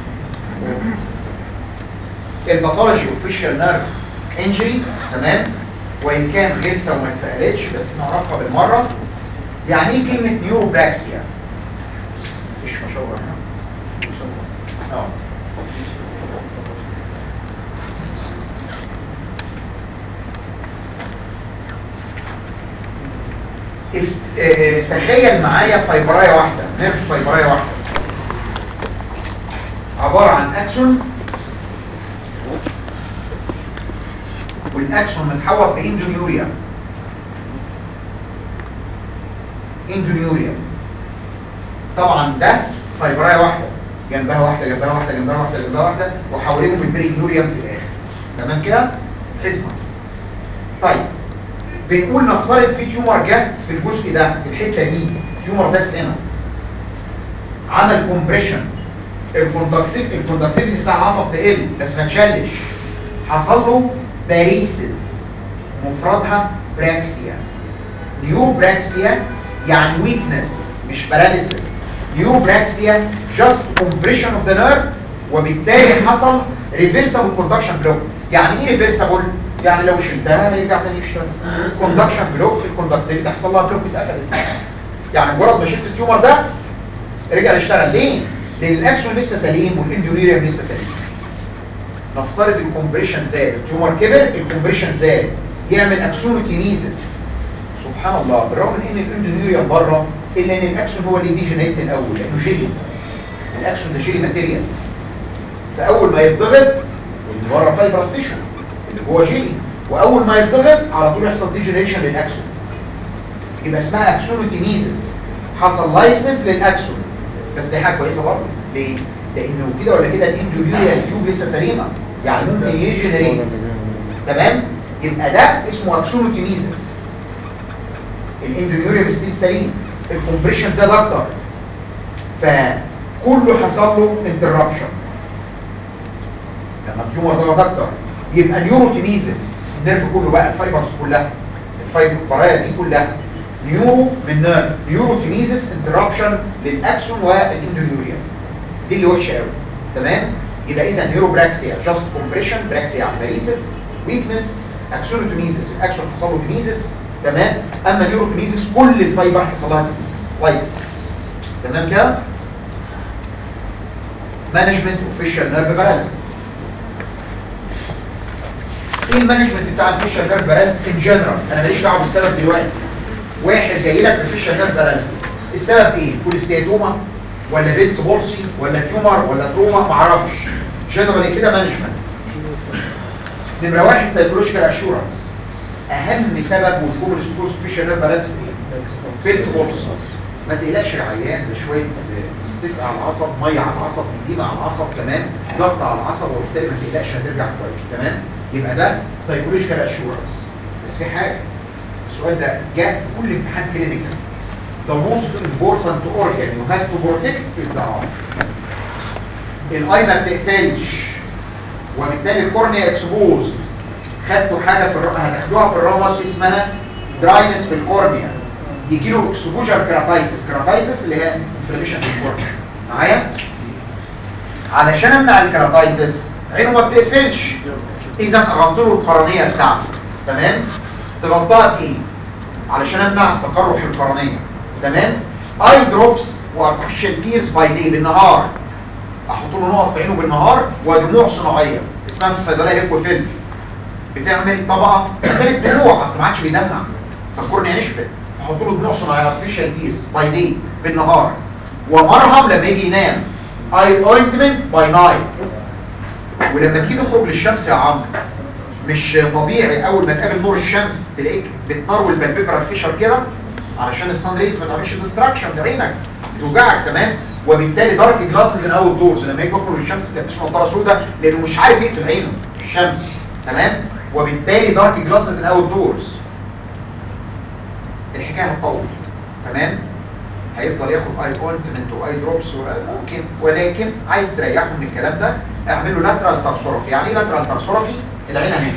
الباثولوجي اوفيشال نيرف انجري، تمام، وان كان غلسه وما اتسالتش بس نعرفها بالمره. يعني ايه كلمه نيوروبراكسيا؟ مش مشهوره هنا تخيل معايا فايبرايه واحده، نيرف فايبرايه واحده عباره عن اكسون، والاكسون متحوط باندونيوريا. اندونيوريا طبعا ده فايبرايه واحده، جنبها واحده جنبها واحده جنبها واحده جنبها واحده، وحواليهم البرينيوريوم في الاخر، تمام كده؟ حزمه. طيب بنقول نفترض في تيومر جه في الجزء ده، في الحته دي، تيومر بس هنا عمل كومبريشن، الكوندكتيفيتي بتاع العصب تقل بس ما تشلش، حصل له باريسيس، مفردها براكسيا. نيوبراكسيا يعني ويكنس مش باراليسيس. نيوبراكسيا جاست كومبريشن اوف ذا نيرف، وبالتالي حصل ريفرسبل كوندكشن بلوك. يعني ايه ريفرسبل؟ يعني لو شلتها هيرجع تاني يشتغل. كوندكشن بلوك، الكوندكتيفيتي حصل لها بلوك، اتقفلت. يعني مجرد ما شلت التيومر ده رجع يشتغل. ليه؟ لان الاكسون لسه سليم والاندوريوم لسه سليم. نفترض الكومبريشن زاد، التيومر كبر، الكومبريشن زاد، يعمل اكسونوكينيزيس. سبحان الله، بالرغم من ان الاندونيوريوم بره الا ان الاكسون هو اللي ديجنريت الاول، لانه جيلي. الاكسون ده جيلي ماتيريال، فاول ما يتضغط اللي بره فايبرس تيشو اللي جوه جيلي، واول ما يتضغط على طول يحصل ديجنريشن للاكسون، يبقى اسمها اكسونوكينيزيس. حصل لايسنس للاكسون، بس دي حاجه كويسه برضه. ليه؟ لانه كده ولا كده الاندونيوريال تيوب لسه سليمه، يعني ممكن يجنريت، تمام؟ يبقى ده اسمه اكسونوكينيزيس. الاندونيوريال ستيل سليم، الكومبريشن زاد اكتر، فكله حصل له انتربشن. لما التيومر ضغط اكتر يبقى نيوروكينيزيس، النيرف كله بقى، الفايبرز كلها، الفايبرايه دي كلها نيورو من نيرف، نيوروكينيزيس انتربشن للاكسون والاندونيوريال، دي اللي وحشه قوي، تمام؟ يبقى اذا نيوروبراكسيا جاست كومبريشن، براكسيا باريسيس، ويكنس، اكسونوكينيزيس الاكسون حصل له كينيزيس، تمام؟ اما نيوروكينيزيس كل الفايبر حصل لها كينيزيس، كويس، تمام كده؟ مانجمنت اوفيشال نيرف باراليسيس. ايه المانجمنت بتاع الفيشال نيرف باراليسيس ان جنرال؟ انا ماليش دعوه بالسبب دلوقتي. واحد جاي لك بالفيشال نيرف باراليسيس، السبب ايه؟ كوليستياتوما ولا بيتس بولسي ولا تيومر ولا تروما؟ معرفش. جنرالي كده مانجمنت. نمره واحد سايكولوجيكال اشورنس. اهم سبب والكومن سكوز فيشال نيرف باراليسيس ايه؟ بيتس بولسي. ما تقلقش العيان ده شويه استسقى على العصب، ميه على العصب، اديمه على العصب، تمام؟ ضغط على العصب، وبالتالي ما تقلقش هترجع كويس، تمام؟ يبقى ده سايكولوجيكال اشورنس. بس في حاجه، السؤال ده جاء في كل امتحان كلينيكال. The most important organ you have to protect is the eye. الاي ما بتقتلش، وبالتالي الكورنيا اكسبوز. خدتوا حاجه في هتاخدوها في الرمز اسمها دراينس في الكورنيا، يجي له اكسبوجر كراتايتس. كراتايتس اللي هي انفلاميشن في الكورنيا، معايا؟ علشان امنع الكراتايتس عينه ما بتقفلش، اذا اغطي له القرنيه بتاعته، تمام؟ تغطيها بايه؟ علشان امنع تقرح القرنيه، تمام؟ اي دروبس وارتفيشال تيرز باي داي، بالنهار احط له نقط في عينه بالنهار، ودموع صناعيه اسمها في الصيدليه ايكوفيل، بتعمل طبقه كانت دموع، اصل ما عادش بيدمع فالكورنيا نشفت، احط له دموع صناعيه ارتفيشال تيرز باي داي بالنهار، ومرهم لما يجي ينام اي اوينتمنت باي نايت. ولما تيجي تخرج للشمس يا عمرو، مش طبيعي اول ما تقابل نور الشمس تلاقيك بتنور بالبيبرال فيشر كده، علشان الصن ريز ما تعملش ديستراكشن لعينك، توجعك. تمام. وبالتالي دارك جلاسز الاوت دورز لما يجي يخرج الشمس تلبس نظاره سوداء لانه مش عارف يقفل عينه الشمس. تمام. وبالتالي دارك جلاسز الاوت دورز. الحكايه هتطول. تمام. هيفضل ياخد اي اونتمنت واي دروبس ممكن، ولكن عايز تريحه من الكلام ده اعمل له لاترال تارسورفي. يعني ايه لاترال تارسورفي؟ العين اهي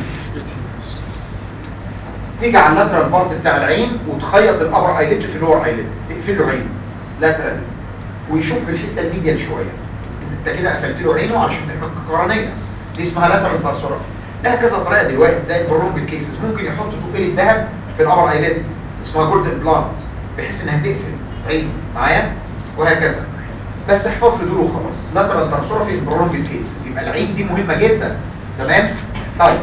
تيجي على اللاترال بارت بتاع العين وتخيط الابر ايليت في اللور ايليت تقفل له عينه لاترال ويشوف بالحته الميديال شويه. انت كده قفلت له عينه عشان تحرك القرنيه. دي اسمها لاترال تارسورفي. لها كذا طريقه دلوقتي. ده البرونج الكيسز ممكن يحط تقيل الذهب في الابر ايليت اسمها جولد امبلانت بحيث انها تقفل عينه معايا وهكذا. بس احفظ لي دول وخلاص. لاترال تارسورفي البرونج الكيسز. يبقى العين دي مهمه جدا. تمام. طيب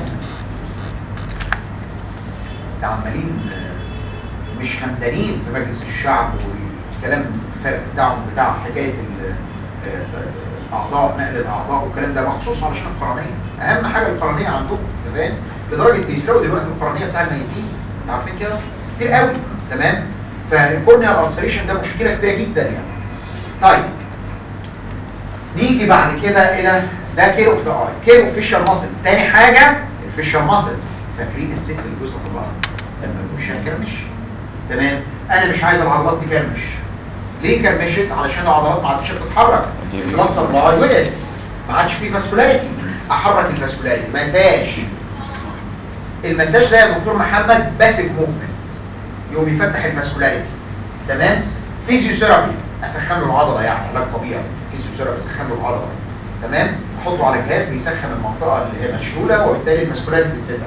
عمالين مش همدانين في مجلس الشعب والكلام الفارق بتاعهم بتاع حكايه الاعضاء نقل الاعضاء والكلام ده مخصوص علشان القرنيه. اهم حاجه القرنيه عندهم. تمام. لدرجه بيسرقوا دلوقتي القرنيه بتاع الميتين. انتوا عارفين كده كتير قوي. تمام. فالكورنيال ألسريشن ده مشكله كبيره جدا يعني. طيب نيجي بعد كده الى ده كير اوف ذا اي. كير اوف فيشر ماسل. تاني حاجه الفيشر ماسل. فاكرين الست اللي جوزها طلعها لما مش هنكرمش. تمام. انا مش عايز العضلات تكرمش. ليه كرمشت؟ علشان العضلات ما عادش بتتحرك. البلاد سبلاي وقف. ما عادش فيه فاسكولاريتي. احرك الفاسكولاريتي. مساج. المساج ده يا دكتور محمد باسيف موفمنت يقوم يفتح الفاسكولاريتي. تمام. فيزيوثيرابي اسخن له العضله يعني علاج طبيعي. فيزيوثيرابي اسخن له العضله. تمام. احطه على جهاز بيسخن المنطقه اللي هي مشلوله وبالتالي الفاسكولاريتي بتتفتح.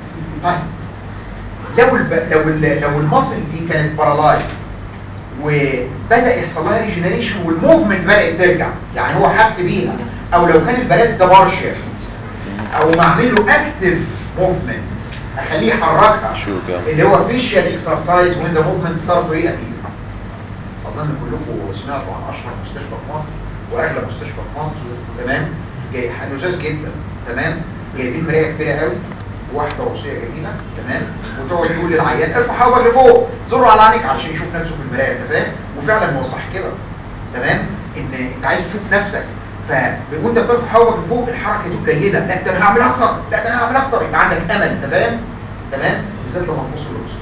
طيب لو المصل دي كانت بارالايزد وبدا يحصل لها ريجنريشن والموفمنت بدات ترجع يعني هو حس بيها او لو كان البارالايز ده بارشل او معمل له اكتف موفمنت اخليه يحركها اللي هو فيشيال اكسرسايز وين ذا موفمنت ستارت تو ريابير. اظن كلكم سمعتوا عن اشهر مستشفى في مصر واغلى مستشفى في مصر. تمام. جاي لذيذ جدا. تمام. جايبين مرايه كبيره قوي واحده روسيه جميله. تمام. وتقعد تقول للعيان ارفع حاجه لفوق زر على عينيك علشان يشوف نفسه في المرايه. انت فاهم؟ وفعلا هو صح كده. تمام. ان انت عايز تشوف نفسك وانت بترفع حاجه لفوق الحركه دي قليله. لا ده انا هعمل اكتر. لا ده انا هعمل اكتر. يبقى عندك امل. انت فاهم؟ تمام. بالذات لما تبص للوسط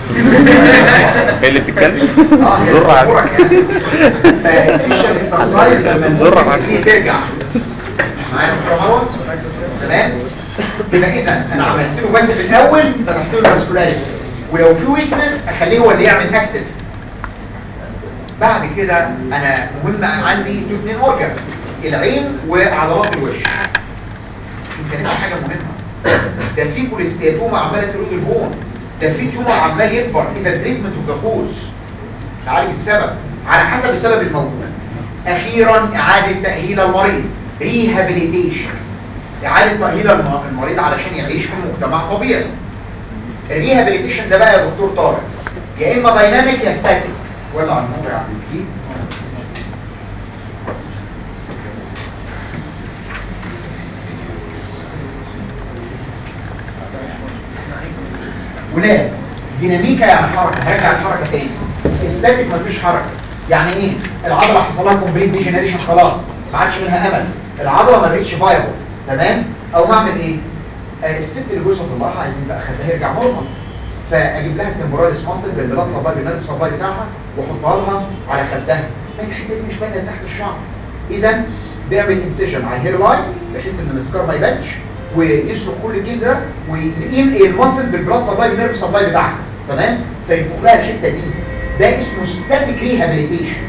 هي اللي بتتكلم. زر على فالفيشل اكسرسايز لما الزر على ترجع معايا الكرامون. تمام. يبقى اذا انا عملت له بس في الاول فتحت له الفاسكولاريتي ولو في ويكنس اخليه هو اللي يعمل اكتف. بعد كده انا مهم عندي اثنين اورجن العين وعضلات الوش. يمكن دي حاجه مهمه. ده في كوليستياتوما عماله تروز البون. ده في تيومر عمال يكبر. اذا التريتمنت اوف ذا كوز نعالج السبب على حسب السبب الموجود. اخيرا اعاده تاهيل المريض ريهابيليتيشن. اعاده تاهيل المريض علشان يعيش في مجتمع طبيعي. الريهابيليتيشن ده بقى يا دكتور طارق يا اما دايناميك يا ستاتيك. ولا على الموضوع يا عبد الجليل. ولاد ديناميكا يعني حركه. هرجع الحركه تاني. ستاتيك مفيش حركه. يعني ايه؟ العضله حصل لها كومبليت ديجنريشن خلاص ما عادش منها امل. العضله ما بقتش فايبل. تمام. او اعمل ايه؟ الست اللي جوزها طلعها عايزين بقى خليها يرجع نورمال. فاجيب لها التمبوراليس ماسل بالبلاد سبلاي بالنيرف سبلاي بتاعها واحطها لها على خدها. الحته دي مش باينه تحت الشعر. اذا بيعمل انسيجن على الهير لاين بحيث ان السكار ما يبانش ويسرق كل الجلد ده وينقل الماسل بالبلاد سبلاي بالنيرف سبلاي بتاعها. تمام. فينفخ لها الحته دي. ده اسمه ستاتيك ريهابيليتيشن.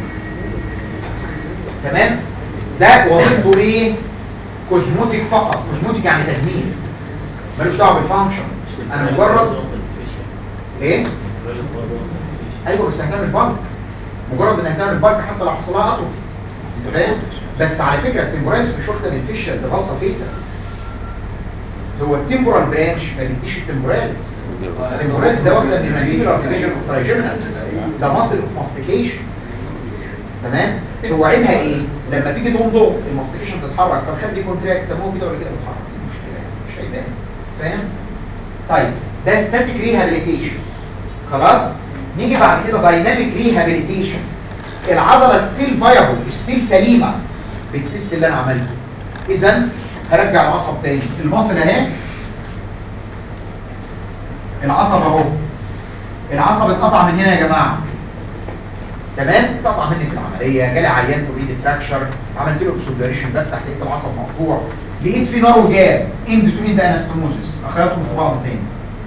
تمام. ده وظيفته ايه؟ كوزموتيك فقط. كوزموتيك يعني تجميل ملوش دعوه بالفانكشن. انا مجرد ايه؟ ايوه بس هتعمل بانك. مجرد انها تعمل بانك حتى لو حصل لها اطرف. انت فاهم؟ بس على فكره التمبوراليس مش واخده من الفيشل ده غلطه فيتا. هو التمبورال برانش ما بيديش التمبوراليس. التمبوراليس ده واخده من المانيبيولار ديفيجن اوف ترايجيمنال. ده ماسل اوف ماستيكيشن. تمام. هو عيبها ايه؟ لما تيجي تمضغ الماستيكيشن تتحرك فالخد كونتراكت مو كده ولا كده بتتحرك. دي مشكله مش هيبان. فاهم؟ طيب ده ستاتيك ريهابيليتيشن. خلاص. نيجي بعد كده دايناميك ريهابيليتيشن. العضله ستيل فايبل، ستيل سليمه بالتست اللي انا عملته. اذا هرجع العصب تاني، المصل اهي، العصب اهو، العصب اتقطع من هنا يا جماعه، تمام؟ اتقطع مني في العمليه، جالي عيان توريد فراكشر، عملت له اكسودريشن، بفتح لقيت العصب مقطوع، لقيت في نارو جاب اند تو اند انستموزس، اخيطهم في بعض تاني.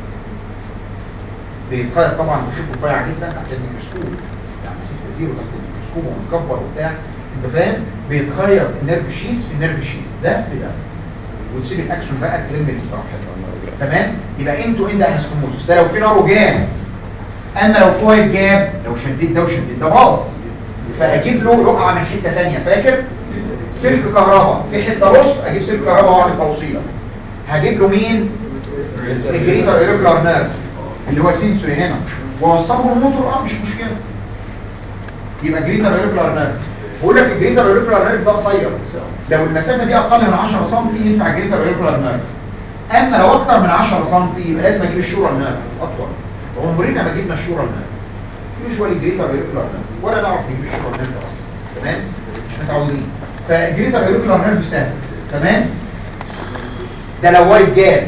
بيتخيط طبعا بشكل رفيع جدا تحت الميكروسكوب، يعني 6 0 تحت الميكروسكوب ومكبر وبتاع، انت فاهم؟ بيتخيط النيرف شيس في النيرف شيس ده بده، وتسيب الاكشن بقى تلم الجراحه، تمام؟ يبقى اند تو اند انستموزس ده لو في نارو جاب. اما لو في وايد جاب، لو شديت ده وشديت ده باظ، فاجيب له رقعه من حته ثانيه، فاكر؟ سلك كهرباء في حته رصد، اجيب سلك كهرباء واعمل توصيله. هجيب له مين؟ الجريتر ايريكولار نيرف اللي هو سنسوري هنا، واوصله الموتور، مش مشكله. يبقى جريتر ايريكولار نيرف. بقول لك الجريتر ايريكولار نيرف ده قصير، لو المسافه دي اقل من 10 سم ينفع الجريتر ايريكولار نيرف. اما لو اكتر من 10 سم يبقى لازم اجيب الشورال نيرف اطول. عمرنا ما جبنا الشورال نيرف، يوجوالي جريتر ايريكولار نيرف، ولا نعرف نجيب الشورال نيرف اصلا، تمام؟ مش متعودين. فالجريتر ايريكولار نيرف سهل، تمام؟ ده لو وايد جاب.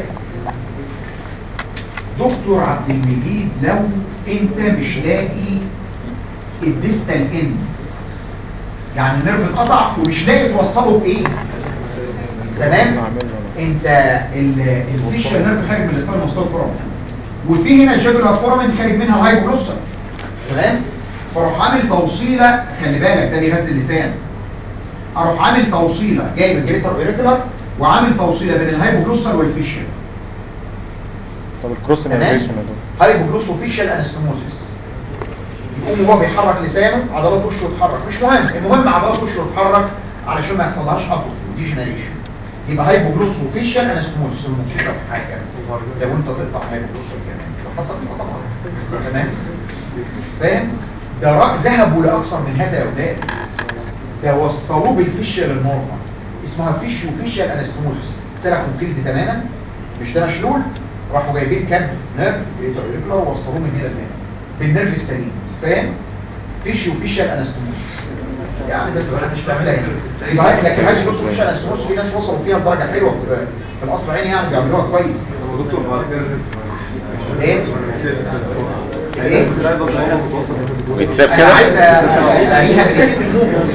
دكتور عبد المجيد، لو انت مش لاقي الديستال اند، يعني النيرف اتقطع ومش لاقي توصله بايه، تمام؟ انت الفيشال نيرف خارج من الاسطال المستوى الفورامين، وفي هنا الجاجولار فورامين خارج منها الهايبوجلوسال، تمام؟ فاروح عامل توصيله، خلي بالك ده بيغذي اللسان، اروح عامل توصيله جايب الجريتر ايريكولار وعامل توصيله بين الهايبوجلوسال والفيشال. طب الكروس انرفيشن يا دكتور؟ هايبوجلوسوفيشال انستموزيس، يقوم هو بيحرك لسانه، عضلات وشه تتحرك، مش مهم، المهم عضلات وشه تتحرك علشان ما يحصلهاش ابوت ديجنريشن. يبقى هايبوجلوسوفيشال انستموزيس. المشكله في حاجه، لو انت تقطع هايبوجلوسال كمان لو حصل كده طبعا، تمام؟ فاهم؟ ده ذهبوا لاكثر من هذا يا اولاد، ده وصلوه بالفيشال النورمال، اسمها فيشال انستموزيس، سلكوا الجلد تماما، مش ده مشلول، راحوا جايبين كابل نيرف يطلعوا ووصلوه من هنا لهنا بالنيرف السليم، فاهم؟ فيشال انستموزيس يعني، بس ما حدش بيعملها هنا. يبقى لكن هاي فيشال انستموزيس في ناس وصلوا فيها لدرجه حلوه في القصر العيني، يعني بيعملوها كويس. دكتور ايه؟ ايه؟ بيتساب انا كده؟ عايز اريها بجد الموت.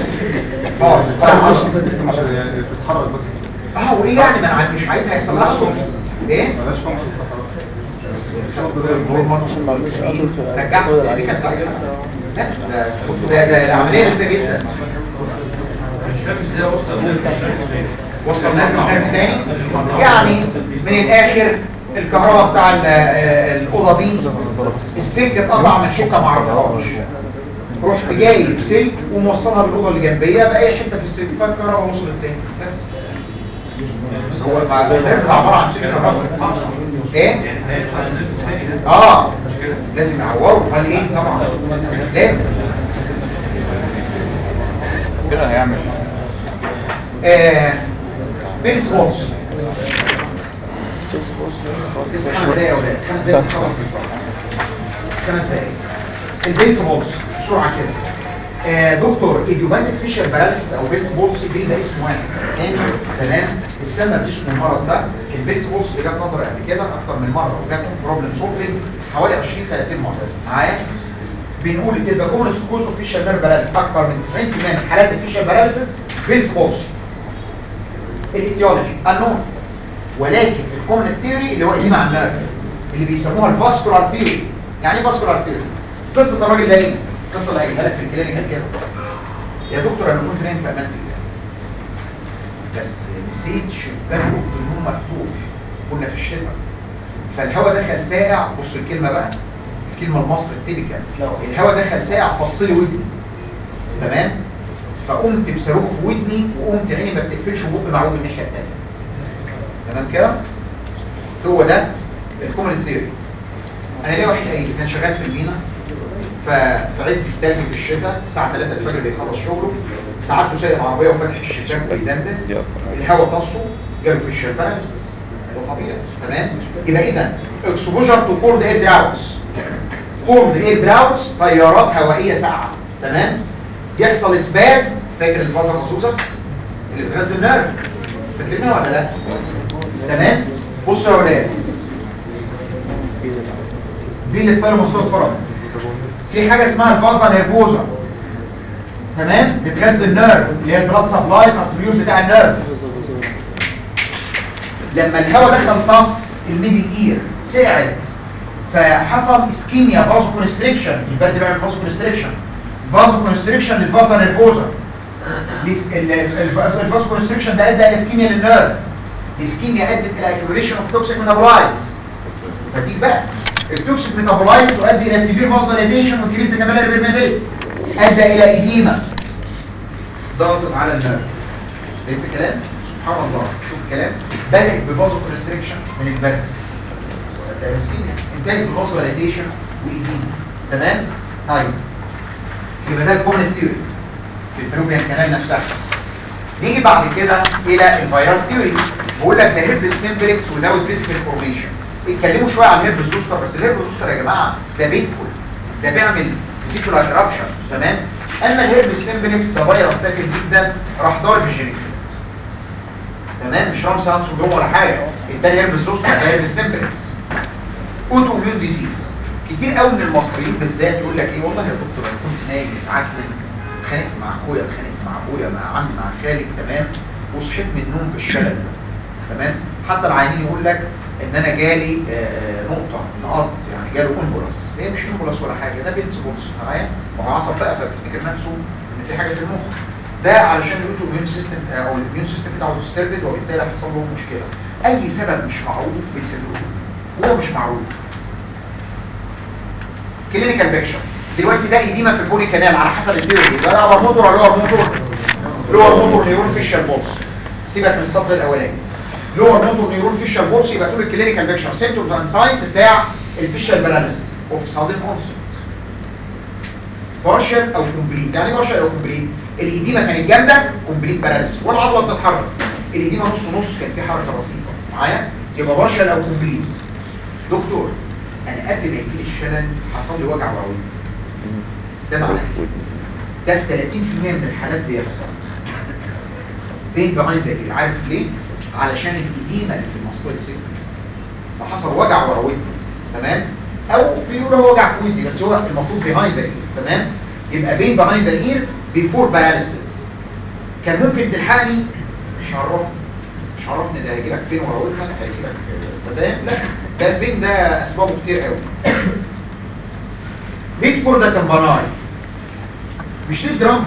يعني بتتحرك بس. وايه يعني، ما انا مش عايزها يحصل لها صوت. ايه؟ مالهاش فانكشن خلاص. رجعت السيريكا بتاعتها. لا ده عمليه لسه جدا. وصلنا لك تاني يعني، من الاخر الكهرباء بتاع الاوضه دي السلك اتقطع من حته ما اعرفهاش، رحت جايب سلك وموصلها بالاوضه اللي جنبيه باي حته في السلك، فالكهرباء وصلت تاني بس. هو النيرف عباره عن سلك كهرباء. ايه؟ لازم يعوروا، قال ايه طبعا لازم كده هيعمل بيلز بوكس. 5 دقايق يا اولاد، 5 دقايق خلاص بالظبط، 5 دقايق. البيلز بوكس بسرعه كده. دكتور ايديوباتيك فيشر باراليسيس او بيلز بوكس دي ده اسم واحد تاني، تمام؟ اتسمى باسم المرض ده. البيلز بوكس اللي جت نظري قبل كده اكتر من مره، وجت بروبلم سولفنج حوالي 20 30 مره معايا. بنقول اذا كومن كوز اوف فيشر نيرف باراليسيس اكتر من 90% من حالات الفيشر باراليسيس بيلز بوكس. الايتيولوجي النون، ولكن الكومن ثيوري اللي هو ايه مع النيرف اللي بيسموها الفاسكولار ثيوري. يعني ايه فاسكولار ثيوري؟ قصه الراجل ده ايه؟ القصه اللي هيقولها لك في الكلينيكال كده، يا دكتور انا كنت نايم في امان الله بس نسيت شباك اوضه النوم مفتوح، كنا في الشتاء فالهواء دخل ساقع. بص الكلمه بقى، الكلمه المصري التيبيكال، الهواء دخل ساقع فص لي ودني، تمام؟ فقمت بصاروخ في ودني وقمت عيني ما بتقفلش وبقي معوج الناحيه الثانيه، تمام كده؟ هو ده الكومن ثيوري. انا ليه واحد قايل كان شغال في المينا ففي عز التلج في الشتاء الساعه 3 الفجر بيخلص شغله، ساعته سايق العربيه وفاتح الشباك ويدندن، الهواء طصه جاله في الشباك، ده طبيعي، تمام؟ يبقى اذا اكسبوجر تو كولد اير دراوتس، كولد اير دراوتس تيارات هوائيه ساقعه، تمام؟ يحصل سباز. فاكر الفازة المصوصة اللي بتغذي النيرف؟ فاكرينها ولا لا؟ تمام. بصوا يا ولاد، دي الستايلوماستوز فرق. في حاجه اسمها الفازا نيرفوزا، تمام، بتغذي النيرف اللي هي البلاد سبلاي الارتريول بتاع النيرف. لما الهواء دخل طاس الميدل اير ساعد فحصل اسكيميا فازو كونستريكشن. البرد بيعمل فازو كونستريكشن، فازو كونستريكشن للفازا نيرفوزا. الفازو كونستريكشن ده ادى الى اسكيميا للنيرف. الاسكيميا ادت الى اكيوميليشن اوف توكسيك ميتابولايتس. فتيجي بقى التوكسيك ميتابولايت تؤدي الى سيفير فازوليزيشن وكريز كمان ريبيرمابيلتي، ادى الى ايديما ضغط على النيرف. فهمت الكلام؟ سبحان الله. شوف الكلام بدات بفازو كونستريكشن من البرد وادى الى اسكيميا، انتهت بفازوليزيشن وايديما. تمام؟ طيب يبقى ده الكومن ثيوري في الفلوبيان كانال نفسها. نيجي بعد كده الى الفيرال ثيوري. بقول لك ده هيربس سيمبلكس وداوت فيزيكال فورميشن. اتكلموا شويه عن الهيربس زوستر، بس الهيربس زوستر يا جماعه ده بينفول، ده بيعمل فيسيكولار ايرابشن. تمام. اما الهيربس سيمبلكس ده فيروس تافه جدا راح ضارب الجينيك. تمام، مش رامس هانس سندروم ولا حاجه. التاني هيربس زوستر ده هيربس سيمبلكس اوتو اميون ديزيز. كتير قوي من المصريين بالذات يقول لك ايه، والله يا دكتور انا كنت نايم متعكن، اتخانقت مع اخويا، اتخانقت مع ابويا، مع عمي، مع خالي، تمام، وصحيت من النوم بالشلل ده. تمام. حتى العيانين يقول لك ان انا جالي نقط، يعني جاله امبولاس. هي مش امبولاس ولا حاجه، ده بينس بولس معايا، وهو عصب بقى فبيفتكر نفسه ان في حاجه في المخ. ده علشان الاوتو اميون سيستم او الاميون سيستم بتاعه ديستربد، وبالتالي حصل له مشكله. اي سبب مش معروف بيتسببه، هو مش معروف. كلينيكال بيكشر دلوقتي ده ايديما في البوني كانال على حسب الثيوري. ده لور موتور ولا لور موتور؟ لور موتور نيورون فيشال بولس. سيبك من السطر الاولاني. لور موتور نيورون فيشال بولس يبقى تقول الكلينيكال بيكشر سيمبتومز اند ساينز بتاع الفيشال باراليسيس اوف سادن اونست. بارشل او كومبليت. يعني بارشل او كومبليت؟ الايديما كانت جامده كومبليت باراليسيس والعضله بتتحرك. الايديما نص نص كان في حركه بسيطه معايا، يبقى بارشل او كومبليت. دكتور انا قبل ما يجيلي الشلل حصل لي وجع وعوي، ده معناه ده في 30% من الحالات بيحصل بين بغاية دليل. عارف ليه؟ علشان الإديمة اللي في المسطول سيجمنت فحصل وجع وراودي. تمام؟ او بيقولوا هو وجع في ودي، بس هو المفروض بيهايند ذا اير. تمام؟ يبقى بين بيهايند ذا اير بيفور باراليسيس. كان ممكن تلحقني، مش عرفني ده هيجي لك فين ورا ودنك، هيجي لك تمام. لا، ده البين ده اسبابه كتير قوي. ميت كوردا كمبراي مش دي درام،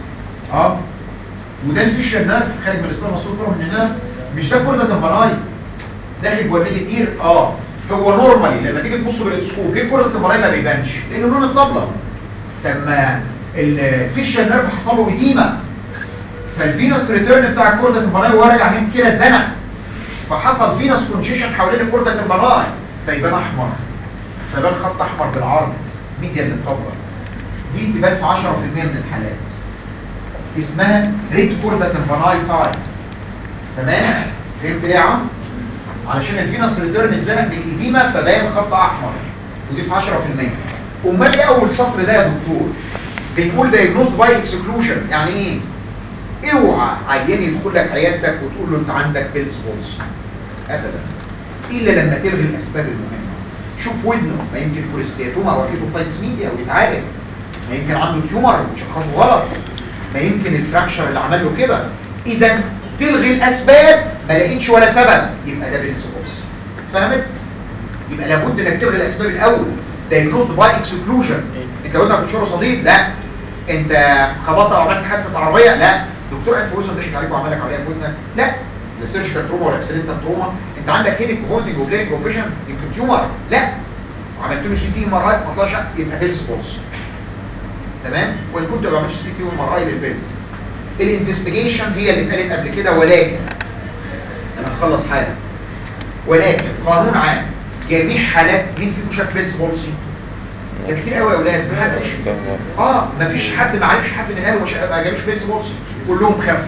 وده الفيشيال نيرف خارج من الاسلام مصروف من هنا. مش ده كوردا كمبراي داخل جوه الميدل اير. هو نورمالي لما تيجي تبص بالاسكوب ليه كوردا كمبراي ما بيبانش؟ لانه لون الطبله. لما الفيشيال نيرف حصل له اديمه، فالفينوس ريتيرن بتاع الكوردا كمبراي وهو راجع من كده اتزنق، فحصل فينوس كونجيشن حوالين الكوردا كمبراي فيبان احمر، فيبان خط احمر بالعرض ميديا للقبضه. دي تبان في 10% من الحالات، اسمها ريد كوردا كمبراي ساين. تمام؟ فهمت ليه يا عم؟ علشان الفينوس ريتيرن اتزنق بالايديما فبان خط احمر، ودي في 10%. امال ايه اول سطر ده يا دكتور؟ بنقول دايجنوز باي اكسكلوجن. يعني ايه؟ اوعى عيان يدخل لك عيادتك وتقول له انت عندك بيلز بولس ابدا، الا لما تلغي الاسباب المهمه. شوف ودنه، ما يمكن كوليستياتوما او اكيتوبايتس ميديا ويتعالج، ما يمكن عنده تيومر وتشخصه غلط، ما يمكن الفراكشر اللي عمل له كده. اذا تلغي الاسباب ما لقيتش ولا سبب يبقى ده بيلز بولس. فهمت؟ يبقى لابد انك تلغي الاسباب الاول. دايجنوز باي اكسكلوجن. انت ودنك بتشوره صديد؟ لا. انت خبطت او عملت حادثه عربيه؟ لا. دكتور انت وصل ضحك عليك وعمل لك عمليه في ودنك؟ لا. لا سيرجيكال تروما ولا اكسيدنتال تروما. انت عندك هيدك وفومتنج وبليك اوبريشن يمكن تيومر؟ لا. وعملت له سي تي ام ار اي ما طلعش يبقى بيلز بولس. تمام؟ وان كنت ما عملتش سي تي ام ار اي للبيلز. الانفستيجيشن هي اللي اتقالت قبل كده، ولكن انا هخلص حالا. ولكن قانون عام جميع حالات مين فيكم شاف بيلز بولسي؟ ده كتير قوي يا اولاد. محدش مفيش حد ما عرفش حد من اهله ما جالوش بيلز بولسي، كلهم خف.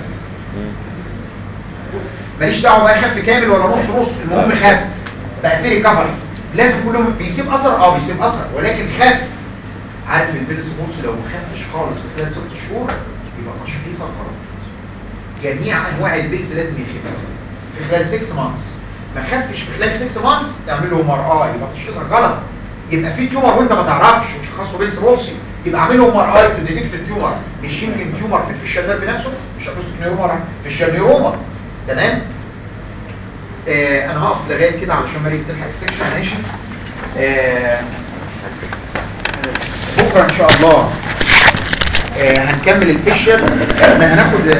ماليش دعوه بقى خف كامل ولا نص نص، المهم خف بقى في ريكفري. لازم كلهم بيسيب اثر، بيسيب اثر، ولكن خف. عارف البيلس بولس لو ما خفش خالص في خلال 6 شهور يبقى تشخيصك غلط. جميع انواع البيلز لازم يخف في خلال 6 مانثs. ما خفش في خلال 6 مانثs تعمل له MRI يبقى تشخيصك غلط. يبقى في تيومر وانت ما تعرفش وشخصه بيلس بولسي يبقى اعمل له MRI تو ديتكت التيومر. مش يمكن تيومر في الفيشال نيرف نفسه، مش اكوستيك نيوروما، فيشال نيوروما. تمام. انا هقف لغايه كده علشان مريم تلحق السكشن. ماشي. بكره ان شاء الله هنكمل الفيشال. احنا هناخد